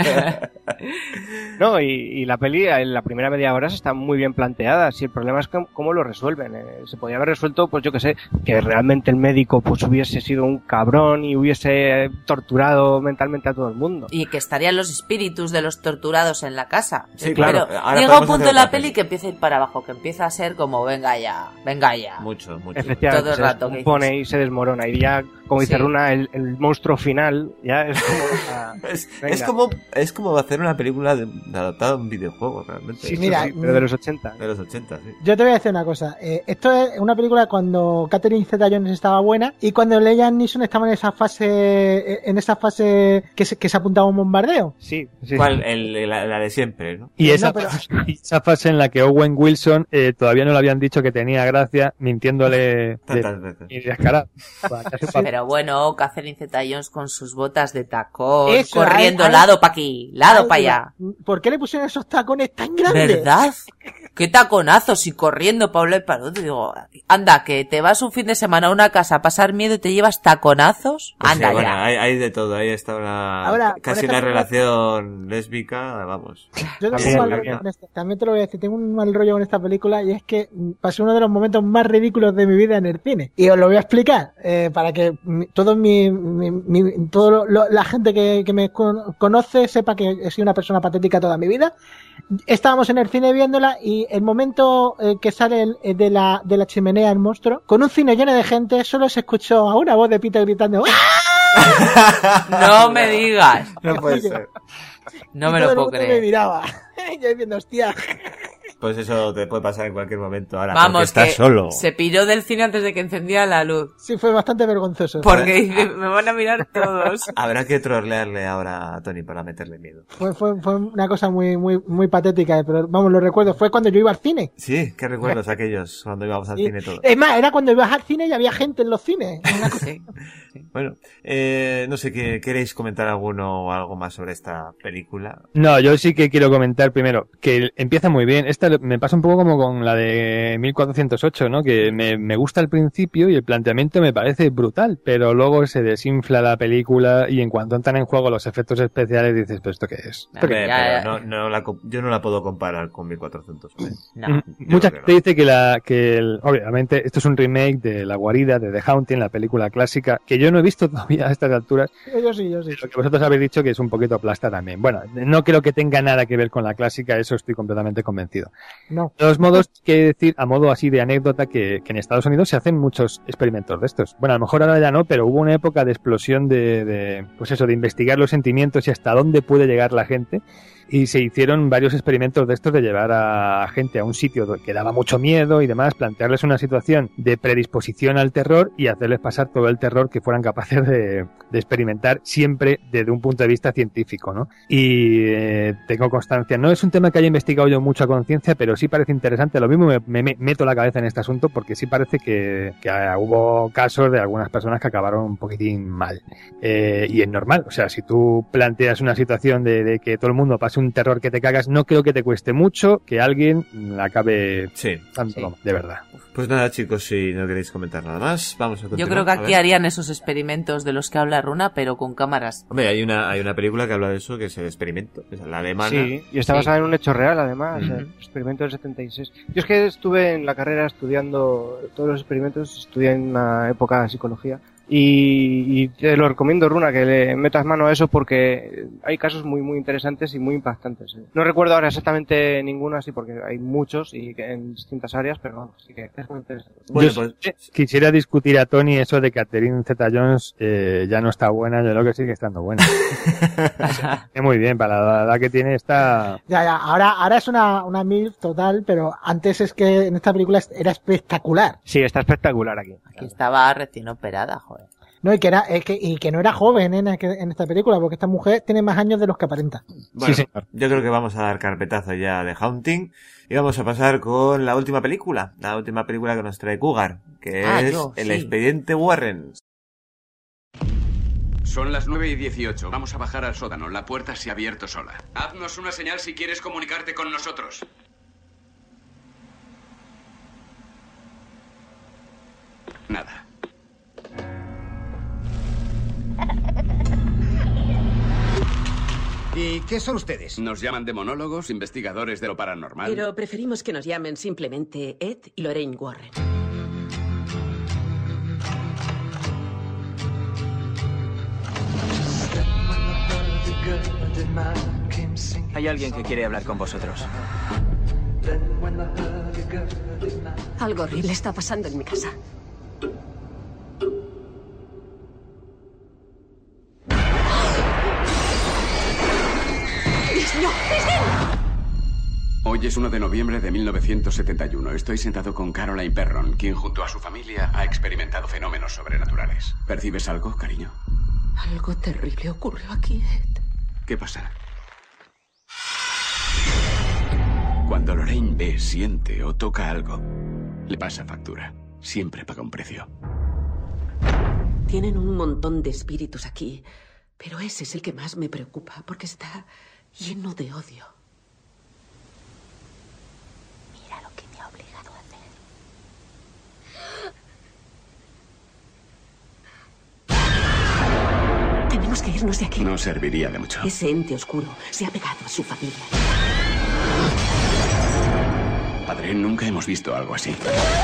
No, y, y la peli en la primera media hora está muy bien planteada. Si el problema es que, cómo lo resuelven. Eh, se podía haber resuelto, pues yo que sé, que realmente el médico pues hubiese sido un cabrón y hubiese torturado mentalmente a todo el mundo. Y que estarían los espíritus de los torturados en la casa. Sí, claro. Pero Ahora llega un podemos punto hacer en la otra peli peli. que empieza a ir para abajo, que empieza a ser como, venga ya, venga ya. Mucho, mucho. Efectivamente, Todo el se rato que descompone y se desmorona. Y ya, como dice Sí. Runa, el, el monstruo final ya es como... ah, Es, venga. es como es como hacer una película de, de adaptada a un videojuego, realmente. Sí, Mira, sí, pero de los ochenta. De los ochenta, sí. Yo te voy a decir una cosa. Eh, esto es una película cuando Catherine Zeta-Jones estaba buena y cuando Liam Neeson estaba en esa fase, en esa fase que se, que se apuntaba a un bombardeo. Sí, sí. ¿Cuál? El, la, la de siempre, ¿no? Y No, esa, pero- y esa fase en la que Owen Wilson eh, todavía no le habían dicho que tenía gracia, mintiéndole Tantas veces. y descarado. Para que hace pa- Pero bueno, Catherine Zeta-Jones con sus botas de tacón, Eso, corriendo ahí- ahí- lado para aquí, lado Ay, para allá. ¿Por qué le pusieron esos tacones tan grandes? ¿Verdad? Qué taconazos y corriendo para un lado y para otro. Digo, anda, que te vas un fin de semana a una casa a pasar miedo y te llevas taconazos. Pues sí, Anda bueno, ya. hay, hay de todo, ahí está una Ahora, casi con una esta- relación lésbica, vamos. Yo tengo También, un mal también. rollo con esta- también te lo voy a decir, tengo un mal rollo con esta película y es que mm, pasé uno de los momentos más ridículos de mi vida en el cine. Y os lo voy a explicar, eh, para que mi- todo mi, mi, mi- todo lo- lo- la gente que, que me con- conoce sepa que he sido una persona patética toda mi vida. Estábamos en el cine viéndola y el momento eh, que sale el- eh, de la, de la chimenea el monstruo, con un cine lleno de gente, solo se escuchó a una voz de Peter gritando ¡ah! No me digas. No puede ser. No Y me todo lo el puedo mundo me creer. miraba. Yo diciendo, hostia. Pues eso te puede pasar en cualquier momento ahora, porque Vamos, estás que solo. se piró del cine antes de que encendía la luz. Sí, fue bastante vergonzoso. Porque dice, me van a mirar todos. Habrá que trolearle ahora a Tony para meterle miedo. Fue, fue, fue una cosa muy, muy, muy patética, eh, pero vamos, lo recuerdo. Fue cuando yo iba al cine. Sí, qué recuerdos aquellos cuando íbamos al Y- cine todos. Es más, era cuando ibas al cine y había gente en los cines. Una cosa- Sí. Bueno, eh, no sé, ¿qué, ¿queréis comentar alguno o algo más sobre esta película? No, yo sí que quiero comentar primero que empieza muy bien. Esta me pasa un poco como con la de mil cuatrocientos ocho, ¿no? Que me, me gusta al principio y el planteamiento me parece brutal, pero luego se desinfla la película y en cuanto entran en juego los efectos especiales dices, ¿pero esto qué es? Hombre, ya, pero ya. no, no la, co- yo no la puedo comparar con mil cuatrocientos. ¿eh? No. Mm, Yo Mucha creo gente que dice que la que el- obviamente esto es un remake de La guarida de The Haunting, la película clásica, que yo no he visto todavía a estas alturas, Yo sí, yo sí. lo que vosotros habéis dicho que es un poquito plasta también. Bueno, no creo que tenga nada que ver con la clásica, eso estoy completamente convencido. No. De todos modos, quiero decir, a modo así de anécdota, que, que en Estados Unidos se hacen muchos experimentos de estos. Bueno, a lo mejor ahora ya no, pero hubo una época de explosión de, de pues eso, de investigar los sentimientos y hasta dónde puede llegar la gente. y se hicieron varios experimentos de estos de llevar a gente a un sitio que daba mucho miedo y demás, plantearles una situación de predisposición al terror y hacerles pasar todo el terror que fueran capaces de, de experimentar, siempre desde un punto de vista científico, ¿no? Y eh, tengo constancia, no es un tema que haya investigado yo mucho a conciencia, pero sí parece interesante. Lo mismo me, me meto la cabeza en este asunto porque sí parece que, que hubo casos de algunas personas que acabaron un poquitín mal. Eh, y es normal, o sea, si tú planteas una situación de, de que todo el mundo pase un terror que te cagas, no creo que te cueste mucho que alguien acabe sí, tanto, sí. de verdad. Pues nada, chicos, si no queréis comentar nada más, vamos a continuar. Yo creo que aquí harían esos experimentos de los que habla Runa, pero con cámaras. Hombre, hay una hay una película que habla de eso, que es el experimento, es la alemana. Sí, y está basada sí. en un hecho real, además, Uh-huh. el experimento del setenta y seis. Yo es que estuve en la carrera estudiando todos los experimentos, estudié en una época de psicología. Y, y te lo recomiendo, Runa, que le metas mano a eso porque hay casos muy muy interesantes y muy impactantes. No recuerdo ahora exactamente ninguno así porque hay muchos y en distintas áreas, pero vamos, sí que es muy interesante. Bueno, yo pues, quisiera discutir a Tony eso de que Catherine Zeta-Jones eh, ya no está buena, yo creo que sigue estando buena. Es muy bien, para la edad que tiene está... Ya, ya, ahora, ahora es una, una MILF total, pero antes es que en esta película era espectacular. Sí, está espectacular aquí. Aquí estaba recién operada, joder. No, y que era, es que, y que no era joven en, en esta película, porque esta mujer tiene más años de los que aparenta. Bueno, sí, yo creo que vamos a dar carpetazo ya de Haunting y vamos a pasar con la última película, la última película que nos trae Cougar, que ah, es yo, El sí. Expediente Warren. Son las nueve y dieciocho. Vamos a bajar al sótano. La puerta se ha abierto sola. Haznos una señal si quieres comunicarte con nosotros. Nada. ¿Y qué son ustedes? Nos llaman demonólogos, investigadores de lo paranormal. Pero preferimos que nos llamen simplemente Ed y Lorraine Warren. Hay alguien que quiere hablar con vosotros. Algo horrible está pasando en mi casa. ¡No! Hoy es uno de noviembre de mil novecientos setenta y uno. Estoy sentado con Caroline Perron, quien junto a su familia ha experimentado fenómenos sobrenaturales. ¿Percibes algo, cariño? Algo terrible ocurrió aquí, Ed. ¿Qué pasa? Cuando Lorraine ve, siente o toca algo, le pasa factura. Siempre paga un precio. Tienen un montón de espíritus aquí, pero ese es el que más me preocupa, porque está lleno de odio. Mira lo que me ha obligado a hacer. Tenemos que irnos de aquí. No serviría de mucho. Ese ente oscuro se ha pegado a su familia. Padre, nunca hemos visto algo así.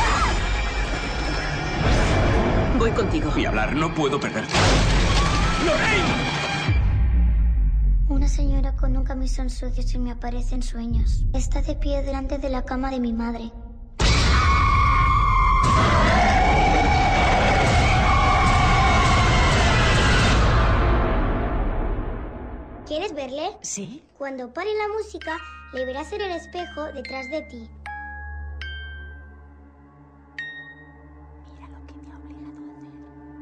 Voy contigo. Ni hablar, no puedo perderte. ¡Lorraine! Una señora con un camisón sucio se me aparece en sueños. Está de pie delante de la cama de mi madre. ¿Quieres verle? Sí. Cuando pare la música, le verás en el espejo detrás de ti. Mira lo que me ha obligado a hacer.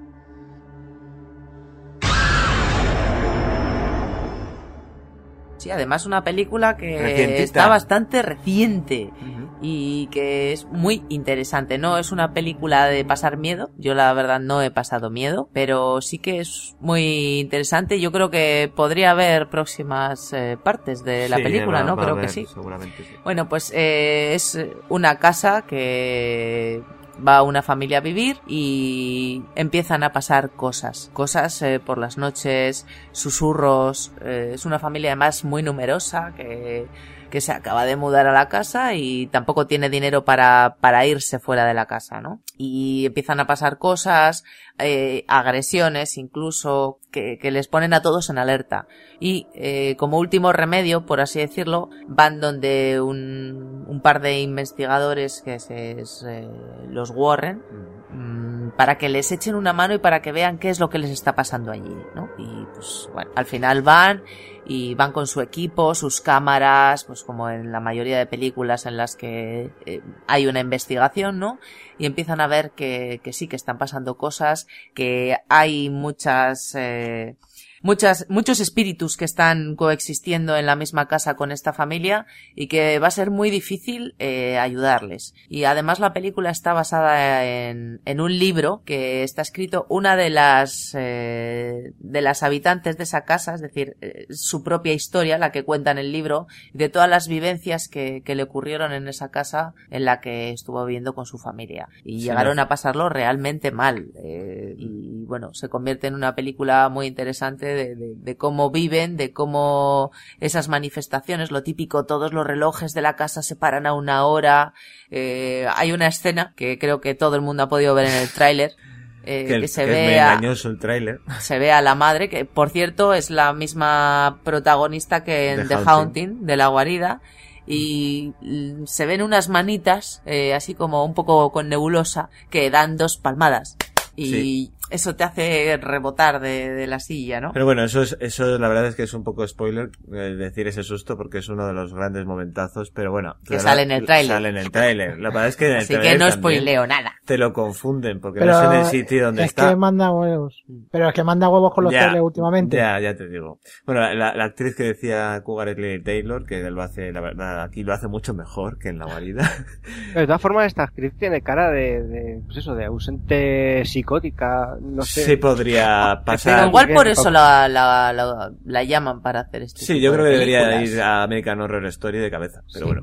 Sí, además una película que Recientita. está bastante reciente Uh-huh. y que es muy interesante. No es una película de pasar miedo, yo la verdad no he pasado miedo, pero sí que es muy interesante. Yo creo que podría haber próximas eh, partes de la Sí, película, va- ¿no? va a Creo haber, que sí. Seguramente sí. Bueno, pues eh, es una casa que va una familia a vivir y empiezan a pasar cosas. Cosas eh, por las noches, susurros. Eh, es una familia además muy numerosa que, que se acaba de mudar a la casa y tampoco tiene dinero para, para irse fuera de la casa, ¿no? Y empiezan a pasar cosas, eh, agresiones incluso, que, que les ponen a todos en alerta. Y eh, como último remedio, por así decirlo, van donde un, un par de investigadores, que es, es eh, los Warren, mm, para que les echen una mano y para que vean qué es lo que les está pasando allí, ¿no? Y pues bueno, al final van y van con su equipo, sus cámaras, pues como en la mayoría de películas en las que eh, hay una investigación, ¿no? Y empiezan a ver que, que sí, que están pasando cosas, que hay muchas... Eh, Muchas, muchos espíritus que están coexistiendo en la misma casa con esta familia y que va a ser muy difícil eh, ayudarles. Y además la película está basada en, en un libro que está escrito una de las eh, de las habitantes de esa casa, es decir, eh, su propia historia, la que cuenta en el libro, de todas las vivencias que, que le ocurrieron en esa casa en la que estuvo viviendo con su familia. Y sí, llegaron no. a pasarlo realmente mal. Eh, y bueno, se convierte en una película muy interesante De, de, de cómo viven, de cómo esas manifestaciones, lo típico, todos los relojes de la casa se paran a una hora. Eh, hay una escena que creo que todo el mundo ha podido ver en el tráiler, eh, que, el, que se que ve es a, engañoso el tráiler. Se ve a la madre, que por cierto es la misma protagonista que en The, The Haunting. Haunting, de La Guarida. Y se ven unas manitas, eh, así como un poco con nebulosa, que dan dos palmadas. Y sí. Eso te hace rebotar de, de la silla, ¿no? Pero bueno, eso es, eso la verdad es que es un poco spoiler, eh, decir ese susto, porque es uno de los grandes momentazos, pero bueno. Que sale en el tráiler. Sale en el tráiler. La verdad es que en el Así que no spoileo nada. Te lo confunden, porque pero no es en el sitio donde es está. Es que manda huevos. Pero es que manda huevos con los ya, trailers últimamente. Ya, ya te digo. Bueno, la, la, la actriz que decía Cougar es Lily Taylor, que lo hace, la verdad, aquí lo hace mucho mejor que en La Guarida. Pero de todas formas, esta actriz tiene cara de, de pues eso, de ausente psicótica, no sé. Sí, podría pasar. Pero igual por eso la, la, la, la llaman para hacer esto. Sí, yo creo que debería ir a American Horror Story de cabeza, pero sí. Bueno.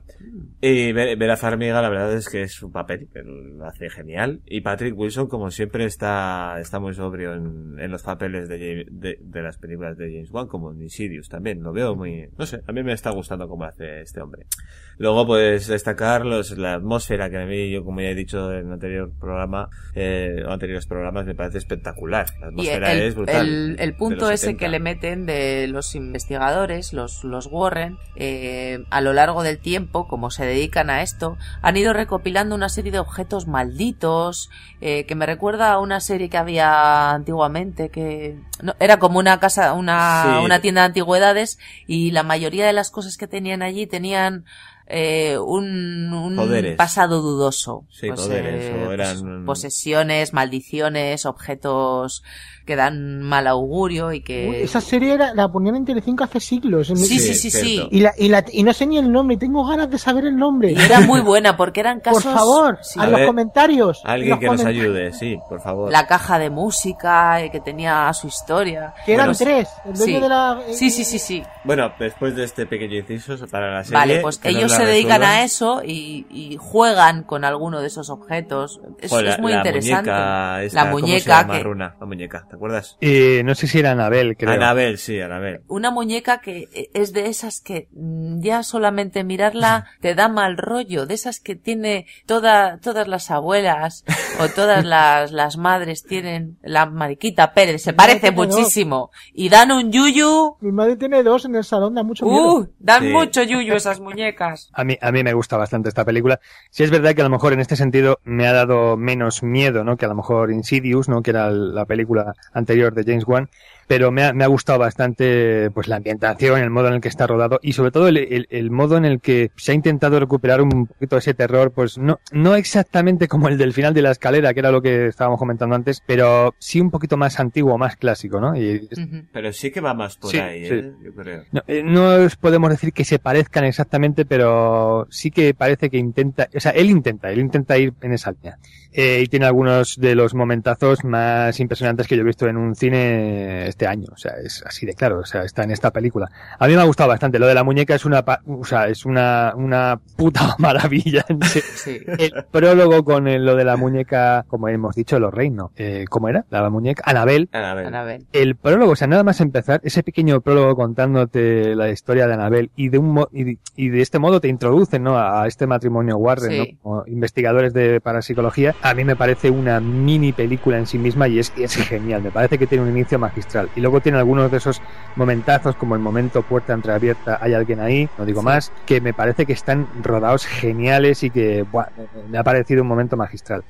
Y Vera Farmiga, la verdad es que es un papel que lo hace genial. Y Patrick Wilson, como siempre, está, está muy sobrio en, en los papeles de, de, de las películas de James Wan, como en Insidious también. Lo veo muy, no sé, a mí me está gustando cómo hace este hombre. Luego, pues, destacar los, la atmósfera que a mí, yo como ya he dicho en anterior programa, eh, o anteriores programas, me parece espectacular. La atmósfera el, es brutal. El, el punto ese que le meten de los investigadores, los, los Warren, eh, a lo largo del tiempo, como se dedican a esto, han ido recopilando una serie de objetos malditos, eh, que me recuerda a una serie que había antiguamente, que no, era como una casa, una, sí. una tienda de antigüedades, y la mayoría de las cosas que tenían allí tenían eh, un, un pasado dudoso. Sí, pues, poderes, eh, o eran... pues, posesiones, maldiciones, objetos que dan mal augurio y que... Uy, esa serie era, la ponían en Telecinco hace siglos. Sí, sí, sí, sí, sí. Y, la, y, la, y no sé ni el nombre, y tengo ganas de saber el nombre. Y era muy buena, porque eran casos... Por favor, sí. a, a los ver, comentarios. Alguien que coment... nos ayude, sí, por favor. La caja de música, eh, que tenía su historia. Que eran bueno, tres. El dueño sí. de la... sí, sí, sí, sí. Bueno, después de este pequeño inciso para la serie... Vale, pues ellos se dedican resuelvan. a eso y, y juegan con alguno de esos objetos. Es, Joder, es muy la interesante. Muñeca esta, la muñeca ¿cómo se llama, que... Runa? La muñeca, ¿te acuerdas? Eh, no sé si era Anabel, creo. Anabel, sí, Anabel. Una muñeca que es de esas que ya solamente mirarla te da mal rollo, de esas que tiene toda, todas las abuelas o todas las, las madres tienen. La Mariquita Pérez, se parece muchísimo. Dos. Y dan un yuyu. Mi madre tiene dos en el salón, da mucho uh, miedo. Dan sí. mucho yuyu esas muñecas. A mí, a mí me gusta bastante esta película. Sí es verdad que a lo mejor en este sentido me ha dado menos miedo, ¿no? Que a lo mejor Insidious, ¿no? Que era la película anterior de James Wan. Pero me ha, me ha gustado bastante pues la ambientación, el modo en el que está rodado y sobre todo el, el, el modo en el que se ha intentado recuperar un poquito ese terror, pues no, no exactamente como el del final de la escalera, que era lo que estábamos comentando antes, pero sí un poquito más antiguo, más clásico, ¿no? Y, uh-huh. Pero sí que va más por sí, ahí, sí. ¿eh? Yo creo. No, eh, no podemos decir que se parezcan exactamente, pero sí que parece que intenta, o sea, él intenta, él intenta ir en esa línea. Eh, y tiene algunos de los momentazos más impresionantes que yo he visto en un cine este año, o sea, es así de claro, o sea, está en esta película. A mí me ha gustado bastante, lo de la muñeca es una, o sea, es una, una puta maravilla. Sí. El prólogo con el, lo de la muñeca, como hemos dicho, los reinos, eh, ¿cómo era? La muñeca, Anabel. Anabel. Anabel. El prólogo, o sea, nada más empezar, ese pequeño prólogo contándote la historia de Anabel y de un mo- y, de, y de este modo te introducen, ¿no? A, a este matrimonio Warren, sí. ¿no? Como investigadores de parapsicología. A mí me parece una mini película en sí misma y es, es genial, me parece que tiene un inicio magistral y luego tiene algunos de esos momentazos como el momento puerta entreabierta, hay alguien ahí, no digo sí. más, que me parece que están rodados geniales y que buah, me ha parecido un momento magistral.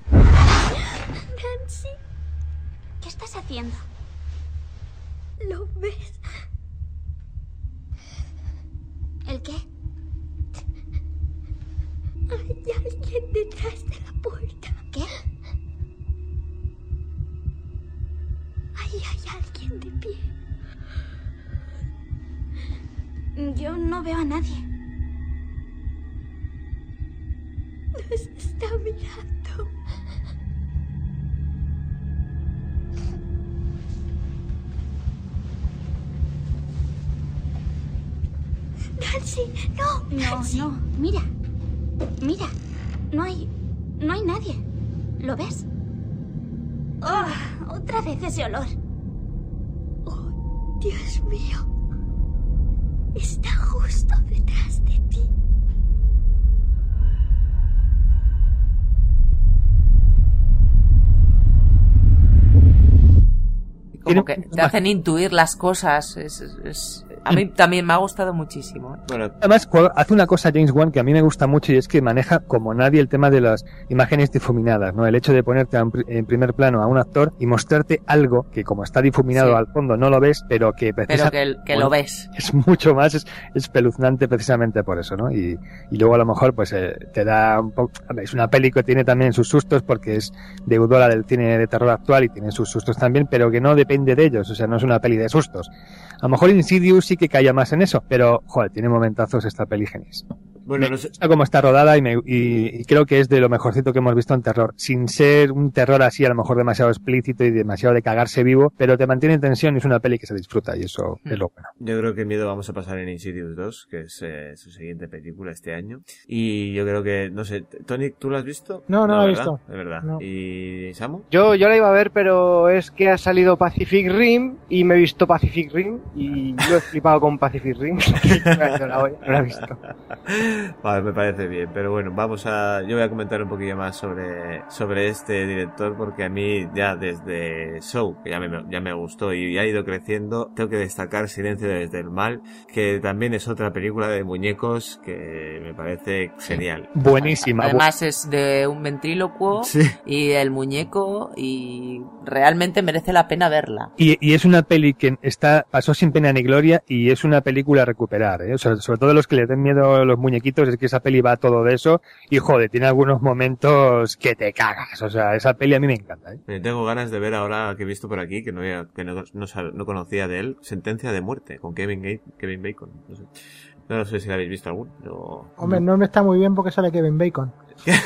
Nancy, ¿qué estás haciendo? ¿Lo ves? ¿El qué? Hay alguien detrás de la puerta. ¿Qué? Ahí hay alguien de pie. Yo no veo a nadie. Nos está mirando. Nancy, no, no, Nancy. no, mira, mira, no hay, no hay nadie, ¿lo ves? Oh, otra vez ese olor. Oh, Dios mío, está justo detrás de ti. Como que te hacen intuir las cosas, es, es, es... A mí también me ha gustado muchísimo. Bueno, además hace una cosa James Wan que a mí me gusta mucho y es que maneja como nadie el tema de las imágenes difuminadas, ¿no? El hecho de ponerte en primer plano a un actor y mostrarte algo que como está difuminado sí. al fondo no lo ves, pero que pero que, que bueno, lo ves. Es mucho más es, espeluznante precisamente por eso, ¿no? Y, y luego a lo mejor pues eh, te da un poco... Es una peli que tiene también sus sustos porque es deudora del cine de terror actual y tiene sus sustos también, pero que no depende de ellos, o sea, no es una peli de sustos. A lo mejor Insidious sí que caía más en eso, pero, joder, tiene momentazos esta peli genial. Bueno, no sé cómo está rodada y, me, y, y creo que es de lo mejorcito que hemos visto en terror, sin ser un terror así a lo mejor demasiado explícito y demasiado de cagarse vivo, pero te mantiene en tensión y es una peli que se disfruta y eso mm. es lo bueno. Yo creo que miedo vamos a pasar en Insidious dos, que es eh, su siguiente película este año, y yo creo que, no sé, Tony, ¿tú la has visto? No, no, no la he visto. De verdad. No. ¿Y Samu? Yo, yo la iba a ver, pero es que ha salido Pacific Rim y me he visto Pacific Rim y yo he flipado con Pacific Rim. no, la voy, no la he visto. Vale, me parece bien, pero bueno, vamos a... Yo voy a comentar un poquillo más sobre, sobre este director porque a mí ya desde Show, que ya me, ya me gustó y ha ido creciendo, tengo que destacar Silencio desde el Mal, que también es otra película de muñecos que me parece genial. Buenísima. Además es de un ventrílocuo sí. y el muñeco y realmente merece la pena verla. Y, y es una peli que está pasó sin pena ni gloria y es una película a recuperar, ¿eh? O sea, sobre todo los que le den miedo a los muñequitos, es que esa peli va todo de eso y joder, tiene algunos momentos que te cagas, o sea, esa peli a mí me encanta, ¿eh? Me tengo ganas de ver ahora que he visto por aquí, que no había, que no, no, no conocía de él, Sentencia de Muerte, con Kevin, Gate, Kevin Bacon, no sé. No sé si la habéis visto aún, pero... Hombre, no me está muy bien porque sale Kevin Bacon.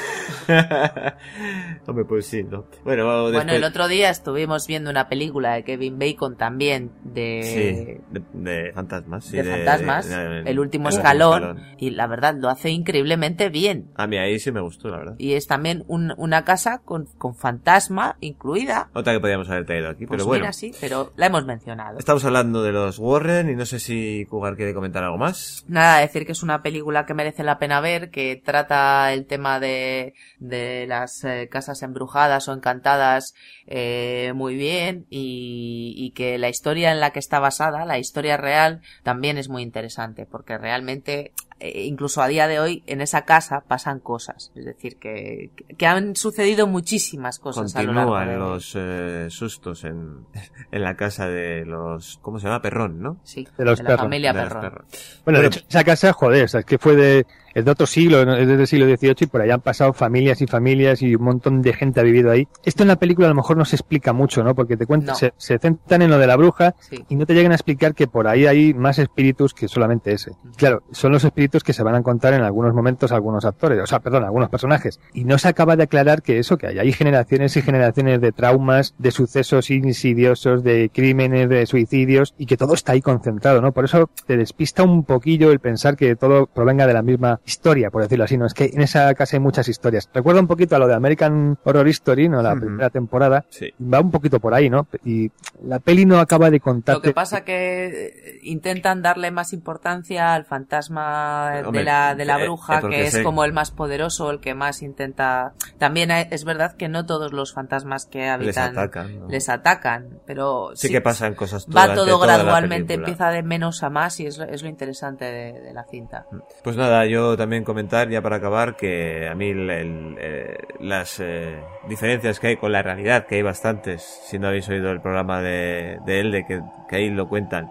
Hombre, pues sí, ¿no? Bueno, después... bueno, el otro día estuvimos viendo una película de Kevin Bacon también de... Sí, de, de fantasmas. Sí, de, de fantasmas, de, de, de, el último escalón, escalón. Y la verdad, lo hace increíblemente bien. A mí ahí sí me gustó, la verdad. Y es también un, una casa con, con fantasma incluida. Otra que podíamos haber traído aquí, pues pero bueno. Mira, sí, pero la hemos mencionado. Estamos hablando de los Warren y no sé si Cougar quiere comentar algo más. Nada, decir que es una película que merece la pena ver, que trata el tema de, de las eh, casas embrujadas o encantadas eh, muy bien y, y que la historia en la que está basada, la historia real, también es muy interesante porque realmente... incluso a día de hoy en esa casa pasan cosas, es decir que, que han sucedido muchísimas cosas. Continúan a lo largo de... los eh, sustos en, en la casa de los, ¿cómo se llama? Perrón, ¿no? Sí, de, los de perros, la familia de Perrón. Bueno, Pero... de hecho esa casa, joder, o sea, es que fue de, es de otro siglo, ¿no? Es del siglo dieciocho y por allá han pasado familias y familias y un montón de gente ha vivido ahí. Esto en la película a lo mejor no se explica mucho, ¿no? Porque te cuentan, no. se, se centran en lo de la bruja sí. y no te llegan a explicar que por ahí hay más espíritus que solamente ese. Uh-huh. Claro, son los espíritus que se van a encontrar en algunos momentos algunos actores, o sea, perdón, algunos personajes. Y no se acaba de aclarar que eso, que hay, hay generaciones y generaciones de traumas, de sucesos insidiosos, de crímenes, de suicidios, y que todo está ahí concentrado, ¿no? Por eso te despista un poquillo el pensar que todo provenga de la misma historia, por decirlo así, ¿no? Es que en esa casa hay muchas historias. Recuerda un poquito a lo de American Horror Story, ¿no? La uh-huh. primera temporada. Sí. Va un poquito por ahí, ¿no? Y la peli no acaba de contar. Lo que pasa que intentan darle más importancia al fantasma Hombre, de la de la bruja, eh, que es sé. como el más poderoso, el que más intenta... También es verdad que no todos los fantasmas que habitan les atacan, ¿no? les atacan, pero sí, sí que pasan cosas va todo gradualmente, empieza de menos a más y es, es lo interesante de, de la cinta. Pues nada, yo también comentar ya para acabar que a mí el, el, eh, las eh, diferencias que hay con la realidad, que hay bastantes, si no habéis oído el programa de, de él, de que, que ahí lo cuentan,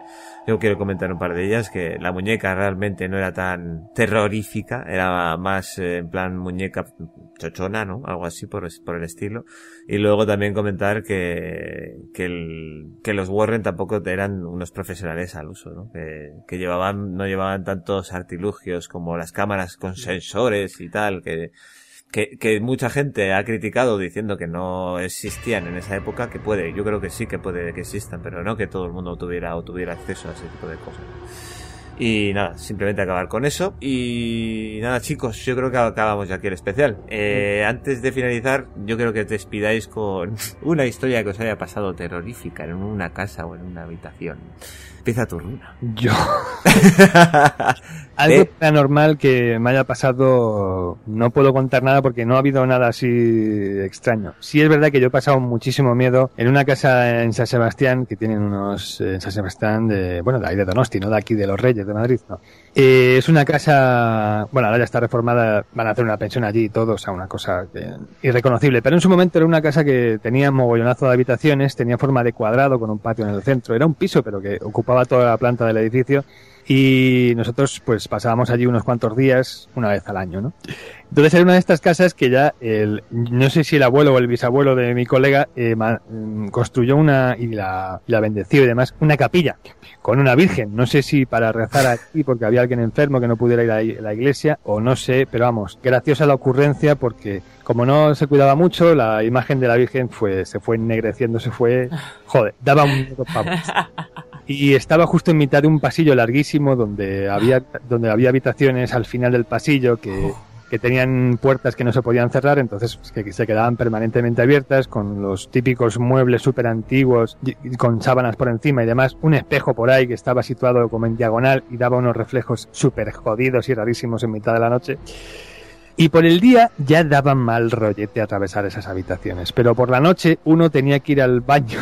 Yo quiero comentar un par de ellas, que la muñeca realmente no era tan terrorífica, era más eh, en plan muñeca chochona, ¿no? Algo así por, por el estilo. Y luego también comentar que, que, el, que los Warren tampoco eran unos profesionales al uso, ¿no? Que, que llevaban, no llevaban tantos artilugios como las cámaras con sensores y tal, que, que, que mucha gente ha criticado diciendo que no existían en esa época, que puede, yo creo que sí que puede que existan, pero no que todo el mundo tuviera o tuviera acceso a ese tipo de cosas. Y nada, simplemente acabar con eso. Y nada, chicos, yo creo que acabamos ya aquí el especial. Eh, antes de finalizar, yo creo que te despidáis con una historia que os haya pasado terrorífica en una casa o en una habitación. Empieza tu runa. Yo. Algo ¿Eh? paranormal que me haya pasado, no puedo contar nada porque no ha habido nada así extraño. Sí es verdad que yo he pasado muchísimo miedo en una casa en San Sebastián, que tienen unos en San Sebastián de, bueno, de ahí de Donosti, no de aquí de los Reyes de Madrid, no. Eh, es una casa, bueno, ahora ya está reformada, van a hacer una pensión allí y todo, o sea, una cosa que, irreconocible, pero en su momento era una casa que tenía mogollonazo de habitaciones, tenía forma de cuadrado con un patio en el centro, era un piso pero que ocupaba toda la planta del edificio y nosotros pues pasábamos allí unos cuantos días, una vez al año, ¿no? Entonces era una de estas casas que ya el, no sé si el abuelo o el bisabuelo de mi colega eh, ma, construyó una y la, la bendeció y demás, una capilla con una virgen, no sé si para rezar aquí porque había alguien enfermo que no pudiera ir a la iglesia o no sé, pero vamos, graciosa la ocurrencia porque como no se cuidaba mucho, la imagen de la virgen fue, se fue ennegreciendo, se fue, joder, daba un miedo pavos. Y estaba justo en mitad de un pasillo larguísimo donde había, donde había habitaciones al final del pasillo que, que tenían puertas que no se podían cerrar, entonces pues, que se quedaban permanentemente abiertas con los típicos muebles súper antiguos con sábanas por encima y demás, un espejo por ahí que estaba situado como en diagonal y daba unos reflejos súper jodidos y rarísimos en mitad de la noche. Y por el día ya daba mal rollete atravesar esas habitaciones, pero por la noche uno tenía que ir al baño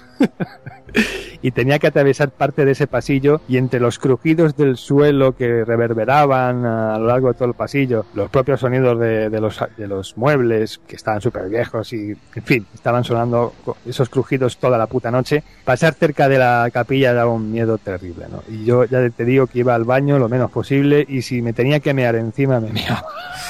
y tenía que atravesar parte de ese pasillo y entre los crujidos del suelo que reverberaban a lo largo de todo el pasillo, los propios sonidos de, de, los, de los muebles que estaban súper viejos y, en fin, estaban sonando esos crujidos toda la puta noche, pasar cerca de la capilla daba un miedo terrible, ¿no? Y yo ya te digo que iba al baño lo menos posible y si me tenía que mear encima, me meaba.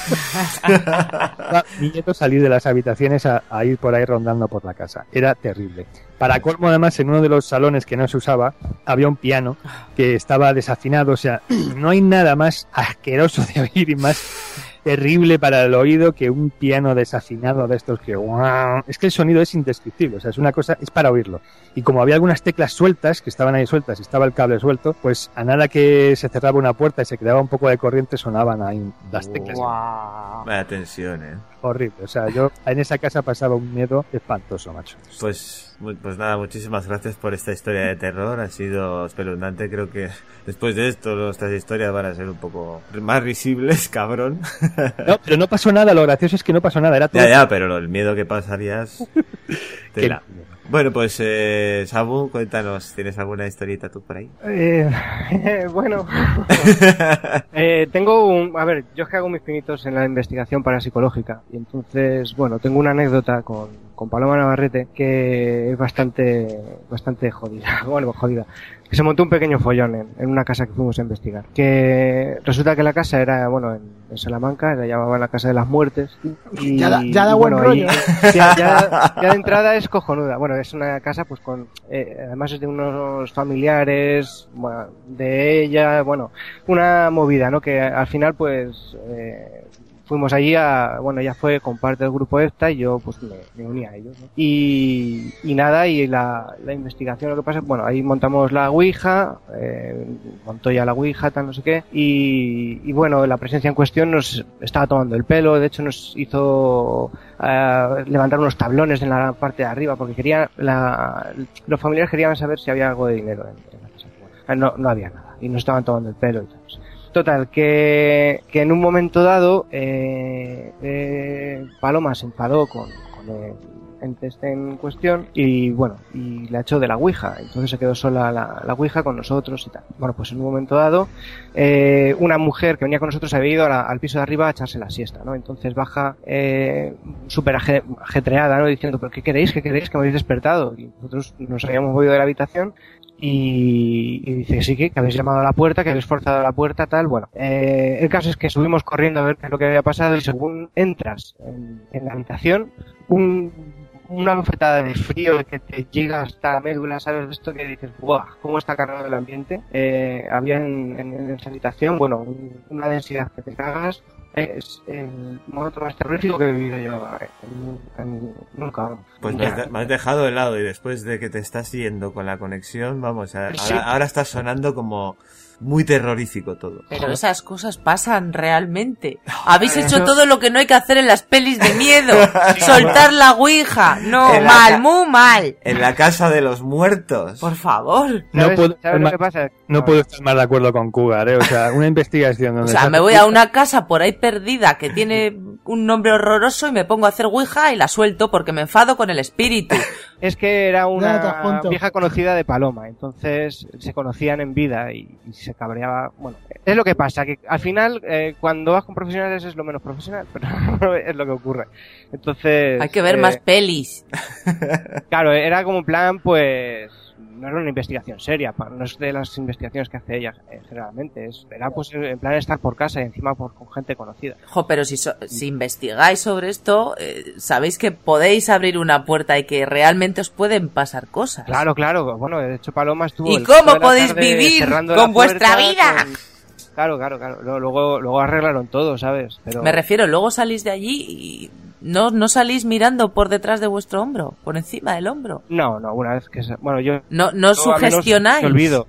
Miedo salir de las habitaciones a, a ir por ahí rondando por la casa. Era terrible. Para colmo, además, en uno de los salones que no se usaba, había un piano que estaba desafinado. O sea, no hay nada más asqueroso de oír y más terrible para el oído que un piano desafinado de estos que... ¡guau! Es que el sonido es indescriptible. O sea, es una cosa... Es para oírlo. Y como había algunas teclas sueltas, que estaban ahí sueltas y estaba el cable suelto, pues a nada que se cerraba una puerta y se quedaba un poco de corriente, sonaban ahí las teclas. Wow. Vaya tensión, ¿eh? Horrible. O sea, yo en esa casa pasaba un miedo espantoso, macho. Pues... Pues nada, muchísimas gracias por esta historia de terror, ha sido espeluznante, creo que después de esto nuestras historias van a ser un poco más risibles, cabrón. No, pero no pasó nada, lo gracioso es que no pasó nada, era todo... Ya, ya, pero el miedo que pasarías... Tela. Bueno, pues eh, Sabu, cuéntanos, ¿tienes alguna historieta tú por ahí? Eh, eh, bueno, eh, tengo un... A ver, yo es que hago mis pinitos en la investigación parapsicológica y entonces, bueno, tengo una anécdota con, con Paloma Navarrete que es bastante, bastante jodida, bueno, jodida. Que se montó un pequeño follón en, en una casa que fuimos a investigar. Que resulta que la casa era, bueno, en, en Salamanca, la llamaban la Casa de las Muertes. Y, ya da, ya da buen bueno, rollo. Y, ya, ya, ya de entrada es cojonuda. Bueno, es una casa pues con, eh, además es de unos familiares, bueno, de ella, bueno, una movida, ¿no? Que al final pues, eh, fuimos allí a, bueno, ella fue con parte del grupo EFTA y yo pues me, me uní a ellos, ¿no? Y, y nada, y la, la investigación, lo que pasa, bueno, ahí montamos la Ouija, eh, montó ya la Ouija, tal, no sé qué, y, y bueno, la presencia en cuestión nos estaba tomando el pelo, de hecho nos hizo uh, levantar unos tablones en la parte de arriba, porque quería, la, los familiares querían saber si había algo de dinero en, en la casa. Bueno, no, no había nada, y nos estaban tomando el pelo y tal. Total, que, que en un momento dado, eh, eh, Paloma se enfadó con, con el ente este en cuestión y bueno, y la echó de la Ouija. Entonces se quedó sola la, la Ouija con nosotros y tal. Bueno, pues en un momento dado, eh, una mujer que venía con nosotros había ido a la, al piso de arriba a echarse la siesta, ¿no? Entonces baja, eh, súper ajetreada, ¿no? Diciendo, ¿pero qué queréis? ¿Qué queréis? Que me habéis despertado. Y nosotros nos habíamos movido de la habitación. y, y dice que sí, que, que habéis llamado a la puerta, que habéis forzado a la puerta, tal. Bueno, eh, el caso es que subimos corriendo a ver qué es lo que había pasado y según entras en, en la habitación, un, una bofetada de frío que te llega hasta la médula, ¿sabes? De esto que dices, ¡buah! ¿Cómo está cargado el ambiente? Eh, había en, en, en esa habitación, bueno, un, una densidad que te cagas. Es el momento más terrorífico que he vivido yo en, en, nunca. Pues me has, me has dejado de lado y después de que te estás yendo con la conexión, vamos, a, Sí. ahora, ahora está sonando como muy terrorífico todo. Pero esas cosas pasan realmente. Habéis hecho Eso- todo lo que no hay que hacer en las pelis de miedo. Soltar la ouija. No, En la mal, ca- muy mal. En la casa de los muertos. Por favor. No ¿Sabes- puedo, sabes estar lo más, que pasa? no puedo estar más de acuerdo con Cougar, ¿eh? O sea, una investigación O donde... sea, se me hace- voy a una casa por ahí perdida que tiene un nombre horroroso y me pongo a hacer ouija y la suelto porque me enfado con el espíritu. Es que era Ya, todos una juntos. vieja conocida de Paloma, entonces se conocían en vida y, y se cabreaba. Bueno, es lo que pasa, que al final eh, cuando vas con profesionales es lo menos profesional, pero es lo que ocurre. Entonces... Hay que ver eh, más pelis. Claro, era como un plan, pues... No era una investigación seria, pa- no es de las investigaciones que hace ella eh, generalmente, es, era pues en plan estar por casa y encima por, con gente conocida. Jo, pero si, so- si investigáis sobre esto, eh, sabéis que podéis abrir una puerta y que realmente os pueden pasar cosas. Claro, claro, bueno, de hecho Paloma estuvo... ¿Y el resto cómo de la podéis tarde vivir cerrando con la vuestra puerta, vida? con- Claro, claro, claro. Lo- Luego, luego arreglaron todo, ¿sabes? Pero... Me refiero, luego salís de allí y no, no salís mirando por detrás de vuestro hombro, por encima del hombro. No, no, una vez que... se- Bueno, yo... No, no yo al menos sugestionáis. me olvido.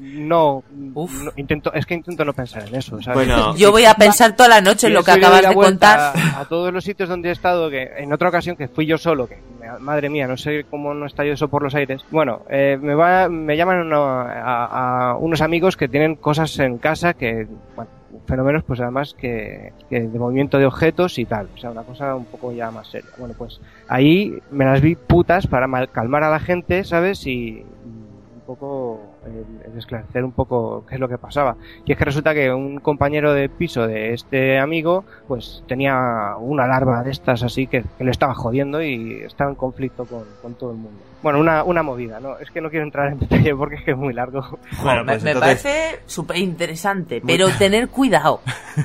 No, no, intento, es que intento no pensar en eso, ¿sabes? Bueno. Yo voy a pensar toda la noche en lo que Yo soy acabas la de vuelta contar. A, a todos los sitios donde he estado, que en otra ocasión que fui yo solo, que me- madre mía, no sé cómo no está yo eso por los aires. Bueno, eh, me va, me llaman uno- a, a unos amigos que tienen cosas en casa que, bueno, fenómenos pues además que, que de movimiento de objetos y tal, o sea, una cosa un poco ya más seria. Bueno, pues ahí me las vi putas para mal- calmar a la gente, ¿sabes? Y, y un poco el, el esclarecer un poco qué es lo que pasaba. Y es que resulta que un compañero de piso de este amigo pues tenía una larva de estas así que, que le estaba jodiendo y estaba en conflicto con, con todo el mundo. Bueno, una, una movida, ¿no? Es que no quiero entrar en detalle porque es que es muy largo. Bueno, me pues me entonces- parece súper interesante, pero tener cuidado.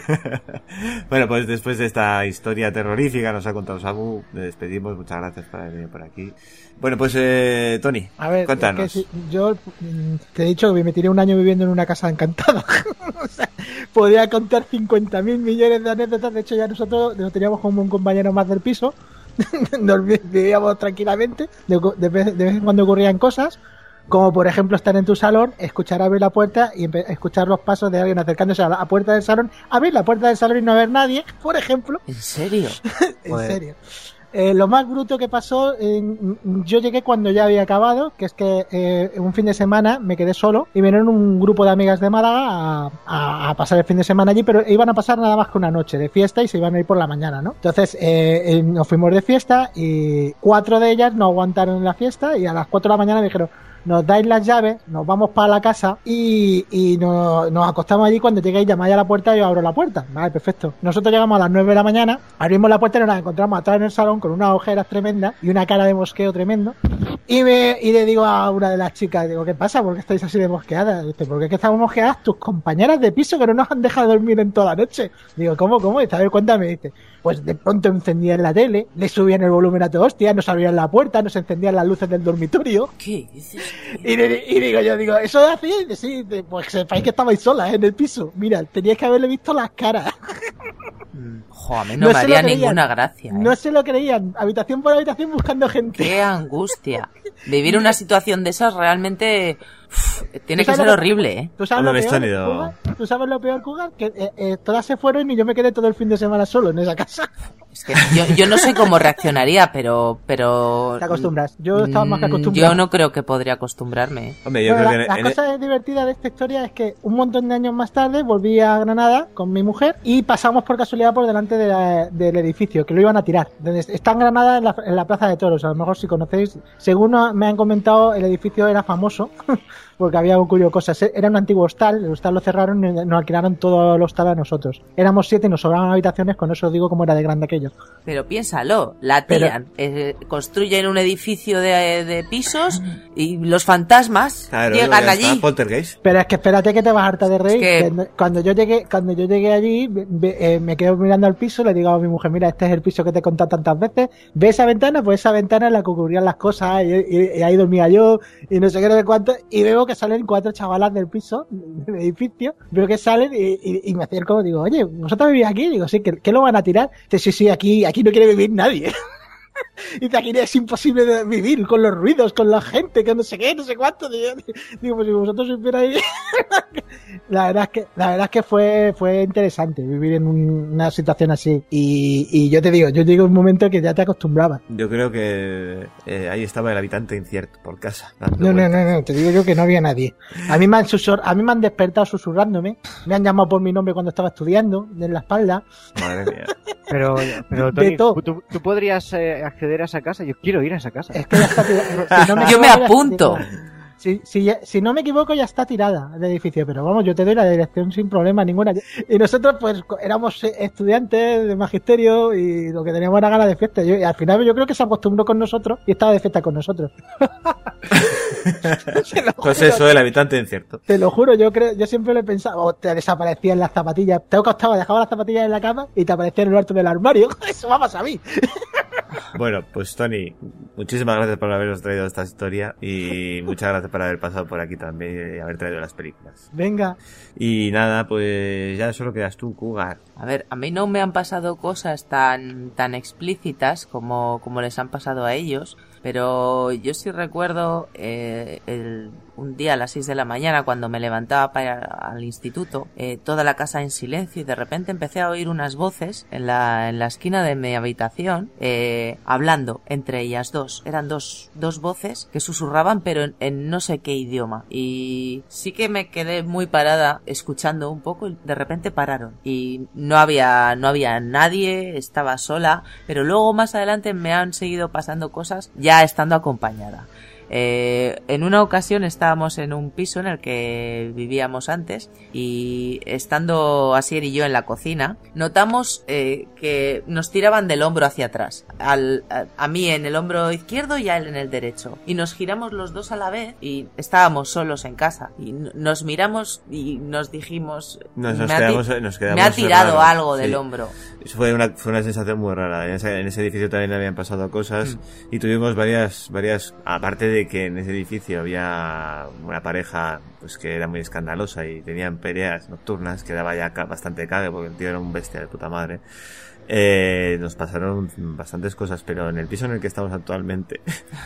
Bueno, pues después de esta historia terrorífica nos ha contado Samu, le despedimos, muchas gracias por haber venido por aquí. Bueno, pues eh, Tony, A ver, cuéntanos. es que si- yo mm, te he dicho que me tiré un año viviendo en una casa encantada. O sea, podría contar cincuenta mil millones de anécdotas. De hecho, ya nosotros nos teníamos como un compañero más del piso. Nos vi- vivíamos tranquilamente. De, de vez, de vez en cuando ocurrían cosas. Como por ejemplo estar en tu salón, escuchar abrir la puerta y empe- escuchar los pasos de alguien acercándose a la a puerta del salón, abrir la puerta del salón y no haber nadie, por ejemplo. ¿En serio? En Joder. serio. Eh, lo más bruto que pasó, eh, yo llegué cuando ya había acabado, que es que eh, un fin de semana me quedé solo y vinieron un grupo de amigas de Málaga a, a- a pasar el fin de semana allí, pero iban a pasar nada más que una noche de fiesta y se iban a ir por la mañana, ¿no? Entonces eh, eh, nos fuimos de fiesta y cuatro de ellas no aguantaron la fiesta y a las cuatro de la mañana me dijeron: nos dais las llaves, nos vamos para la casa y, y nos, nos acostamos allí. Cuando lleguéis llamáis a la puerta y yo abro la puerta. Vale, perfecto. Nosotros llegamos a las nueve de la mañana, abrimos la puerta y nos encontramos atrás en el salón con unas ojeras tremendas y una cara de mosqueo tremendo. Y me y le digo a una de las chicas, digo, ¿qué pasa? ¿Por qué estáis así de mosqueadas? Dice, ¿por qué es que estamos mosqueadas tus compañeras de piso que no nos han dejado dormir en toda la noche? Digo, ¿cómo, cómo? Y a ver, cuéntame. Dice, pues de pronto encendían la tele, le subían el volumen a todo hostia, nos abrían la puerta, nos encendían las luces del dormitorio. ¿Qué dices? Y, le- y digo yo, digo, ¿eso hacía? Y dice, sí, dice, pues sepáis que estabais solas en el piso. Mira, teníais que haberle visto las caras. Jo, a mí no, me se lo haría creían. ninguna gracia. ¿eh? No se lo creían. Habitación por habitación buscando gente. Qué angustia. Vivir una situación de esas realmente uf, tiene ¿Tú que sabes ser lo que- horrible, ¿eh? ¿Tú sabes, No lo me peor, he sonido. Cougar? ¿Tú sabes lo peor, Cougar? Que eh, eh, todas se fueron y yo me quedé todo el fin de semana solo en esa casa. Es que yo, yo no sé cómo reaccionaría, pero... pero Te acostumbras. Yo estaba más que mm, acostumbrado. Yo no creo que podría acostumbrarme. ¿eh? Hombre, yo Bueno, creo la, que la en- en- cosa divertida de esta historia es que un montón de años más tarde volví a Granada con mi mujer y pasamos por casualidad por delante de la- del edificio, que lo iban a tirar. Donde está en Granada, en la, en la Plaza de Toros. A lo mejor si conocéis, según me han comentado, el edificio era famoso porque había ocurrido cosas. Era un antiguo hostal, el hostal lo cerraron y nos alquilaron todo el hostal a nosotros. Éramos siete y nos sobraban habitaciones, con eso os digo cómo era de grande aquello. ellos. Pero piénsalo, la tiran, Pero... eh, construyen un edificio de, de pisos y los fantasmas claro, llegan allí. Pero es que espérate que te vas harta de reír. Es que... Cuando yo llegué, cuando yo llegué allí, me, eh, me quedo mirando al piso, le digo a mi mujer, mira, este es el piso que te he contado tantas veces. ¿Ve esa ventana? Pues esa ventana es la que cubrían las cosas y, y, y ahí dormía yo y no sé qué, no sé cuánto. Y veo que salen cuatro chavalas del piso, del edificio, veo que salen y, y, y me acerco y digo, oye, ¿vosotros vivís aquí? Digo, sí, ¿qué, qué lo van a tirar? Dice, sí, sí, aquí, aquí no quiere vivir nadie. Y de aquí es imposible de vivir con los ruidos, con la gente, que no sé qué, no sé cuánto. Digo, pues si vosotros supierais. La verdad es que, la verdad es que fue, fue interesante vivir en un, una situación así. Y, y yo te digo, yo llego un momento que ya te acostumbrabas. Yo creo que eh, ahí estaba el habitante incierto por casa. No, no, no, no, te digo yo que no había nadie. A mí me han susur, a mí me han despertado susurrándome, me han llamado por mi nombre cuando estaba estudiando, en la espalda. Madre mía. Pero, pero Tony, ¿tú, tú, tú podrías eh, acceder a esa casa. Yo quiero ir a esa casa. Es que ya está tirada. Si no me yo me apunto. Si, si, si no me equivoco, ya está tirada el edificio, pero vamos, yo te doy la dirección sin problema ninguna. Y nosotros, pues, éramos estudiantes de magisterio y lo que teníamos era ganas de fiesta. Yo, y al final, yo creo que se acostumbró con nosotros y estaba de fiesta con nosotros. Pues eso, el habitante incierto. Te lo juro, yo creo, yo siempre le pensaba, o te desaparecían las zapatillas. Te costaba, dejaba las zapatillas en la cama y te aparecían en el alto del armario. Eso vamos a mí. Bueno, pues Tony, muchísimas gracias por habernos traído esta historia y muchas gracias por haber pasado por aquí también y haber traído las películas. Venga. Y nada, pues ya solo quedas tú, Cougar. A ver, a mí no me han pasado cosas tan tan explícitas como, como les han pasado a ellos, pero yo sí recuerdo eh, el, un día a las seis de la mañana cuando me levantaba para ir al instituto, eh, toda la casa en silencio y de repente empecé a oír unas voces en la, en la esquina de mi habitación eh, hablando entre ellas dos. Eran dos, dos voces que susurraban pero en, en no sé qué idioma. Y sí que me quedé muy parada escuchando un poco y de repente pararon. Y no había, no había nadie, estaba sola, pero luego más adelante me han seguido pasando cosas ya estando acompañada. Eh, en una ocasión estábamos en un piso en el que vivíamos antes y estando Asier y yo en la cocina notamos eh, que nos tiraban del hombro hacia atrás, al, a, a mí en el hombro izquierdo y a él en el derecho, y nos giramos los dos a la vez y estábamos solos en casa y nos miramos y nos dijimos nos, nos me, quedamos, ha nos quedamos me ha tirado raro. algo del sí. hombro. Fue una, fue una sensación muy rara. En ese, en ese edificio también habían pasado cosas mm. y tuvimos varias, varias, aparte de que en ese edificio había una pareja pues que era muy escandalosa y tenían peleas nocturnas que daba ya bastante cague porque el tío era un bestia de puta madre. Eh, nos pasaron bastantes cosas, pero en el piso en el que estamos actualmente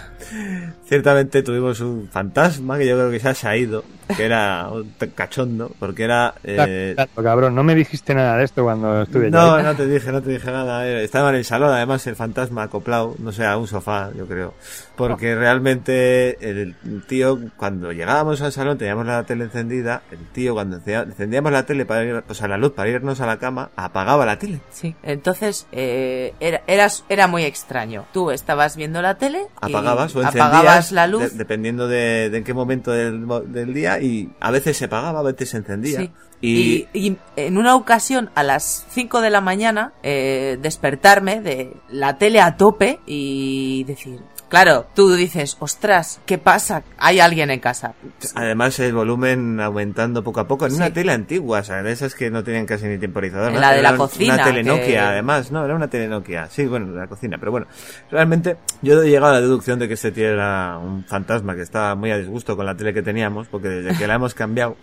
ciertamente tuvimos un fantasma que yo creo que ya se ha ido, que era un cachondo, porque era eh... claro, claro, cabrón, no me dijiste nada de esto cuando estuve no, yo. No, no te dije, no te dije nada. Estaba en el salón, además el fantasma acoplado, no sé, a un sofá, yo creo, porque oh. realmente el tío, cuando llegábamos al salón teníamos la tele encendida, el tío cuando encendíamos la tele para ir, o sea, la luz para irnos a la cama, apagaba la tele. Sí, entonces Entonces, eh, era, era, era muy extraño. Tú estabas viendo la tele, apagabas o encendías, apagabas la luz. De, dependiendo de, de en qué momento del, del día, y a veces se apagaba, a veces se encendía. Sí. Y... Y, y en una ocasión, a las cinco de la mañana, eh, despertarme de la tele a tope y decir... Claro, tú dices, ostras, ¿qué pasa? Hay alguien en casa. Además, el volumen aumentando poco a poco. En sí. una tele antigua, o sea, de esas que no tenían casi ni temporizador. ¿no? La de era la cocina. Una tele Nokia, que... además, ¿no? Era una tele Nokia. Sí, bueno, de la cocina. Pero bueno, realmente yo he llegado a la deducción de que este tío era un fantasma que estaba muy a disgusto con la tele que teníamos, porque desde que la hemos cambiado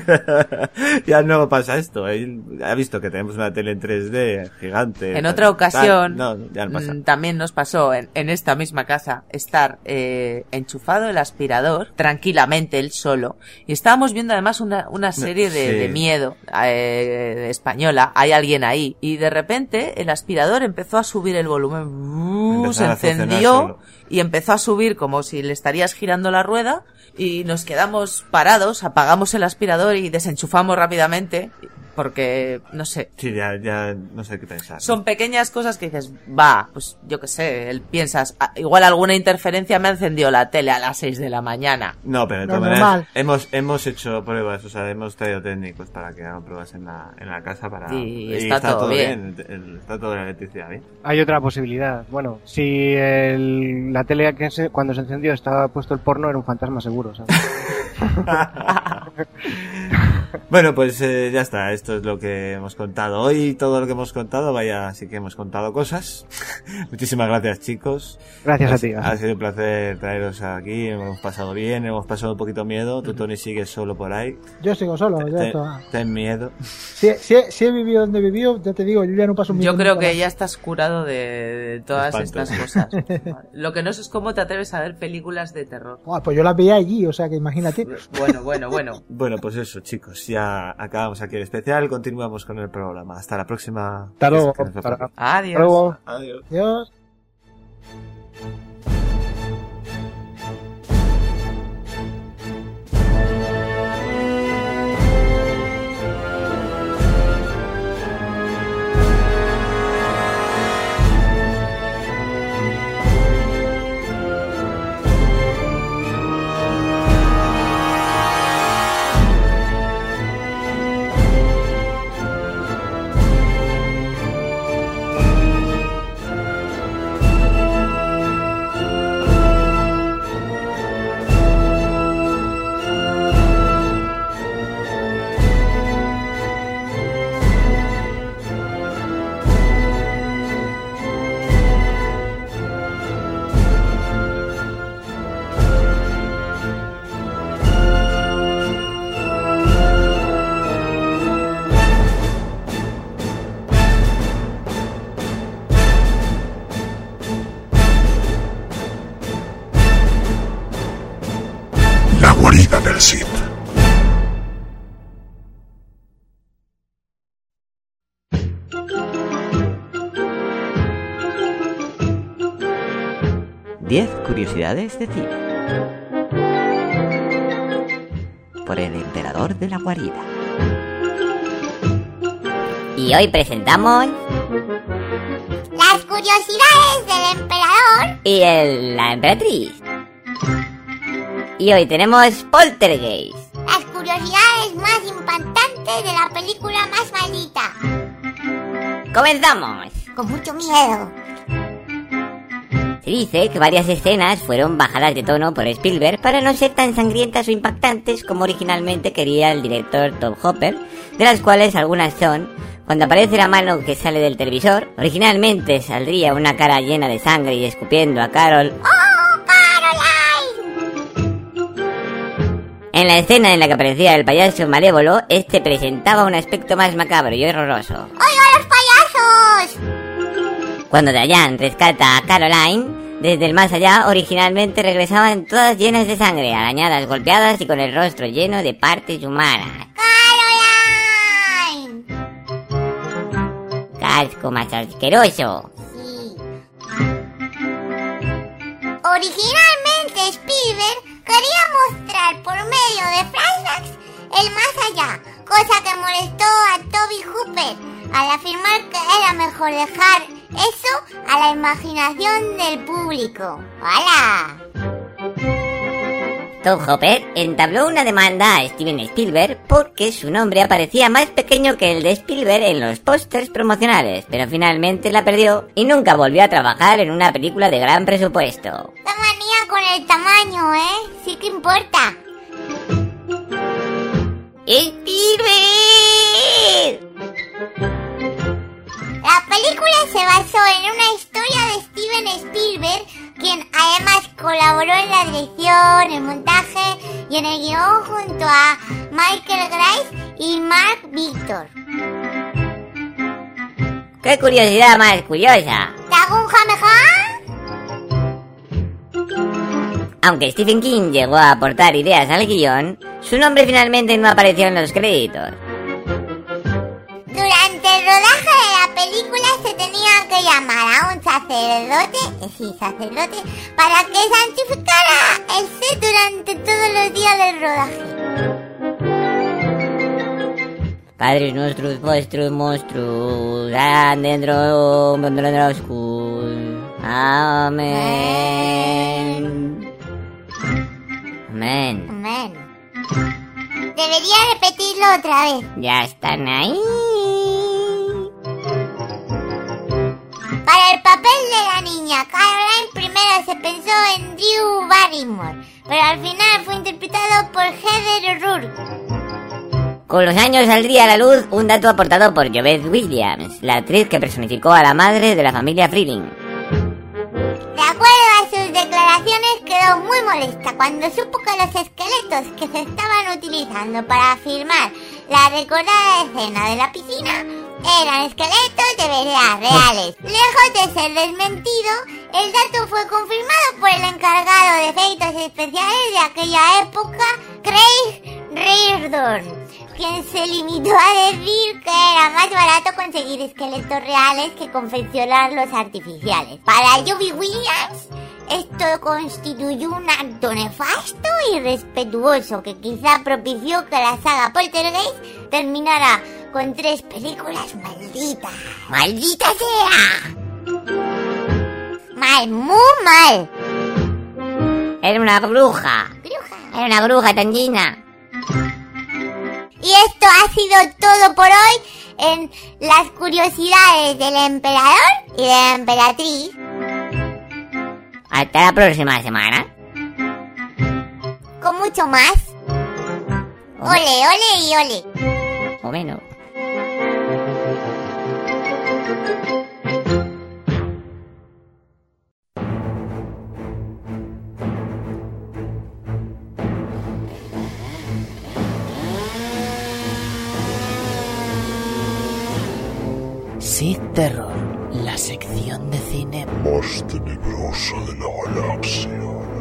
ya no pasa esto. Él ha visto que tenemos una tele en tres D gigante. En otra ocasión, no, ya no pasa. También nos pasó en, en esta misma casa estar eh, enchufado el aspirador tranquilamente él solo y estábamos viendo además una, una serie de, sí. de miedo eh, española, hay alguien ahí y de repente el aspirador empezó a subir el volumen, uh, se encendió y empezó a subir como si le estarías girando la rueda y nos quedamos parados, apagamos el aspirador y desenchufamos rápidamente porque, no sé. Sí, ya, ya no sé qué pensar. Son pequeñas cosas que dices, va, pues yo qué sé, él piensas, ah, igual alguna interferencia me ha encendido la tele a las seis de la mañana. No, pero de No, todas maneras, normal. hemos, hemos hecho pruebas, o sea, hemos traído técnicos para que hagan pruebas en la, en la casa para... Y está todo bien. el- el- está toda la electricidad bien. Hay otra posibilidad. Bueno, si el- la tele que se- cuando se encendió estaba puesto el porno, era un fantasma seguro, ¿sabes? Bueno, pues eh, ya está, esto es lo que hemos contado hoy, todo lo que hemos contado, vaya, sí que hemos contado cosas. Muchísimas gracias, chicos. Gracias ha, a ti. Ha sido un placer traeros aquí, hemos pasado bien, hemos pasado un poquito miedo, tú, Tony, sigues solo por ahí. Yo sigo solo, ya Ten, está. ten miedo. Si, si, si he vivido donde he vivido, ya te digo, yo ya no paso un Yo minuto creo para- que ya estás curado de, de todas Espantos. estas cosas. Lo que no sé es cómo te atreves a ver películas de terror. Buah, pues yo las veía allí, o sea que imagínate. Bueno, bueno, bueno. Bueno, pues eso, chicos, ya acabamos aquí el especial, continuamos con el programa. Hasta la próxima. Hasta luego. Que nos Hasta- toque. Adiós. Hasta luego. Adiós. Adiós. La guarida del Sith. diez curiosidades de cine. Por el emperador de la guarida. Y hoy presentamos Las curiosidades del emperador. y el, la emperatriz. Y hoy tenemos Poltergeist. Las curiosidades más impactantes de la película más maldita. ¡Comenzamos! Con mucho miedo. Se dice que varias escenas fueron bajadas de tono por Spielberg para no ser tan sangrientas o impactantes como originalmente quería el director Tom Hopper, de las cuales algunas son: cuando aparece la mano que sale del televisor, originalmente saldría una cara llena de sangre y escupiendo a Carol. ¡Oh, Caroline! En la escena en la que aparecía el payaso malévolo, este presentaba un aspecto más macabro y horroroso. ¡Oiga, los payasos! Cuando Diane rescata a Caroline desde el más allá, originalmente regresaban todas llenas de sangre, arañadas, golpeadas y con el rostro lleno de partes humanas. ¡Caroline! ¡Casco más asqueroso! Sí. Originalmente Spielberg quería mostrar por medio de flashbacks el más allá, cosa que molestó a Toby Hooper al afirmar que era mejor dejar eso a la imaginación del público. ¡Hala! Tom Hopper entabló una demanda a Steven Spielberg porque su nombre aparecía más pequeño que el de Spielberg en los pósters promocionales, pero finalmente la perdió y nunca volvió a trabajar en una película de gran presupuesto. ¡Qué manía con el tamaño, eh! Sí que importa. ¡Spielberg! La película se basó en una historia de Steven Spielberg, quien además colaboró en la dirección, el montaje y en el guión junto a Michael Grice y Mark Victor. ¡Qué curiosidad más curiosa! ¿Te hago un jameja? Aunque Stephen King llegó a aportar ideas al guión, su nombre finalmente no apareció en los créditos. Durante el rodaje de la película se tenía que llamar a un sacerdote, eh, sí, sacerdote, para que santificara el set durante todos los días del rodaje. Padres nuestros, vuestros monstruos, dentro, oscuro. Amén. Amén. Amén. Debería repetirlo otra vez. Ya están ahí. Para el papel de la niña Caroline primero se pensó en Drew Barrymore, pero al final fue interpretado por Heather O'Rourke. Con los años saldría a la luz un dato aportado por Jovette Williams, la actriz que personificó a la madre de la familia Freeling. De acuerdo a sus declaraciones, quedó muy molesta cuando supo que los esqueletos que se estaban utilizando para filmar la recordada escena de la piscina eran esqueletos de verdad reales. Lejos de ser desmentido, el dato fue confirmado por el encargado de efectos especiales de aquella época, Craig Reardon, quien se limitó a decir que era más barato conseguir esqueletos reales que confeccionar los artificiales. Para Jovette Williams, esto constituyó un acto nefasto y irrespetuoso que quizá propició que la saga Poltergeist terminara con tres películas malditas. ¡Maldita sea! Mal, muy mal. Era una bruja. Bruja. Era una bruja, Tangina. Y esto ha sido todo por hoy en las curiosidades del emperador y de la emperatriz. Hasta la próxima semana. Con mucho más. Ole, ole y ole. O menos. Sid Terror, la sección de cine más tenebrosa de la galaxia.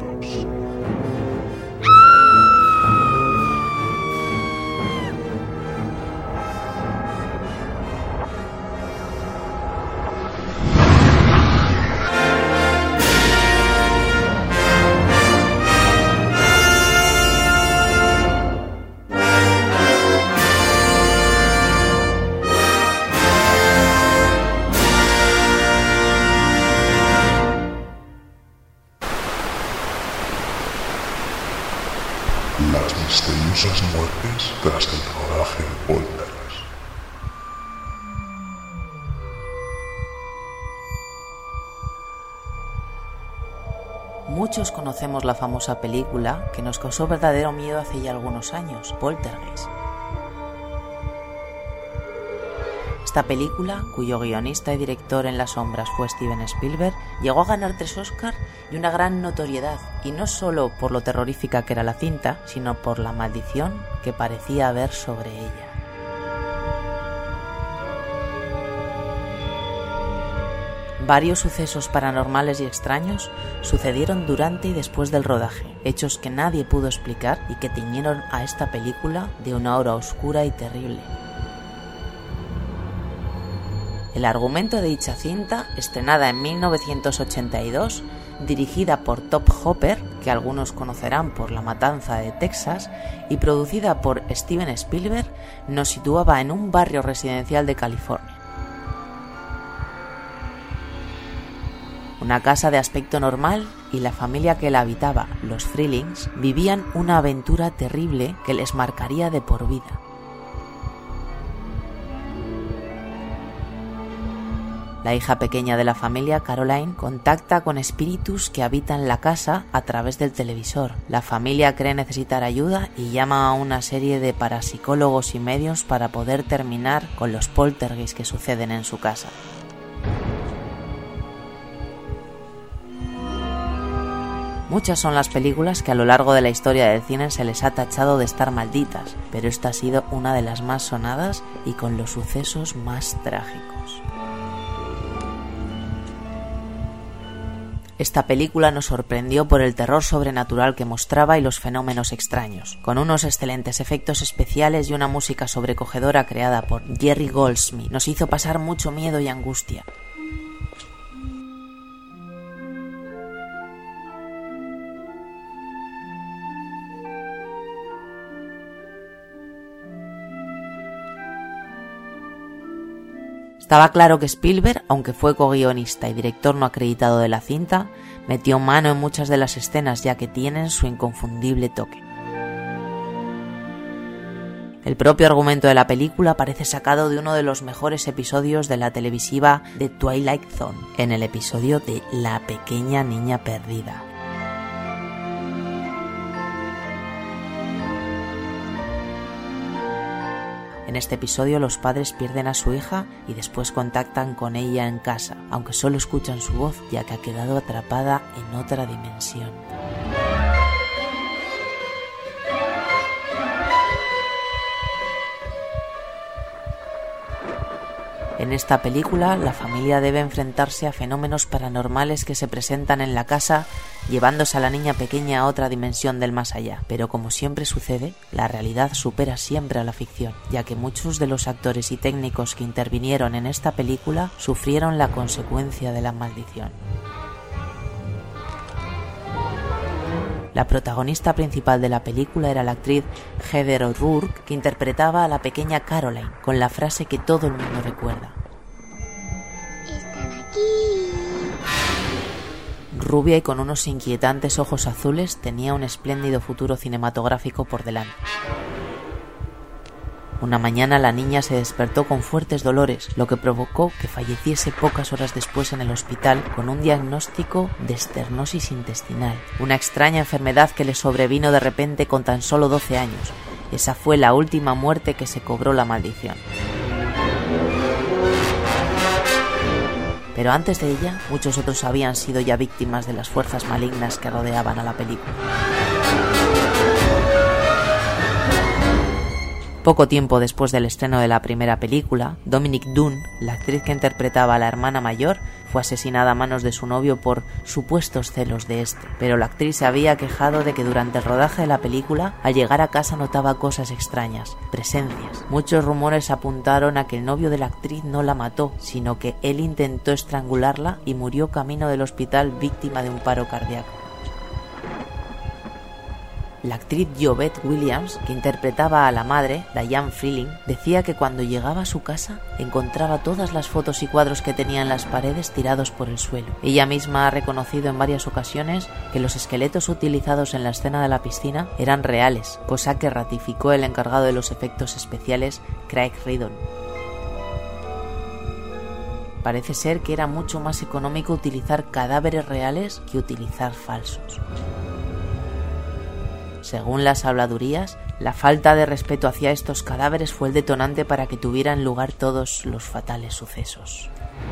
Las misteriosas muertes tras el rodaje de Poltergeist. Muchos conocemos la famosa película que nos causó verdadero miedo hace ya algunos años, Poltergeist. Esta película, cuyo guionista y director en las sombras fue Steven Spielberg, llegó a ganar tres Oscars y una gran notoriedad, y no solo por lo terrorífica que era la cinta, sino por la maldición que parecía haber sobre ella. Varios sucesos paranormales y extraños sucedieron durante y después del rodaje, hechos que nadie pudo explicar y que tiñeron a esta película de una aura oscura y terrible. El argumento de dicha cinta, estrenada en mil novecientos ochenta y dos, dirigida por Tobe Hooper, que algunos conocerán por La Matanza de Texas, y producida por Steven Spielberg, nos situaba en un barrio residencial de California. Una casa de aspecto normal y la familia que la habitaba, los Freelings, vivían una aventura terrible que les marcaría de por vida. La hija pequeña de la familia, Caroline, contacta con espíritus que habitan la casa a través del televisor. La familia cree necesitar ayuda y llama a una serie de parapsicólogos y medios para poder terminar con los poltergeists que suceden en su casa. Muchas son las películas que a lo largo de la historia del cine se les ha tachado de estar malditas, pero esta ha sido una de las más sonadas y con los sucesos más trágicos. Esta película nos sorprendió por el terror sobrenatural que mostraba y los fenómenos extraños, con unos excelentes efectos especiales y una música sobrecogedora creada por Jerry Goldsmith. Nos hizo pasar mucho miedo y angustia. Estaba claro que Spielberg, aunque fue co-guionista y director no acreditado de la cinta, metió mano en muchas de las escenas ya que tienen su inconfundible toque. El propio argumento de la película parece sacado de uno de los mejores episodios de la televisiva The Twilight Zone, en el episodio de La pequeña niña perdida. En este episodio los padres pierden a su hija y después contactan con ella en casa, aunque solo escuchan su voz ya que ha quedado atrapada en otra dimensión. En esta película, la familia debe enfrentarse a fenómenos paranormales que se presentan en la casa, llevándose a la niña pequeña a otra dimensión del más allá. Pero como siempre sucede, la realidad supera siempre a la ficción, ya que muchos de los actores y técnicos que intervinieron en esta película sufrieron la consecuencia de la maldición. La protagonista principal de la película era la actriz Heather O'Rourke, que interpretaba a la pequeña Caroline, con la frase que todo el mundo recuerda. Están aquí. Rubia y con unos inquietantes ojos azules, tenía un espléndido futuro cinematográfico por delante. Una mañana la niña se despertó con fuertes dolores, lo que provocó que falleciese pocas horas después en el hospital con un diagnóstico de esternosis intestinal, una extraña enfermedad que le sobrevino de repente con tan solo doce años. Esa fue la última muerte que se cobró la maldición. Pero antes de ella, muchos otros habían sido ya víctimas de las fuerzas malignas que rodeaban a la película. Poco tiempo después del estreno de la primera película, Dominique Dunne, la actriz que interpretaba a la hermana mayor, fue asesinada a manos de su novio por supuestos celos de este. Pero la actriz se había quejado de que durante el rodaje de la película, al llegar a casa notaba cosas extrañas, presencias. Muchos rumores apuntaron a que el novio de la actriz no la mató, sino que él intentó estrangularla y murió camino del hospital víctima de un paro cardíaco. La actriz Jovette Williams, que interpretaba a la madre, Diane Freeling, decía que cuando llegaba a su casa encontraba todas las fotos y cuadros que tenía en las paredes tirados por el suelo. Ella misma ha reconocido en varias ocasiones que los esqueletos utilizados en la escena de la piscina eran reales, cosa que ratificó el encargado de los efectos especiales, Craig Riddon. Parece ser que era mucho más económico utilizar cadáveres reales que utilizar falsos. Según las habladurías, la falta de respeto hacia estos cadáveres fue el detonante para que tuvieran lugar todos los fatales sucesos.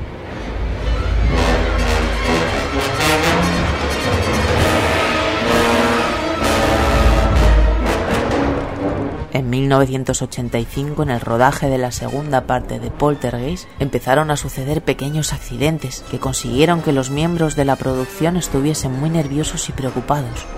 En mil novecientos ochenta y cinco, en el rodaje de la segunda parte de Poltergeist, empezaron a suceder pequeños accidentes que consiguieron que los miembros de la producción estuviesen muy nerviosos y preocupados.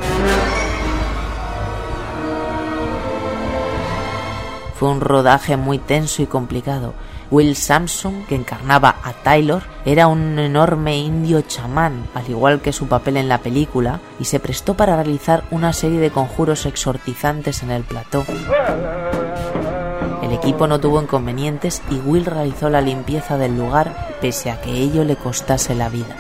Fue un rodaje muy tenso y complicado. Will Sampson, que encarnaba a Taylor, era un enorme indio chamán, al igual que su papel en la película, y se prestó para realizar una serie de conjuros exorcizantes en el plató. El equipo no tuvo inconvenientes y Will realizó la limpieza del lugar, pese a que ello le costase la vida.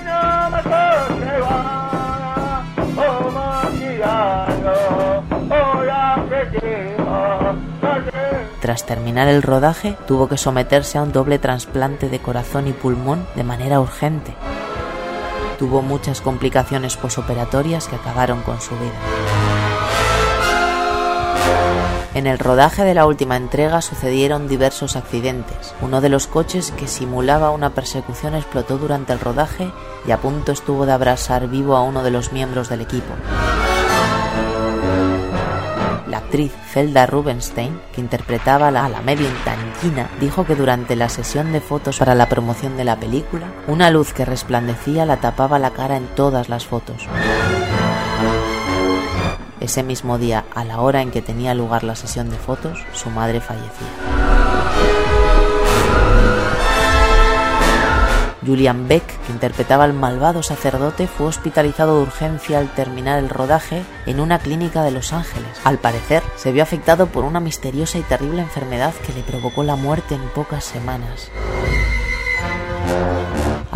Tras terminar el rodaje, tuvo que someterse a un doble trasplante de corazón y pulmón de manera urgente. Tuvo muchas complicaciones posoperatorias que acabaron con su vida. En el rodaje de la última entrega sucedieron diversos accidentes. Uno de los coches que simulaba una persecución explotó durante el rodaje y a punto estuvo de abrasar vivo a uno de los miembros del equipo. La actriz Zelda Rubinstein, que interpretaba a la, a la Marilyn Tanguina, dijo que durante la sesión de fotos para la promoción de la película, una luz que resplandecía la tapaba la cara en todas las fotos. Ese mismo día, a la hora en que tenía lugar la sesión de fotos, su madre fallecía. Julian Beck, que interpretaba al malvado sacerdote, fue hospitalizado de urgencia al terminar el rodaje en una clínica de Los Ángeles. Al parecer, se vio afectado por una misteriosa y terrible enfermedad que le provocó la muerte en pocas semanas.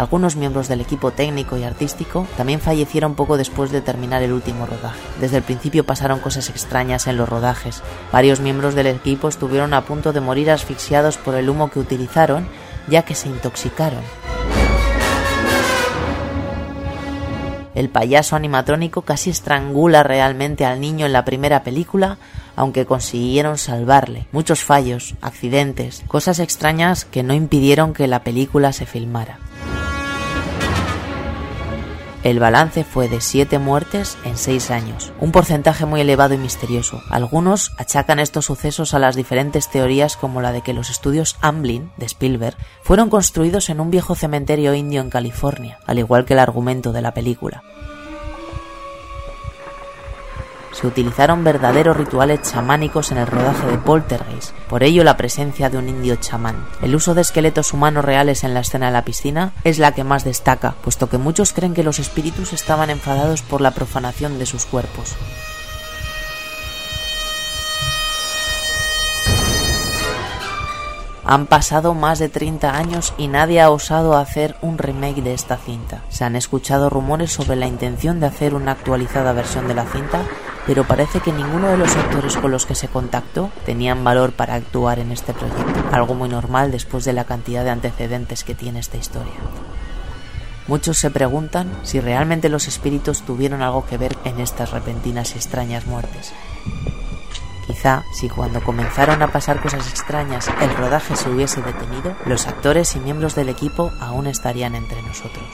Algunos miembros del equipo técnico y artístico también fallecieron poco después de terminar el último rodaje. Desde el principio pasaron cosas extrañas en los rodajes. Varios miembros del equipo estuvieron a punto de morir asfixiados por el humo que utilizaron, ya que se intoxicaron. El payaso animatrónico casi estrangula realmente al niño en la primera película, aunque consiguieron salvarle. Muchos fallos, accidentes, cosas extrañas que no impidieron que la película se filmara. El balance fue de siete muertes en seis años, un porcentaje muy elevado y misterioso. Algunos achacan estos sucesos a las diferentes teorías, como la de que los estudios Amblin, de Spielberg, fueron construidos en un viejo cementerio indio en California, al igual que el argumento de la película. Se utilizaron verdaderos rituales chamánicos en el rodaje de Poltergeist, por ello la presencia de un indio chamán. El uso de esqueletos humanos reales en la escena de la piscina es la que más destaca, puesto que muchos creen que los espíritus estaban enfadados por la profanación de sus cuerpos. Han pasado más de treinta años y nadie ha osado hacer un remake de esta cinta. Se han escuchado rumores sobre la intención de hacer una actualizada versión de la cinta, pero parece que ninguno de los actores con los que se contactó tenían valor para actuar en este proyecto, algo muy normal después de la cantidad de antecedentes que tiene esta historia. Muchos se preguntan si realmente los espíritus tuvieron algo que ver en estas repentinas y extrañas muertes. Quizá, si cuando comenzaron a pasar cosas extrañas el rodaje se hubiese detenido, los actores y miembros del equipo aún estarían entre nosotros.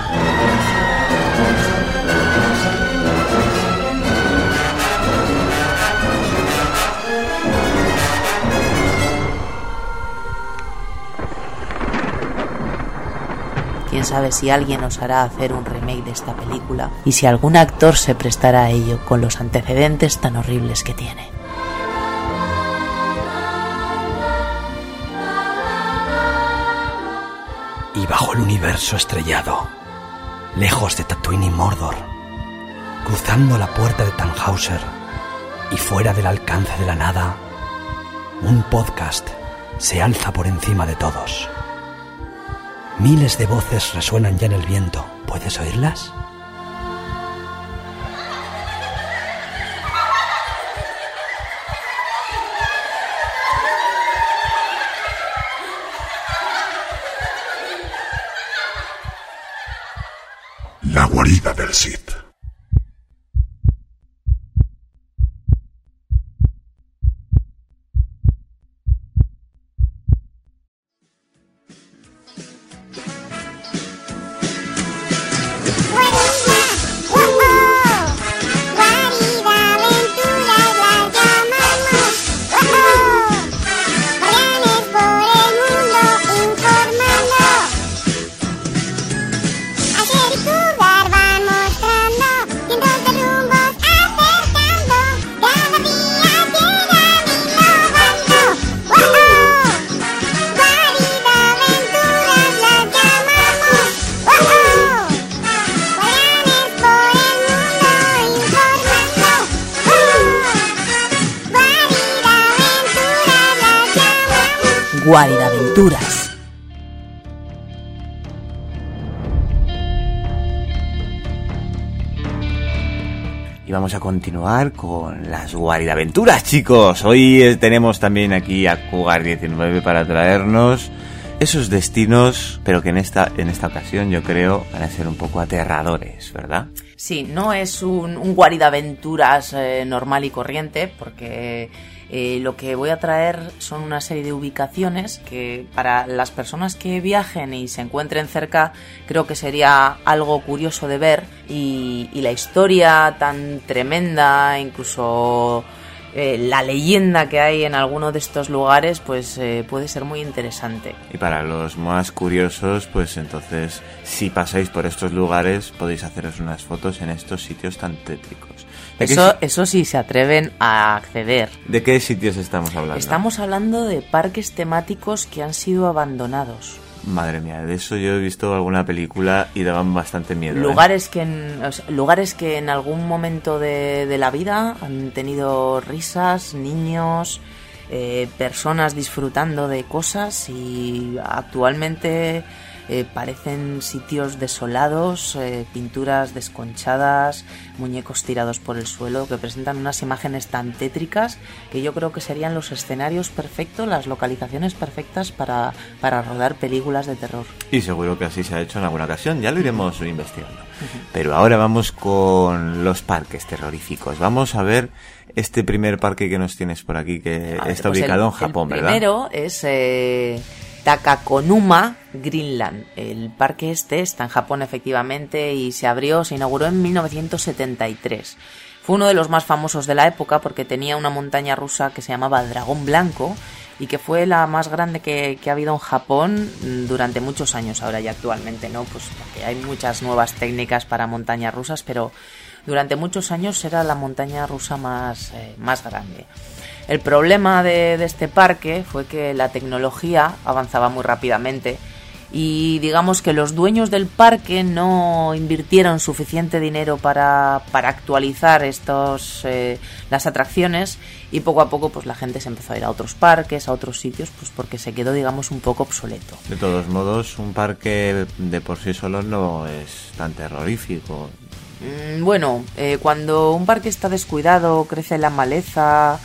Quién sabe si alguien osará hacer un remake de esta película y si algún actor se prestará a ello con los antecedentes tan horribles que tiene. Y bajo el universo estrellado, lejos de Tatooine y Mordor, cruzando la puerta de Tannhauser y fuera del alcance de la nada, un podcast se alza por encima de todos. Miles de voces resuenan ya en el viento. ¿Puedes oírlas? La guarida del Sith. Guarida Aventuras. Y vamos a continuar con las Guarida Aventuras, chicos. Hoy eh, tenemos también aquí a Cougar diecinueve para traernos esos destinos, pero que en esta en esta ocasión yo creo van a ser un poco aterradores, ¿verdad? Sí, no es un, un Guarida Aventuras eh, normal y corriente, porque eh, lo que voy a traer son una serie de ubicaciones que para las personas que viajen y se encuentren cerca creo que sería algo curioso de ver, y, y la historia tan tremenda, incluso eh, la leyenda que hay en alguno de estos lugares, pues eh, puede ser muy interesante. Y para los más curiosos, pues entonces, si pasáis por estos lugares, podéis haceros unas fotos en estos sitios tan tétricos. Eso, eso sí, se atreven a acceder. ¿De qué sitios estamos hablando? Estamos hablando de parques temáticos que han sido abandonados. Madre mía, de eso yo he visto alguna película y daban bastante miedo. Lugares, ¿eh? que, en, o sea, lugares que en algún momento de, de la vida han tenido risas, niños, eh, personas disfrutando de cosas, y actualmente Eh, parecen sitios desolados, eh, pinturas desconchadas, muñecos tirados por el suelo, que presentan unas imágenes tan tétricas que yo creo que serían los escenarios perfectos, las localizaciones perfectas para, para rodar películas de terror. Y seguro que así se ha hecho en alguna ocasión, ya lo iremos investigando. Uh-huh. Pero ahora vamos con los parques terroríficos. Vamos a ver este primer parque que nos tienes por aquí, que ver, está pues ubicado el, en Japón, el ¿verdad? El primero es... Eh... Takakonuma Greenland. El parque este está en Japón efectivamente y se abrió, se inauguró en mil novecientos setenta y tres. Fue uno de los más famosos de la época porque tenía una montaña rusa que se llamaba Dragón Blanco y que fue la más grande que, que ha habido en Japón durante muchos años. Ahora ya actualmente no, pues porque hay muchas nuevas técnicas para montañas rusas, pero durante muchos años era la montaña rusa más, eh, más grande. El problema de, de este parque fue que la tecnología avanzaba muy rápidamente y digamos que los dueños del parque no invirtieron suficiente dinero para, para actualizar estos eh, las atracciones y poco a poco pues la gente se empezó a ir a otros parques, a otros sitios, pues porque se quedó digamos un poco obsoleto. De todos modos, un parque de por sí solo no es tan terrorífico. Mm, bueno, eh, cuando un parque está descuidado, crece la maleza...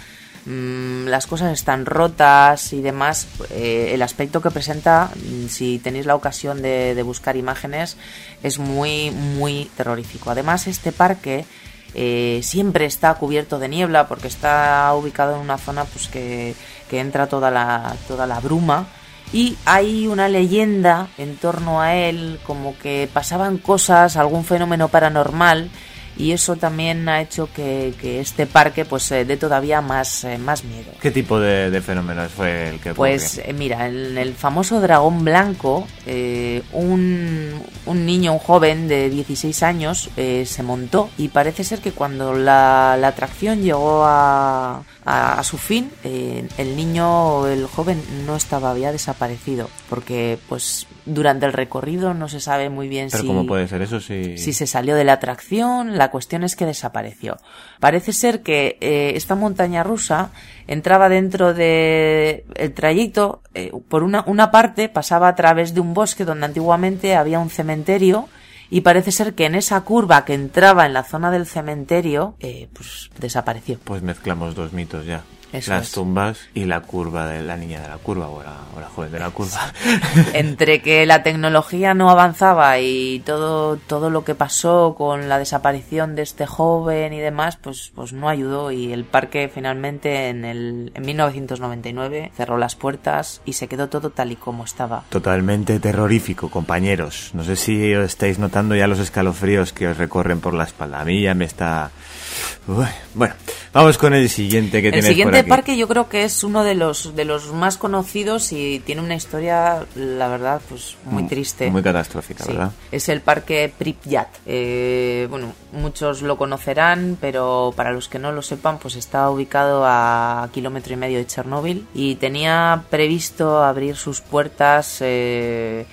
las cosas están rotas y demás, eh, el aspecto que presenta, si tenéis la ocasión de, de buscar imágenes, es muy muy terrorífico. Además este parque eh, siempre está cubierto de niebla porque está ubicado en una zona pues que, que entra toda la, toda la bruma y hay una leyenda en torno a él, como que pasaban cosas, algún fenómeno paranormal. Y eso también ha hecho que, que este parque pues eh, dé todavía más, eh, más miedo. ¿Qué tipo de, de fenómenos fue el que ocurrió? Pues eh, mira, en el famoso Dragón Blanco, eh, un, un niño, un joven de dieciséis años eh, se montó y parece ser que cuando la, la atracción llegó a, a, a su fin, eh, el niño, el joven no estaba, había desaparecido, porque pues durante el recorrido no se sabe muy bien ¿Pero si... ¿Pero cómo puede ser eso? Si... si se salió de la atracción, la cuestión es que desapareció. Parece ser que eh, esta montaña rusa entraba dentro de el trayecto, eh, por una, una parte pasaba a través de un bosque donde antiguamente había un cementerio y parece ser que en esa curva que entraba en la zona del cementerio, eh, pues desapareció. Pues mezclamos dos mitos ya. Eso las es. tumbas y la curva de la niña de la curva o la, o la joven de la curva. Entre que la tecnología no avanzaba y todo todo lo que pasó con la desaparición de este joven y demás, pues pues no ayudó y el parque finalmente en el en mil novecientos noventa y nueve cerró las puertas y se quedó todo tal y como estaba. Totalmente terrorífico, compañeros. No sé si os estáis notando ya los escalofríos que os recorren por la espalda. A mí ya me está... Uy, bueno, vamos con el siguiente que el tienes siguiente por aquí. parque yo creo que es uno de los de los más conocidos y tiene una historia, la verdad, pues muy triste. Muy catastrófica, sí. ¿verdad? Es el parque Pripyat. Eh, bueno, muchos lo conocerán, pero para los que no lo sepan, pues está ubicado a kilómetro y medio de Chernóbil y tenía previsto abrir sus puertas... Eh,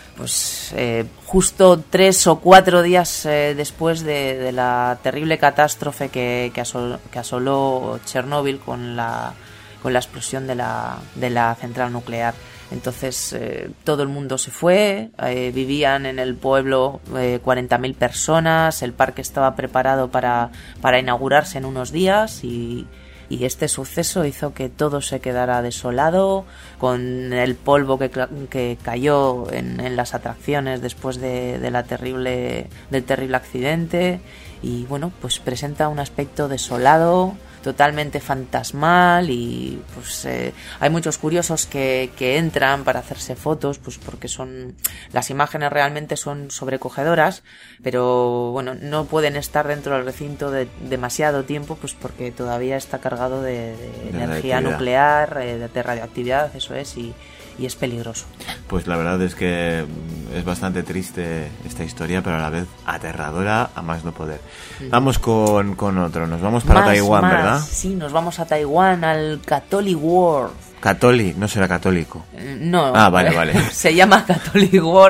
pues eh, justo tres o cuatro días eh, después de, de la terrible catástrofe que, que, asol, que asoló Chernóbil con la, con la explosión de la, de la central nuclear. Entonces eh, todo el mundo se fue, eh, vivían en el pueblo eh, cuarenta mil personas, el parque estaba preparado para, para inaugurarse en unos días y... Y este suceso hizo que todo se quedara desolado, con el polvo que, que cayó en, en las atracciones después de, de la terrible, del terrible accidente. Y bueno, pues presenta un aspecto desolado, totalmente fantasmal y pues eh, hay muchos curiosos que, que entran para hacerse fotos, pues porque son las imágenes realmente son sobrecogedoras, pero bueno, no pueden estar dentro del recinto de demasiado tiempo, pues porque todavía está cargado de, de, de energía nuclear, eh, de radioactividad, eso es, y y es peligroso. Pues la verdad es que es bastante triste esta historia, pero a la vez aterradora a más no poder. Uh-huh. Vamos con, con otro, nos vamos para más, Taiwán, más. ¿verdad? Sí, nos vamos a Taiwán, al Catholic World. Catholic, no será católico. No. Ah, vale, vale. Se llama Catholic World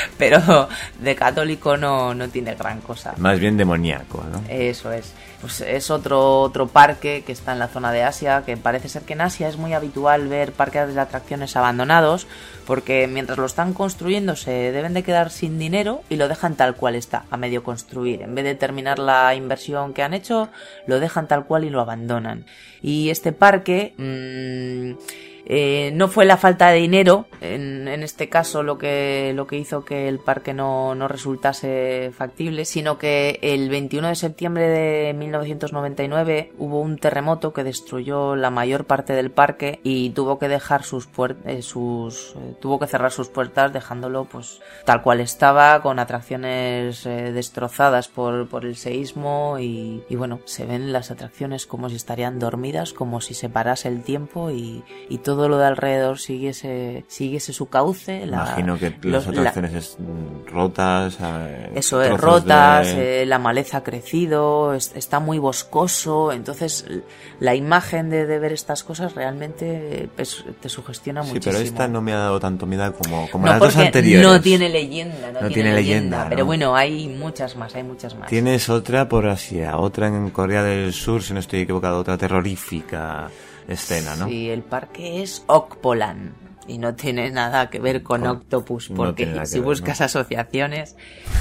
pero de católico no, no tiene gran cosa. Más bien demoníaco, ¿no? Eso es. Pues es otro otro parque que está en la zona de Asia, que parece ser que en Asia es muy habitual ver parques de atracciones abandonados, porque mientras lo están construyendo se deben de quedar sin dinero y lo dejan tal cual está, a medio construir. En vez de terminar la inversión que han hecho, lo dejan tal cual y lo abandonan. Y este parque... Mmm, Eh, no fue la falta de dinero en, en este caso lo que lo que hizo que el parque no, no resultase factible, sino que el veintiuno de septiembre de mil novecientos noventa y nueve hubo un terremoto que destruyó la mayor parte del parque y tuvo que dejar sus puertas eh, sus eh, tuvo que cerrar sus puertas, dejándolo pues tal cual estaba, con atracciones eh, destrozadas por, por el seísmo y, y bueno, se ven las atracciones como si estarían dormidas, como si se parase el tiempo y, y todo todo lo de alrededor siguiese siguiese su cauce. La, Imagino que los, las atracciones la, es rotas. Eh, eso es, rotas, de... eh, la maleza ha crecido, es, está muy boscoso, entonces la imagen de, de ver estas cosas realmente pues, te sugestiona sí, muchísimo. Sí, pero esta no me ha dado tanto miedo como, como no, las dos anteriores. No tiene leyenda, no, no tiene, tiene leyenda, leyenda ¿no? Pero bueno, hay muchas más, hay muchas más. Tienes otra por Asia, otra en Corea del Sur, si no estoy equivocado, otra terrorífica escena, ¿no? Sí, el parque es Okpolan y no tiene nada que ver con, con Octopus, porque no si ver, buscas ¿no? asociaciones...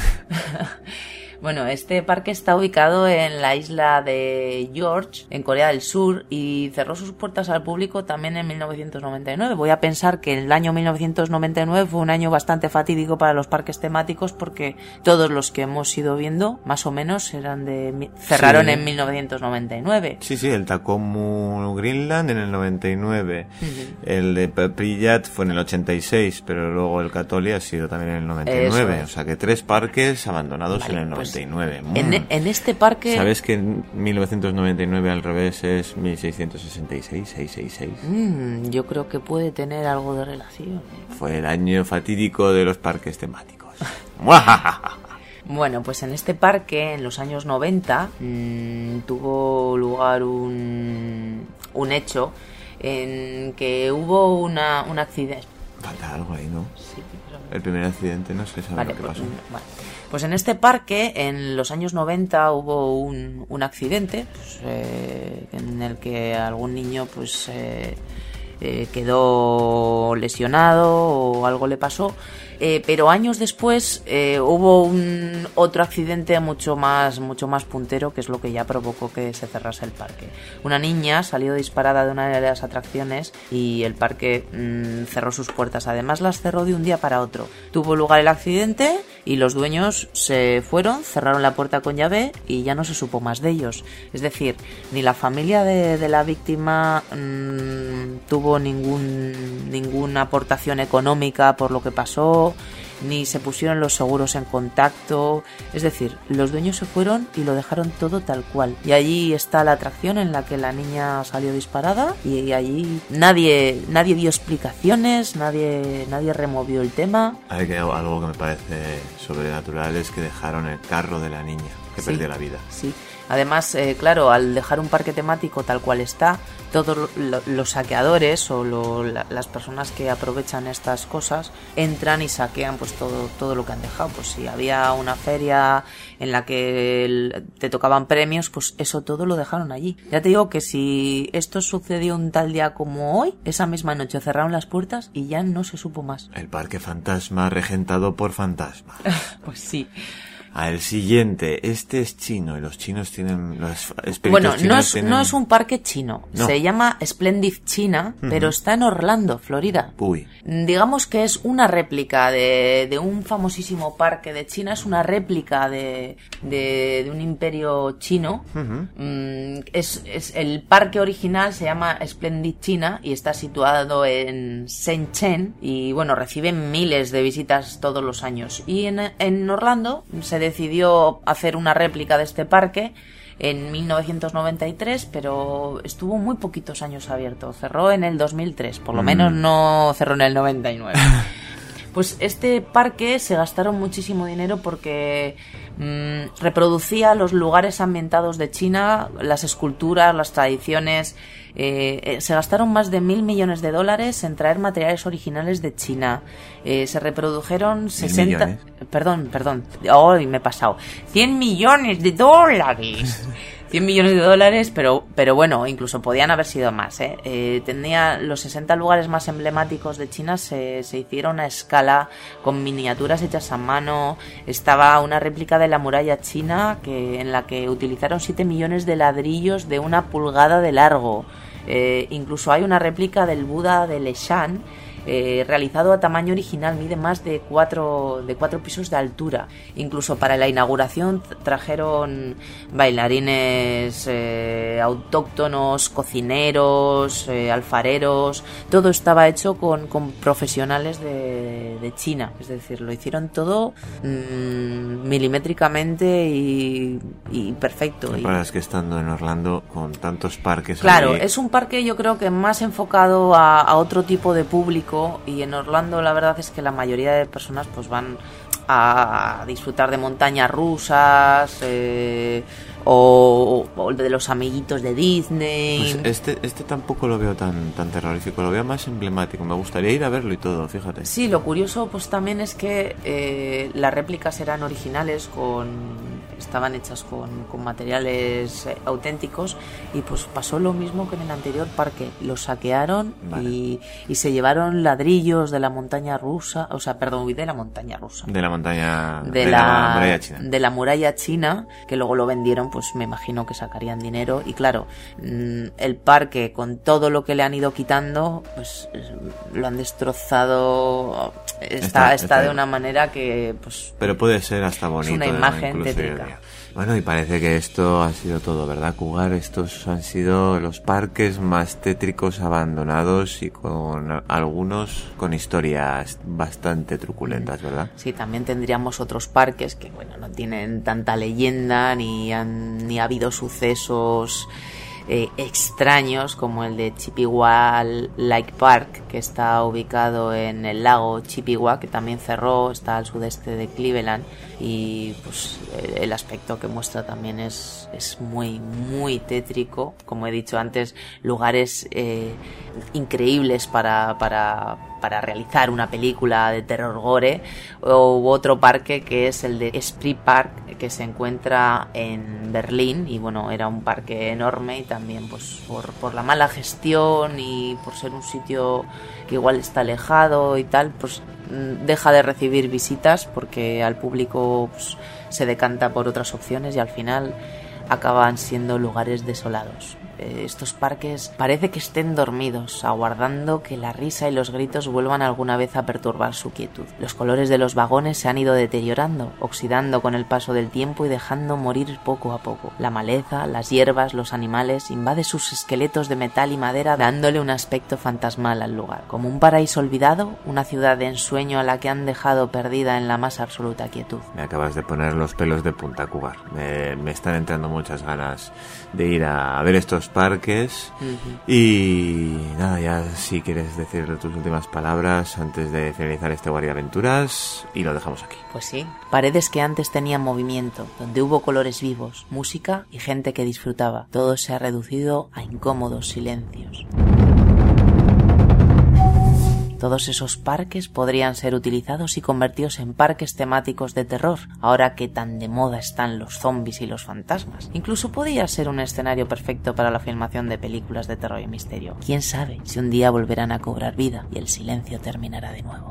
Bueno, este parque está ubicado en la isla de George, en Corea del Sur, y cerró sus puertas al público también en mil novecientos noventa y nueve. Voy a pensar que el año mil novecientos noventa y nueve fue un año bastante fatídico para los parques temáticos, porque todos los que hemos ido viendo, más o menos, eran de cerraron sí. en mil novecientos noventa y nueve. Sí, sí, el Takomu Greenland en el noventa y nueve, uh-huh. el de Pripyat fue en el ochenta y seis, pero luego el Katoli ha sido también en el noventa y nueve. O sea que tres parques abandonados vale, en el noventa y nueve. Pues Mm. En, en este parque... ¿Sabes que en mil novecientos noventa y nueve al revés es mil seiscientos sesenta y seis, seiscientos sesenta y seis? Mm, yo creo que puede tener algo de relación. ¿eh? Fue el año fatídico de los parques temáticos. Bueno, pues en este parque, en los años noventa, mmm, tuvo lugar un, un hecho en que hubo una, un accidente. Falta algo ahí, ¿no? Sí, pero... El primer accidente no se sabe vale, lo que pasó. Pues, vale. Pues en este parque, en los años noventa, hubo un, un accidente pues, eh, en el que algún niño pues eh, eh, quedó lesionado o algo le pasó. Eh, pero años después eh, hubo un otro accidente mucho más mucho más puntero, que es lo que ya provocó que se cerrase el parque. Una niña salió disparada de una de las atracciones y el parque mmm, cerró sus puertas. Además las cerró de un día para otro. Tuvo lugar el accidente y los dueños se fueron, cerraron la puerta con llave y ya no se supo más de ellos. Es decir, ni la familia de, de la víctima mmm, tuvo ningún ninguna aportación económica por lo que pasó, ni se pusieron los seguros en contacto. Es decir, los dueños se fueron y lo dejaron todo tal cual. Y allí está la atracción en la que la niña salió disparada y allí nadie nadie dio explicaciones, nadie nadie removió el tema. Hay que, algo que me parece sobrenatural es que dejaron el carro de la niña que sí, perdió la vida. Sí. Además, eh, claro, al dejar un parque temático tal cual está, todos lo, los saqueadores o lo, la, las personas que aprovechan estas cosas entran y saquean pues todo todo lo que han dejado. Pues si había una feria en la que el, te tocaban premios, pues eso todo lo dejaron allí. Ya te digo que si esto sucedió un tal día como hoy, esa misma noche cerraron las puertas y ya no se supo más. El parque fantasma regentado por fantasmas. Pues sí. Al siguiente, este es chino y los chinos tienen los espíritus bueno, chinos no es, tienen... no es un parque chino, no. Se llama Splendid China, uh-huh. pero está en Orlando, Florida. Uy. Digamos que es una réplica de, de un famosísimo parque de China, es una réplica de, de, de un imperio chino. Uh-huh. Mm, es, es el parque original se llama Splendid China y está situado en Shenzhen y bueno, recibe miles de visitas todos los años. Y en, en Orlando se decidió hacer una réplica de este parque en mil novecientos noventa y tres, pero estuvo muy poquitos años abierto. Cerró en el dos mil tres, por lo mm. menos no cerró en el noventa y nueve. Pues este parque se gastaron muchísimo dinero porque mmm, reproducía los lugares ambientados de China, las esculturas, las tradiciones. Eh, eh, se gastaron más de mil millones de dólares en traer materiales originales de China. Eh, se reprodujeron sesenta... millones? Perdón, perdón. Hoy me he pasado. cien millones de dólares. cien millones de dólares, pero pero bueno, incluso podían haber sido más, ¿eh? Eh, tenía los sesenta lugares más emblemáticos de China se, se hicieron a escala, con miniaturas hechas a mano. Estaba una réplica de la muralla china que en la que utilizaron siete millones de ladrillos de una pulgada de largo. Eh, incluso hay una réplica del Buda de Leshan, Eh, realizado a tamaño original, mide más de cuatro, de cuatro pisos de altura. Incluso para la inauguración trajeron bailarines eh, autóctonos, cocineros, eh, alfareros. Todo estaba hecho con, con profesionales de, de China, es decir, lo hicieron todo mmm, milimétricamente y, y perfecto. Lo que pasa es que estando en Orlando con tantos parques, claro, ahí... es un parque yo creo que más enfocado a, a otro tipo de público. Y en Orlando la verdad es que la mayoría de personas pues van a disfrutar de montañas rusas eh, o, o de los amiguitos de Disney. Pues este este tampoco lo veo tan tan terrorífico, lo veo más emblemático. Me gustaría ir a verlo y todo, fíjate. Sí, lo curioso pues también es que eh, las réplicas eran originales, con estaban hechas con, con materiales eh, auténticos, y pues pasó lo mismo que en el anterior parque. Los saquearon, vale. y, y se llevaron ladrillos de la montaña rusa, o sea, perdón, de la montaña rusa. De la montaña... De, de la, la muralla china. De la muralla china, que luego lo vendieron, pues me imagino que sacarían dinero. Y claro, el parque, con todo lo que le han ido quitando, pues lo han destrozado. Está, está, está de una manera que, pues... Pero puede ser hasta bonito. Es una imagen ¿no? tétrica. Bueno, y parece que esto ha sido todo, ¿verdad, Cougar? Estos han sido los parques más tétricos abandonados, y con algunos con historias bastante truculentas, ¿verdad? Sí, también tendríamos otros parques que, bueno, no tienen tanta leyenda, ni han ni ha habido sucesos eh, extraños, como el de Chippewa Lake Park, que está ubicado en el lago Chippewa, que también cerró, está al sudeste de Cleveland, y pues el aspecto que muestra también es, es muy, muy tétrico. Como he dicho antes, lugares eh, increíbles para, para, para realizar una película de terror gore. O otro parque que es el de Spree Park, que se encuentra en Berlín, y bueno, era un parque enorme, y también pues por, por la mala gestión y por ser un sitio que igual está alejado y tal, pues deja de recibir visitas, porque al público pues, se decanta por otras opciones, y al final acaban siendo lugares desolados. Eh, estos parques parece que estén dormidos, aguardando que la risa y los gritos vuelvan alguna vez a perturbar su quietud. Los colores de los vagones se han ido deteriorando, oxidando con el paso del tiempo y dejando morir poco a poco. La maleza, las hierbas, los animales invade sus esqueletos de metal y madera, dándole un aspecto fantasmal al lugar. Como un paraíso olvidado, una ciudad de ensueño a la que han dejado perdida en la más absoluta quietud. Me acabas de poner los pelos de punta, Cougar. Me, me están entrando muchas ganas de ir a ver estos parques. Uh-huh. Y nada, ya si quieres decir tus últimas palabras antes de finalizar este Guarida Aventuras, y lo dejamos aquí. Pues sí, paredes que antes tenían movimiento, donde hubo colores vivos, música y gente que disfrutaba. Todo se ha reducido a incómodos silencios. Todos esos parques podrían ser utilizados y convertidos en parques temáticos de terror, ahora que tan de moda están los zombies y los fantasmas. Incluso podría ser un escenario perfecto para la filmación de películas de terror y misterio. Quién sabe si un día volverán a cobrar vida y el silencio terminará de nuevo.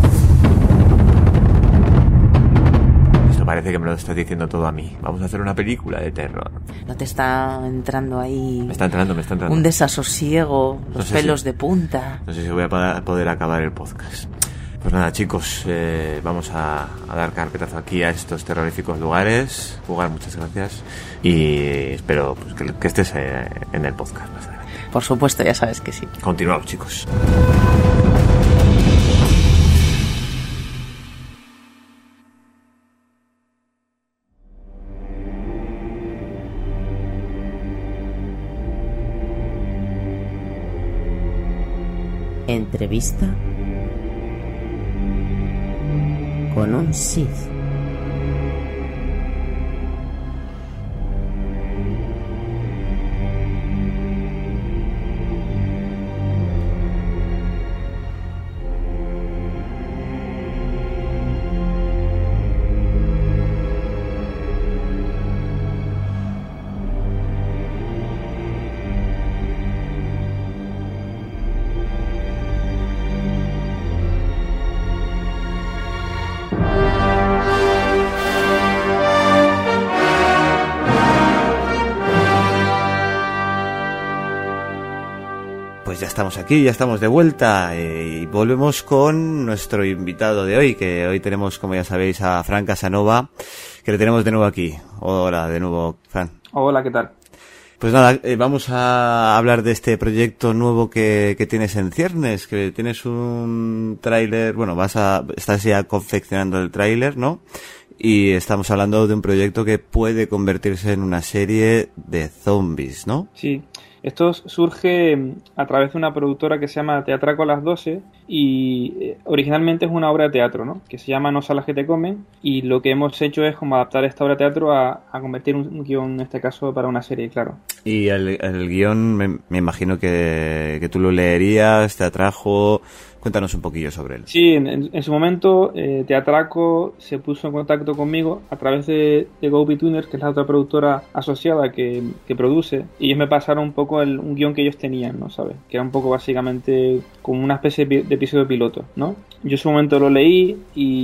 Parece que me lo estás diciendo todo a mí. Vamos a hacer una película de terror. ¿No te está entrando ahí? Me está entrando, me está entrando. Un desasosiego, los no sé pelos si, de punta. No sé si voy a poder acabar el podcast. Pues nada, chicos, eh, vamos a, a dar carpetazo aquí a estos terroríficos lugares. Cougar, muchas gracias. Y espero pues, que, que estés eh, en el podcast más adelante. Por supuesto, ya sabes que sí. Continuamos, chicos. Entrevista con un Sith. Estamos aquí, ya estamos de vuelta eh, y volvemos con nuestro invitado de hoy, que hoy tenemos, como ya sabéis, a Fran Casanova, que le tenemos de nuevo aquí. Hola de nuevo, Fran. Hola, ¿qué tal? Pues nada, eh, vamos a hablar de este proyecto nuevo que, que tienes en ciernes, que tienes un tráiler, bueno, vas a, estás ya confeccionando el tráiler, ¿no? Y estamos hablando de un proyecto que puede convertirse en una serie de zombies, ¿no? Sí. Esto surge a través de una productora que se llama Teatraco a las doce y originalmente es una obra de teatro, ¿no? Que se llama No salas que te comen, y lo que hemos hecho es como adaptar esta obra de teatro a, a convertir un, un guión, en este caso, para una serie, claro. Y el, el guión me, me imagino que, que tú lo leerías, te atrajo. Cuéntanos un poquillo sobre él. Sí, en, en su momento eh, Teatraco se puso en contacto conmigo a través de, de Go Betweeners, que es la otra productora asociada que, que produce, y ellos me pasaron un poco el, un guión que ellos tenían, ¿no? ¿Sabes? Que era un poco básicamente como una especie de, de episodio piloto, ¿no? Yo en su momento lo leí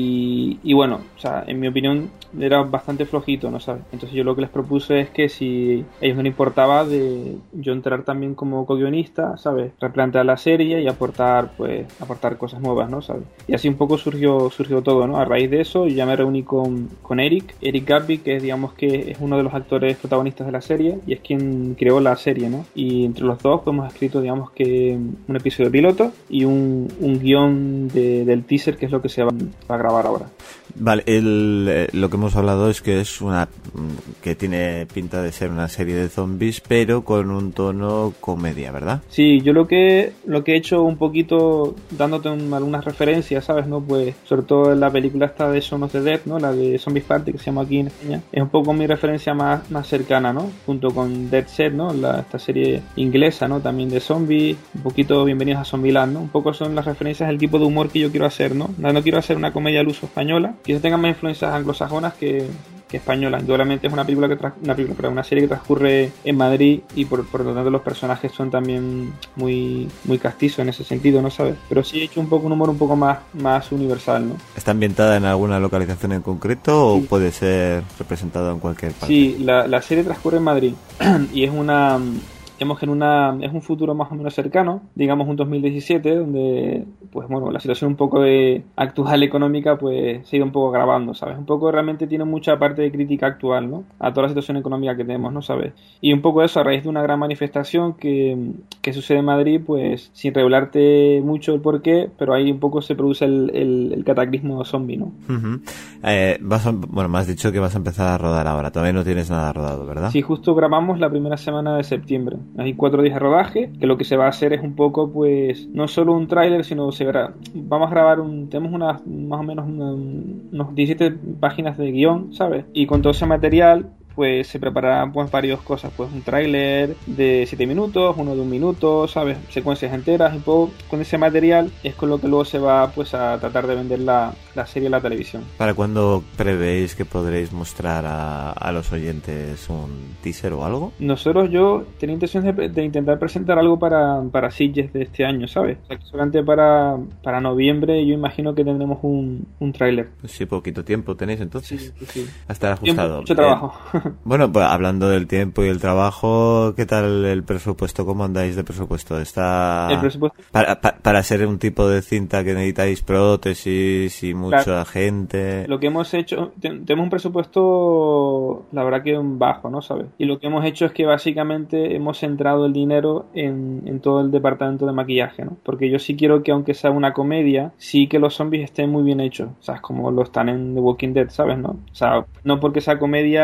y, y bueno, o sea, en mi opinión era bastante flojito, ¿no sabes? Entonces yo lo que les propuse es que si a ellos no les importaba de yo entrar también como co-guionista, ¿sabes? Replantear la serie y aportar, pues, aportar cosas nuevas, ¿no? ¿Sabes? Y así un poco surgió surgió todo, ¿no? A raíz de eso yo ya me reuní con, con Eric, Eric Garby, que es, digamos que es uno de los actores protagonistas de la serie y es quien creó la serie, ¿no? Y entre los dos pues, hemos escrito, digamos que un episodio piloto y un, un guión de, del teaser, que es lo que se va a grabar ahora. Vale, el, eh, lo que hemos hablado es que es una que tiene pinta de ser una serie de zombies, pero con un tono comedia, ¿verdad? Sí, yo lo que lo que he hecho un poquito dándote un, algunas referencias, ¿sabes? ¿No? Pues sobre todo en la película esta de Shaun of the Dead, ¿no? La de Zombies Party, que se llama aquí en España, es un poco mi referencia más, más cercana, ¿no? Junto con Dead Set, ¿no? La, esta serie inglesa, ¿no? También de zombies, un poquito Bienvenidos a Zombieland, ¿no? Un poco son las referencias del tipo de humor que yo quiero hacer, ¿no? No, no quiero hacer una comedia al uso española, quizás tenga más influencias anglosajonas que, que española. Indudablemente es una película que tra- una película, perdón, una serie que transcurre en Madrid y por, por lo tanto los personajes son también muy muy castizos en ese sentido, ¿no sabes? Pero sí he hecho un poco un humor un poco más, más universal, ¿no? ¿Está ambientada en alguna localización en concreto sí. o puede ser representada en cualquier parte? Sí, la, la serie transcurre en Madrid y es una... Digamos que en una, es un futuro más o menos cercano, digamos un dos mil diecisiete, donde pues bueno, la situación un poco de actual económica pues se ha ido un poco agravando, ¿sabes? Un poco realmente tiene mucha parte de crítica actual, ¿no? A toda la situación económica que tenemos, ¿no? ¿Sabes? Y un poco eso a raíz de una gran manifestación que, que sucede en Madrid, pues sin revelarte mucho el porqué, pero ahí un poco se produce el, el, el cataclismo zombie, ¿no? Uh-huh. Eh, vas a, bueno, me has dicho que vas a empezar a rodar ahora, todavía no tienes nada rodado, ¿verdad? Sí, justo grabamos la primera semana de septiembre. Hay cuatro días de rodaje, que lo que se va a hacer es un poco, pues, no solo un tráiler, sino se verá. Vamos a grabar un, tenemos unas, más o menos una, unos diecisiete páginas de guión, ¿sabes? Y con todo ese material, pues se prepararán pues varias cosas, pues un tráiler de siete minutos, uno de un minuto, ¿sabes? Secuencias enteras, y poco con ese material es con lo que luego se va pues a tratar de vender la, la serie en la televisión. ¿Para cuándo prevéis que podréis mostrar a, a los oyentes un teaser o algo? Nosotros, yo tenía intención de, de intentar presentar algo para, para Sitges de este año, ¿sabes? O sea, que solamente para, para noviembre yo imagino que tendremos un, un tráiler. Pues sí, poquito tiempo tenéis entonces. Sí, sí, sí. A estar ajustado. Tiempo, mucho trabajo. Eh, Bueno, pues hablando del tiempo y el trabajo, ¿qué tal el presupuesto? ¿Cómo andáis de presupuesto? ¿Está el presupuesto? Para, para, para ser un tipo de cinta que necesitáis prótesis y mucha claro. gente? Lo que hemos hecho, tenemos un presupuesto, la verdad que bajo, ¿no? ¿Sabes? Y lo que hemos hecho es que básicamente hemos centrado el dinero en, en todo el departamento de maquillaje, ¿no? Porque yo sí quiero que aunque sea una comedia, sí que los zombies estén muy bien hechos, ¿sabes? Como lo están en The Walking Dead, ¿sabes? ¿No? O sea, no porque sea comedia los zombies van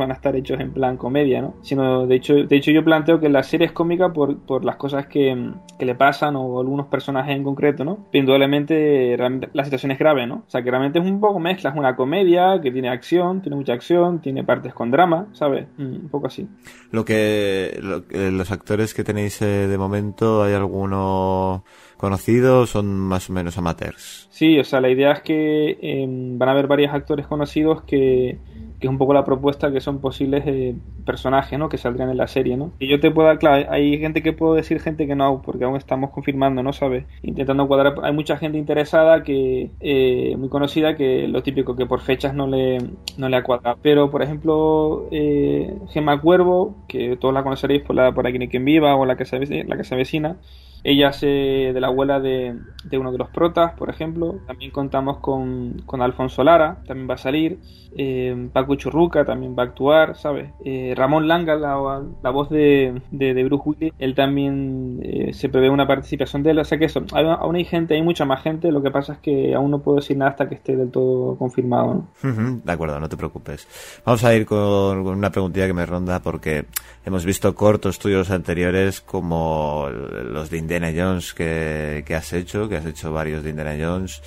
van a estar hechos en plan comedia, ¿no? Sino, de hecho, de hecho yo planteo que la serie es cómica por, por las cosas que, que le pasan o algunos personajes en concreto, ¿no? Pero indudablemente realmente la situación es grave, ¿no? O sea, que realmente es un poco mezcla, es una comedia que tiene acción, tiene mucha acción, tiene partes con drama, ¿sabes? Mm, un poco así. Lo que, lo, eh, los actores que tenéis eh, de momento, ¿hay alguno conocido o son más o menos amateurs? Sí, o sea, la idea es que eh, van a haber varios actores conocidos que, que es un poco la propuesta, que son posibles eh, personajes, ¿no? Que saldrían en la serie, ¿no? Y yo te puedo dar, claro, hay gente que puedo decir, gente que no, porque aún estamos confirmando, ¿no? ¿Sabes? Intentando cuadrar, hay mucha gente interesada que, eh, muy conocida, que lo típico, que por fechas no le, no le ha cuadrado. Pero, por ejemplo, eh, Gemma Cuervo, que todos la conoceréis por la por Aquí ni quien viva o la que se, la que se avecina. Ella hace de la abuela de, de uno de los protas, por ejemplo. También contamos con, con Alfonso Lara, también va a salir. Eh, Paco Churruca también va a actuar, ¿sabes? Eh, Ramón Langa, la, la voz de, de, de Bruce Willis, él también eh, se prevé una participación de él. O sea que eso, hay, aún hay gente, hay mucha más gente. Lo que pasa es que aún no puedo decir nada hasta que esté del todo confirmado, ¿no? Uh-huh, de acuerdo, no te preocupes. Vamos a ir con, con una preguntilla que me ronda, porque hemos visto cortos tuyos anteriores como los de Indiana Jones que, que has hecho, que has hecho varios de Indiana Jones,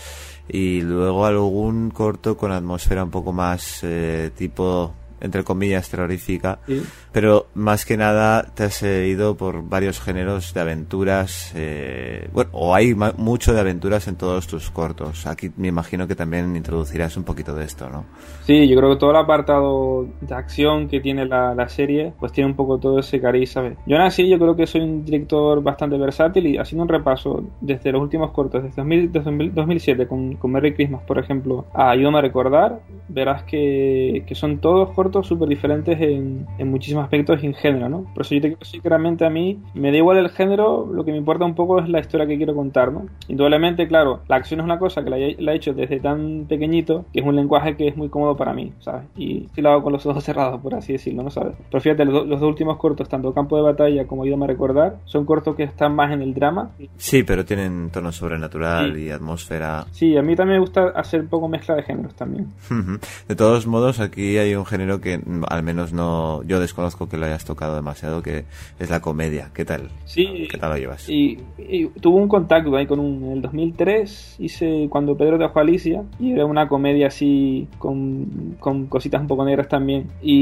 y luego algún corto con atmósfera un poco más eh, tipo, entre comillas, terrorífica, sí. Pero más que nada te has eh, ido por varios géneros de aventuras, eh, bueno, o hay ma- mucho de aventuras en todos tus cortos. Aquí me imagino que también introducirás un poquito de esto, ¿no? Sí, yo creo que todo el apartado de acción que tiene la, la serie, pues tiene un poco todo ese cariz, ¿sabes? Yo aún así, yo creo que soy un director bastante versátil, y haciendo un repaso desde los últimos cortos, desde, dos mil, desde dos mil siete con, con Merry Christmas, por ejemplo, a Ayúdame a recordar, verás que, que son todos cortos súper diferentes en, en muchísimos aspectos y en género, ¿no? Por eso yo te quiero decir que realmente a mí me da igual el género, lo que me importa un poco es la historia que quiero contar, ¿no? Indudablemente, claro, la acción es una cosa que la he, la he hecho desde tan pequeñito, que es un lenguaje que es muy cómodo para mí, ¿sabes? Y sí lo hago con los ojos cerrados, por así decirlo, ¿no? ¿Sabes? Pero fíjate, los, los dos últimos cortos, tanto Campo de Batalla como Ayúdame a recordar, son cortos que están más en el drama. Sí, pero tienen tono sobrenatural, sí, y atmósfera. Sí, a mí también me gusta hacer un poco mezcla de géneros también. De todos modos, aquí hay un género que al menos no, yo desconozco que lo hayas tocado demasiado, que es la comedia. ¿Qué tal? Sí. ¿Qué tal lo llevas? Y, y tuve un contacto ahí con un, en el dos mil tres hice Cuando Pedro trajo a Alicia, y era una comedia así con, con cositas un poco negras también.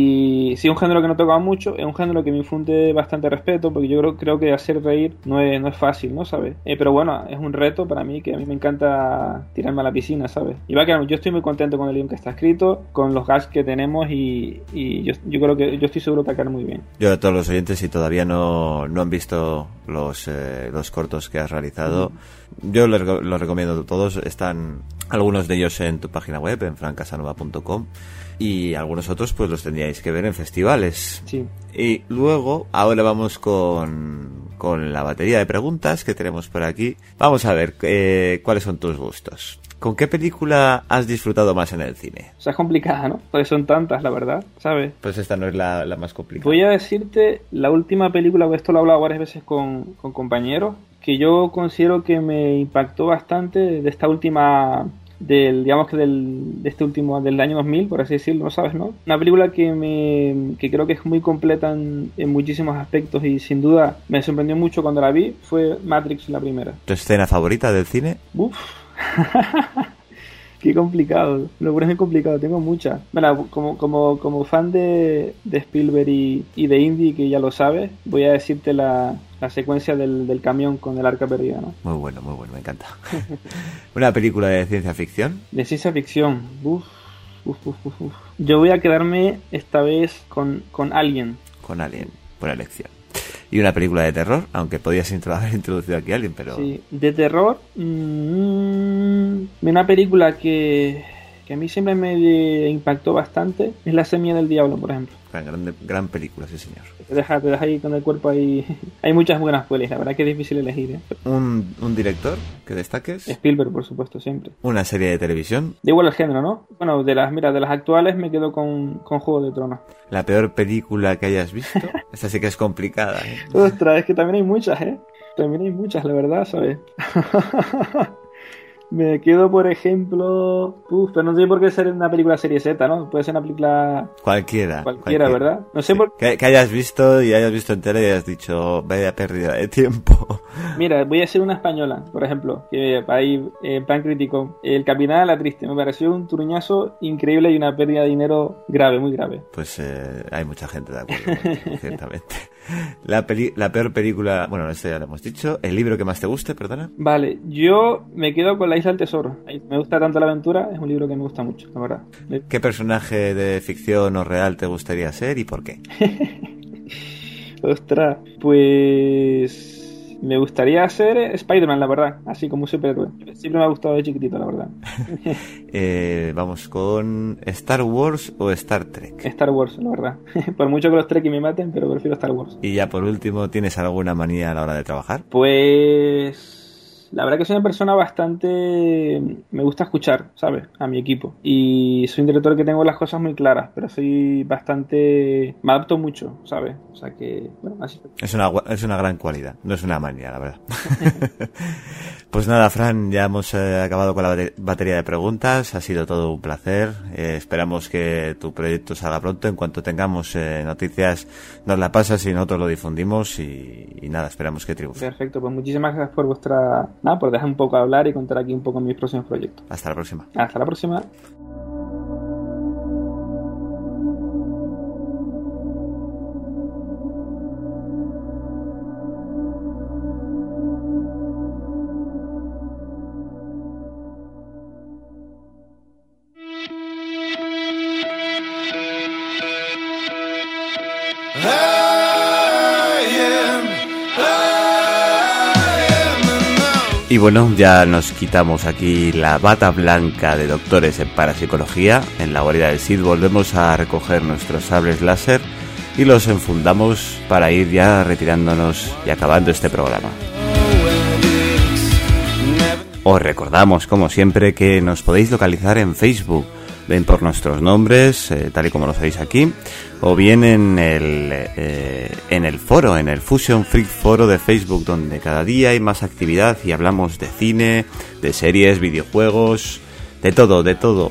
Y sí, un género que no tocaba mucho, es un género que me infunde bastante respeto, porque yo creo, creo que hacer reír no es, no es fácil, ¿no? ¿Sabes? Eh, pero bueno, es un reto para mí, que a mí me encanta tirarme a la piscina, ¿sabes? Y va a quedar, yo estoy muy contento con el guion que está escrito, con los gags que tenemos, y, y yo, yo creo que yo estoy seguro que va a quedar muy bien. Yo a todos los oyentes, si todavía no, no han visto los, eh, los cortos que has realizado, uh-huh, yo los, los recomiendo a todos. Están algunos de ellos en tu página web, en fran casanova punto com, y algunos otros pues los tendríais que ver en festivales. Sí. Y luego, ahora vamos con, con la batería de preguntas que tenemos por aquí. Vamos a ver eh, cuáles son tus gustos. ¿Con qué película has disfrutado más en el cine? O sea, es complicada, ¿no? Porque son tantas, la verdad, ¿sabes? Pues esta no es la, la más complicada. Voy a decirte la última película, esto lo he hablado varias veces con, con compañeros, que yo considero que me impactó bastante de esta última, del digamos que del de este último, del año dos mil, por así decirlo, ¿sabes, no? Una película que me que creo que es muy completa en, en muchísimos aspectos, y sin duda me sorprendió mucho cuando la vi, fue Matrix, la primera. ¿Tu escena favorita del cine? Uf. Qué complicado, lo es muy complicado, tengo muchas. Bueno, como, como, como fan de, de Spielberg y, y de Indy, que ya lo sabes, voy a decirte la, la secuencia del, del camión con el arca perdida, ¿no? Muy bueno, muy bueno, me encanta. ¿Una película de ciencia ficción? De ciencia ficción, uf, uf, uf, uf, uf. Yo voy a quedarme esta vez con, con Alien. Con Alien, buena elección. Y una película de terror, aunque podías haber introducido aquí a alguien, pero... Sí, de terror... Mmm, una película que, que a mí siempre me impactó bastante es La Semilla del Diablo, por ejemplo. Gran, gran, gran película, sí señor. Te deja, te deja ahí con el cuerpo ahí... Hay muchas buenas pelis, la verdad que es difícil elegir, ¿eh? ¿Un, un director que destaques? Spielberg, por supuesto, siempre. ¿Una serie de televisión? Da igual el género, ¿no? Bueno, de las, mira, de las actuales me quedo con, con Juego de Tronos. ¿La peor película que hayas visto? Esta sí que es complicada, ¿eh? Ostras, es que también hay muchas, ¿eh? También hay muchas, la verdad, ¿sabes? Me quedo, por ejemplo... Uf, pero no sé por qué ser una película serie Z, ¿no? Puede ser una película... Cualquiera. Cualquiera, cualquiera. ¿verdad? No sé sí. por qué... Que, que hayas visto y hayas visto entera y hayas dicho, vaya pérdida de tiempo. Mira, voy a hacer una española, por ejemplo, que ahí, en plan crítico. El Capitán a la Triste. Me pareció un truñazo increíble y una pérdida de dinero grave, muy grave. Pues eh, hay mucha gente de acuerdo contigo, ciertamente. La, peli la peor película... Bueno, esto ya lo hemos dicho. ¿El libro que más te guste, perdona? Vale, yo me quedo con La Isla del Tesoro. Me gusta tanto la aventura, es un libro que me gusta mucho, la verdad. ¿Qué personaje de ficción o real te gustaría ser y por qué? Ostras, pues... Me gustaría ser Spider-Man, la verdad, así como un superhéroe. Siempre me ha gustado de chiquitito, la verdad. eh, vamos con Star Wars o Star Trek. Star Wars, la verdad. Por mucho que los Trekkies me maten, pero prefiero Star Wars. Y ya por último, ¿tienes alguna manía a la hora de trabajar? Pues... La verdad que soy una persona bastante... Me gusta escuchar, ¿sabes? A mi equipo. Y soy un director que tengo las cosas muy claras, pero soy bastante... Me adapto mucho, ¿sabes? O sea que... Bueno, así. Es una, es una gran cualidad, no es una manía, la verdad. Pues nada, Fran, ya hemos eh, acabado con la batería de preguntas. Ha sido todo un placer. Eh, esperamos que tu proyecto salga pronto. En cuanto tengamos eh, noticias, nos la pasas y nosotros lo difundimos. Y, y nada, esperamos que triunfe. Perfecto, pues muchísimas gracias por vuestra... Nada, por dejar un poco hablar y contar aquí un poco mis próximos proyectos. Hasta la próxima. Hasta la próxima. Y bueno, ya nos quitamos aquí la bata blanca de doctores en parapsicología. En la guarida del Sith volvemos a recoger nuestros sables láser y los enfundamos para ir ya retirándonos y acabando este programa. Os recordamos, como siempre, que nos podéis localizar en Facebook. Ven por nuestros nombres, eh, tal y como lo hacéis aquí, o bien en el eh, en el foro, en el Fusion Freak Foro de Facebook, donde cada día hay más actividad y hablamos de cine, de series, videojuegos, de todo, de todo.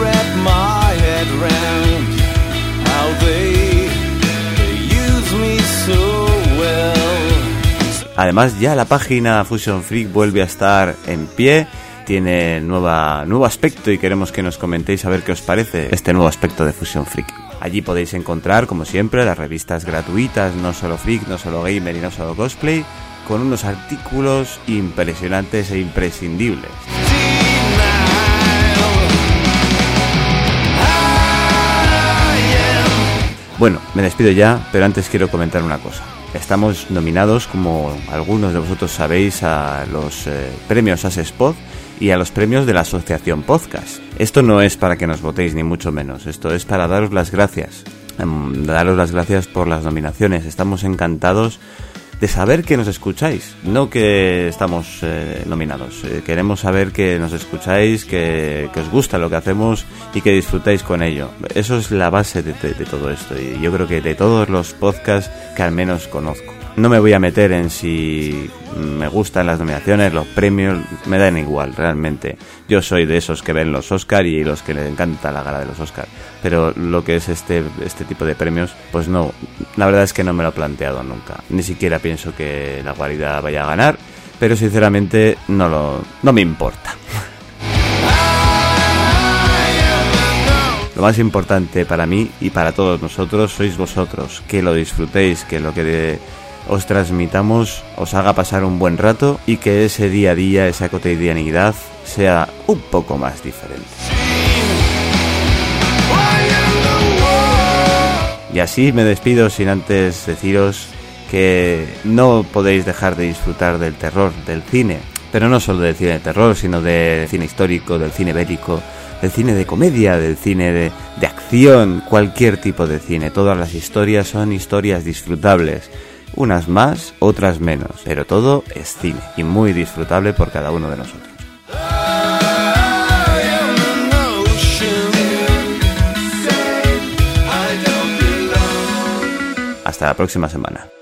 Además, ya la página Fusion Freak vuelve a estar en pie. Tiene nueva, nuevo aspecto y queremos que nos comentéis a ver qué os parece este nuevo aspecto de Fusion Freak. Allí podéis encontrar, como siempre, las revistas gratuitas, no solo Freak, no solo Gamer y no solo Cosplay, con unos artículos impresionantes e imprescindibles. Bueno, me despido ya, pero antes quiero comentar una cosa. Estamos nominados, como algunos de vosotros sabéis, a los eh, premios Asespod y a los premios de la Asociación Podcast. Esto no es para que nos votéis, ni mucho menos. Esto es para daros las gracias. Um, daros las gracias por las nominaciones. Estamos encantados de saber que nos escucháis. No que estamos eh, nominados. Eh, queremos saber que nos escucháis, que, que os gusta lo que hacemos y que disfrutáis con ello. Eso es la base de, de, de todo esto. Y yo creo que de todos los podcasts que al menos conozco. No me voy a meter en si me gustan las nominaciones, los premios, me dan igual, realmente. Yo soy de esos que ven los Oscar y los que les encanta la gala de los Oscar. Pero lo que es este este tipo de premios, pues no, la verdad es que no me lo he planteado nunca. Ni siquiera pienso que la guarida vaya a ganar, pero sinceramente no lo no me importa. Lo más importante para mí y para todos nosotros sois vosotros, que lo disfrutéis, que lo que de, os transmitamos os haga pasar un buen rato y que ese día a día, esa cotidianidad sea un poco más diferente. Y así me despido sin antes deciros que no podéis dejar de disfrutar del terror, del cine, pero no solo del cine de terror, sino del cine histórico, del cine bélico, del cine de comedia, del cine de, de acción, cualquier tipo de cine. Todas las historias son historias disfrutables, unas más, otras menos, pero todo es cine y muy disfrutable por cada uno de nosotros. Hasta la próxima semana.